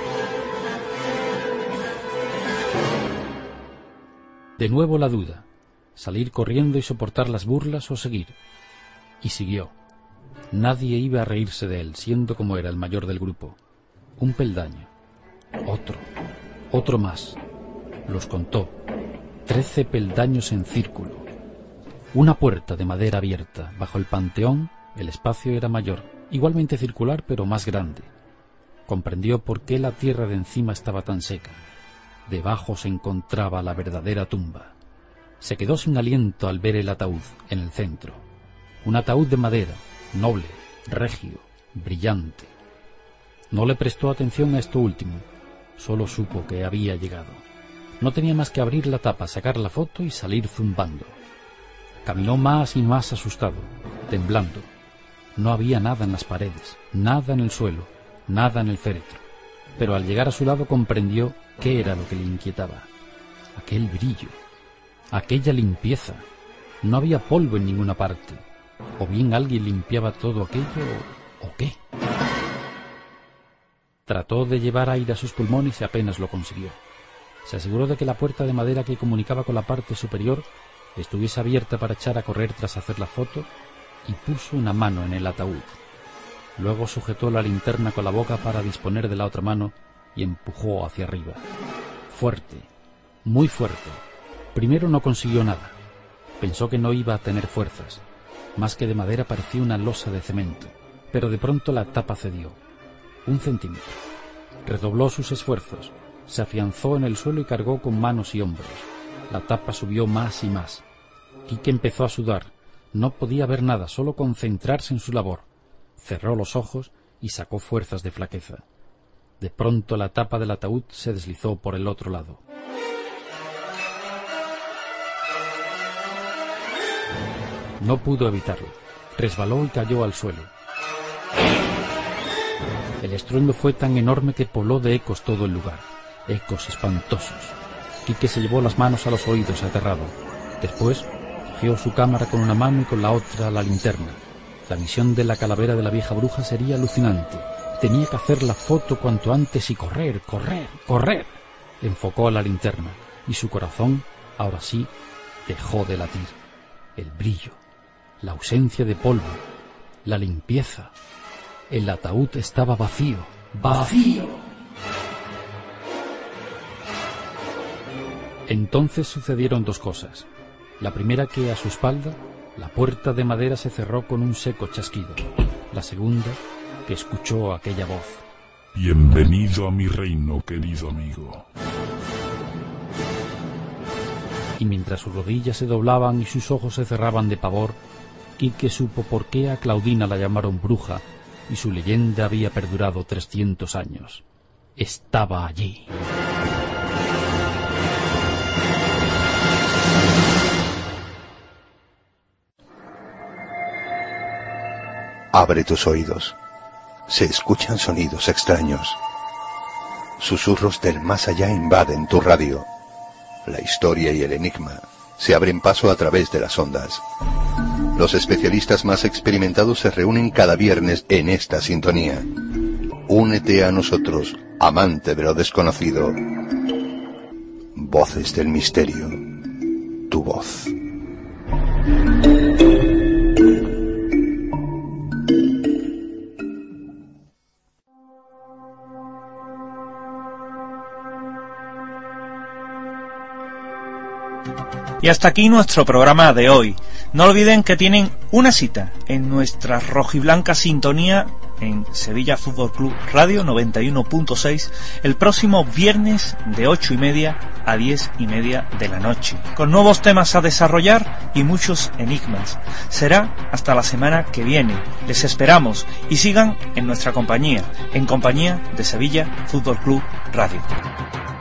De nuevo la duda, salir corriendo y soportar las burlas o seguir. Y siguió. Nadie iba a reírse de él, siendo como era el mayor del grupo. Un peldaño, otro más. Los contó. 13 peldaños en círculo. Una puerta de madera abierta. Bajo el panteón, el espacio era mayor, igualmente circular, pero más grande. Comprendió por qué la tierra de encima estaba tan seca. Debajo se encontraba la verdadera tumba. Se quedó sin aliento al ver el ataúd en el centro. Un ataúd de madera, noble, regio, brillante. No le prestó atención a esto último, solo supo que había llegado. No tenía más que abrir la tapa, sacar la foto y salir zumbando. Caminó más y más asustado, temblando. No había nada en las paredes, nada en el suelo, nada en el féretro. Pero al llegar a su lado comprendió qué era lo que le inquietaba. Aquel brillo, aquella limpieza. No había polvo en ninguna parte. O bien alguien limpiaba todo aquello, o qué. Trató de llevar aire a sus pulmones y apenas lo consiguió. Se aseguró de que la puerta de madera que comunicaba con la parte superior estuviese abierta para echar a correr tras hacer la foto y puso una mano en el ataúd. Luego sujetó la linterna con la boca para disponer de la otra mano y empujó hacia arriba. Fuerte, muy fuerte. Primero no consiguió nada. Pensó que no iba a tener fuerzas. Más que de madera parecía una losa de cemento, pero de pronto la tapa cedió. 1 centímetro. Redobló sus esfuerzos. Se afianzó en el suelo y cargó con manos y hombros. La tapa subió más y más. Quique empezó a sudar. No podía ver nada, solo concentrarse en su labor. Cerró los ojos y sacó fuerzas de flaqueza. De pronto la tapa del ataúd se deslizó por el otro lado. No pudo evitarlo. Resbaló y cayó al suelo. El estruendo fue tan enorme que pobló de ecos todo el lugar. Ecos espantosos. Quique se llevó las manos a los oídos aterrado. Después cogió su cámara con una mano y con la otra la linterna. La visión de la calavera de la vieja bruja sería alucinante. Tenía que hacer la foto cuanto antes y correr, correr, correr. Enfocó a la linterna y su corazón, ahora sí, dejó de latir. El brillo, la ausencia de polvo, la limpieza. El ataúd estaba vacío, vacío. Entonces sucedieron 2 cosas. La primera, que a su espalda la puerta de madera se cerró con un seco chasquido. La segunda, que escuchó aquella voz. Bienvenido a mi reino, querido amigo. Y mientras sus rodillas se doblaban y sus ojos se cerraban de pavor, Quique supo por qué a Claudina la llamaron bruja y su leyenda había perdurado 300 años. Estaba allí. Abre tus oídos. Se escuchan sonidos extraños. Susurros del más allá invaden tu radio. La historia y el enigma se abren paso a través de las ondas. Los especialistas más experimentados se reúnen cada viernes en esta sintonía. Únete a nosotros, amante de lo desconocido. Voces del misterio. Tu voz. Y hasta aquí nuestro programa de hoy. No olviden que tienen una cita en nuestra rojiblanca sintonía en Sevilla Fútbol Club Radio 91.6 el próximo viernes de 8:30 a 10:30 de la noche, con nuevos temas a desarrollar y muchos enigmas. Será hasta la semana que viene. Les esperamos y sigan en nuestra compañía, en compañía de Sevilla Fútbol Club Radio.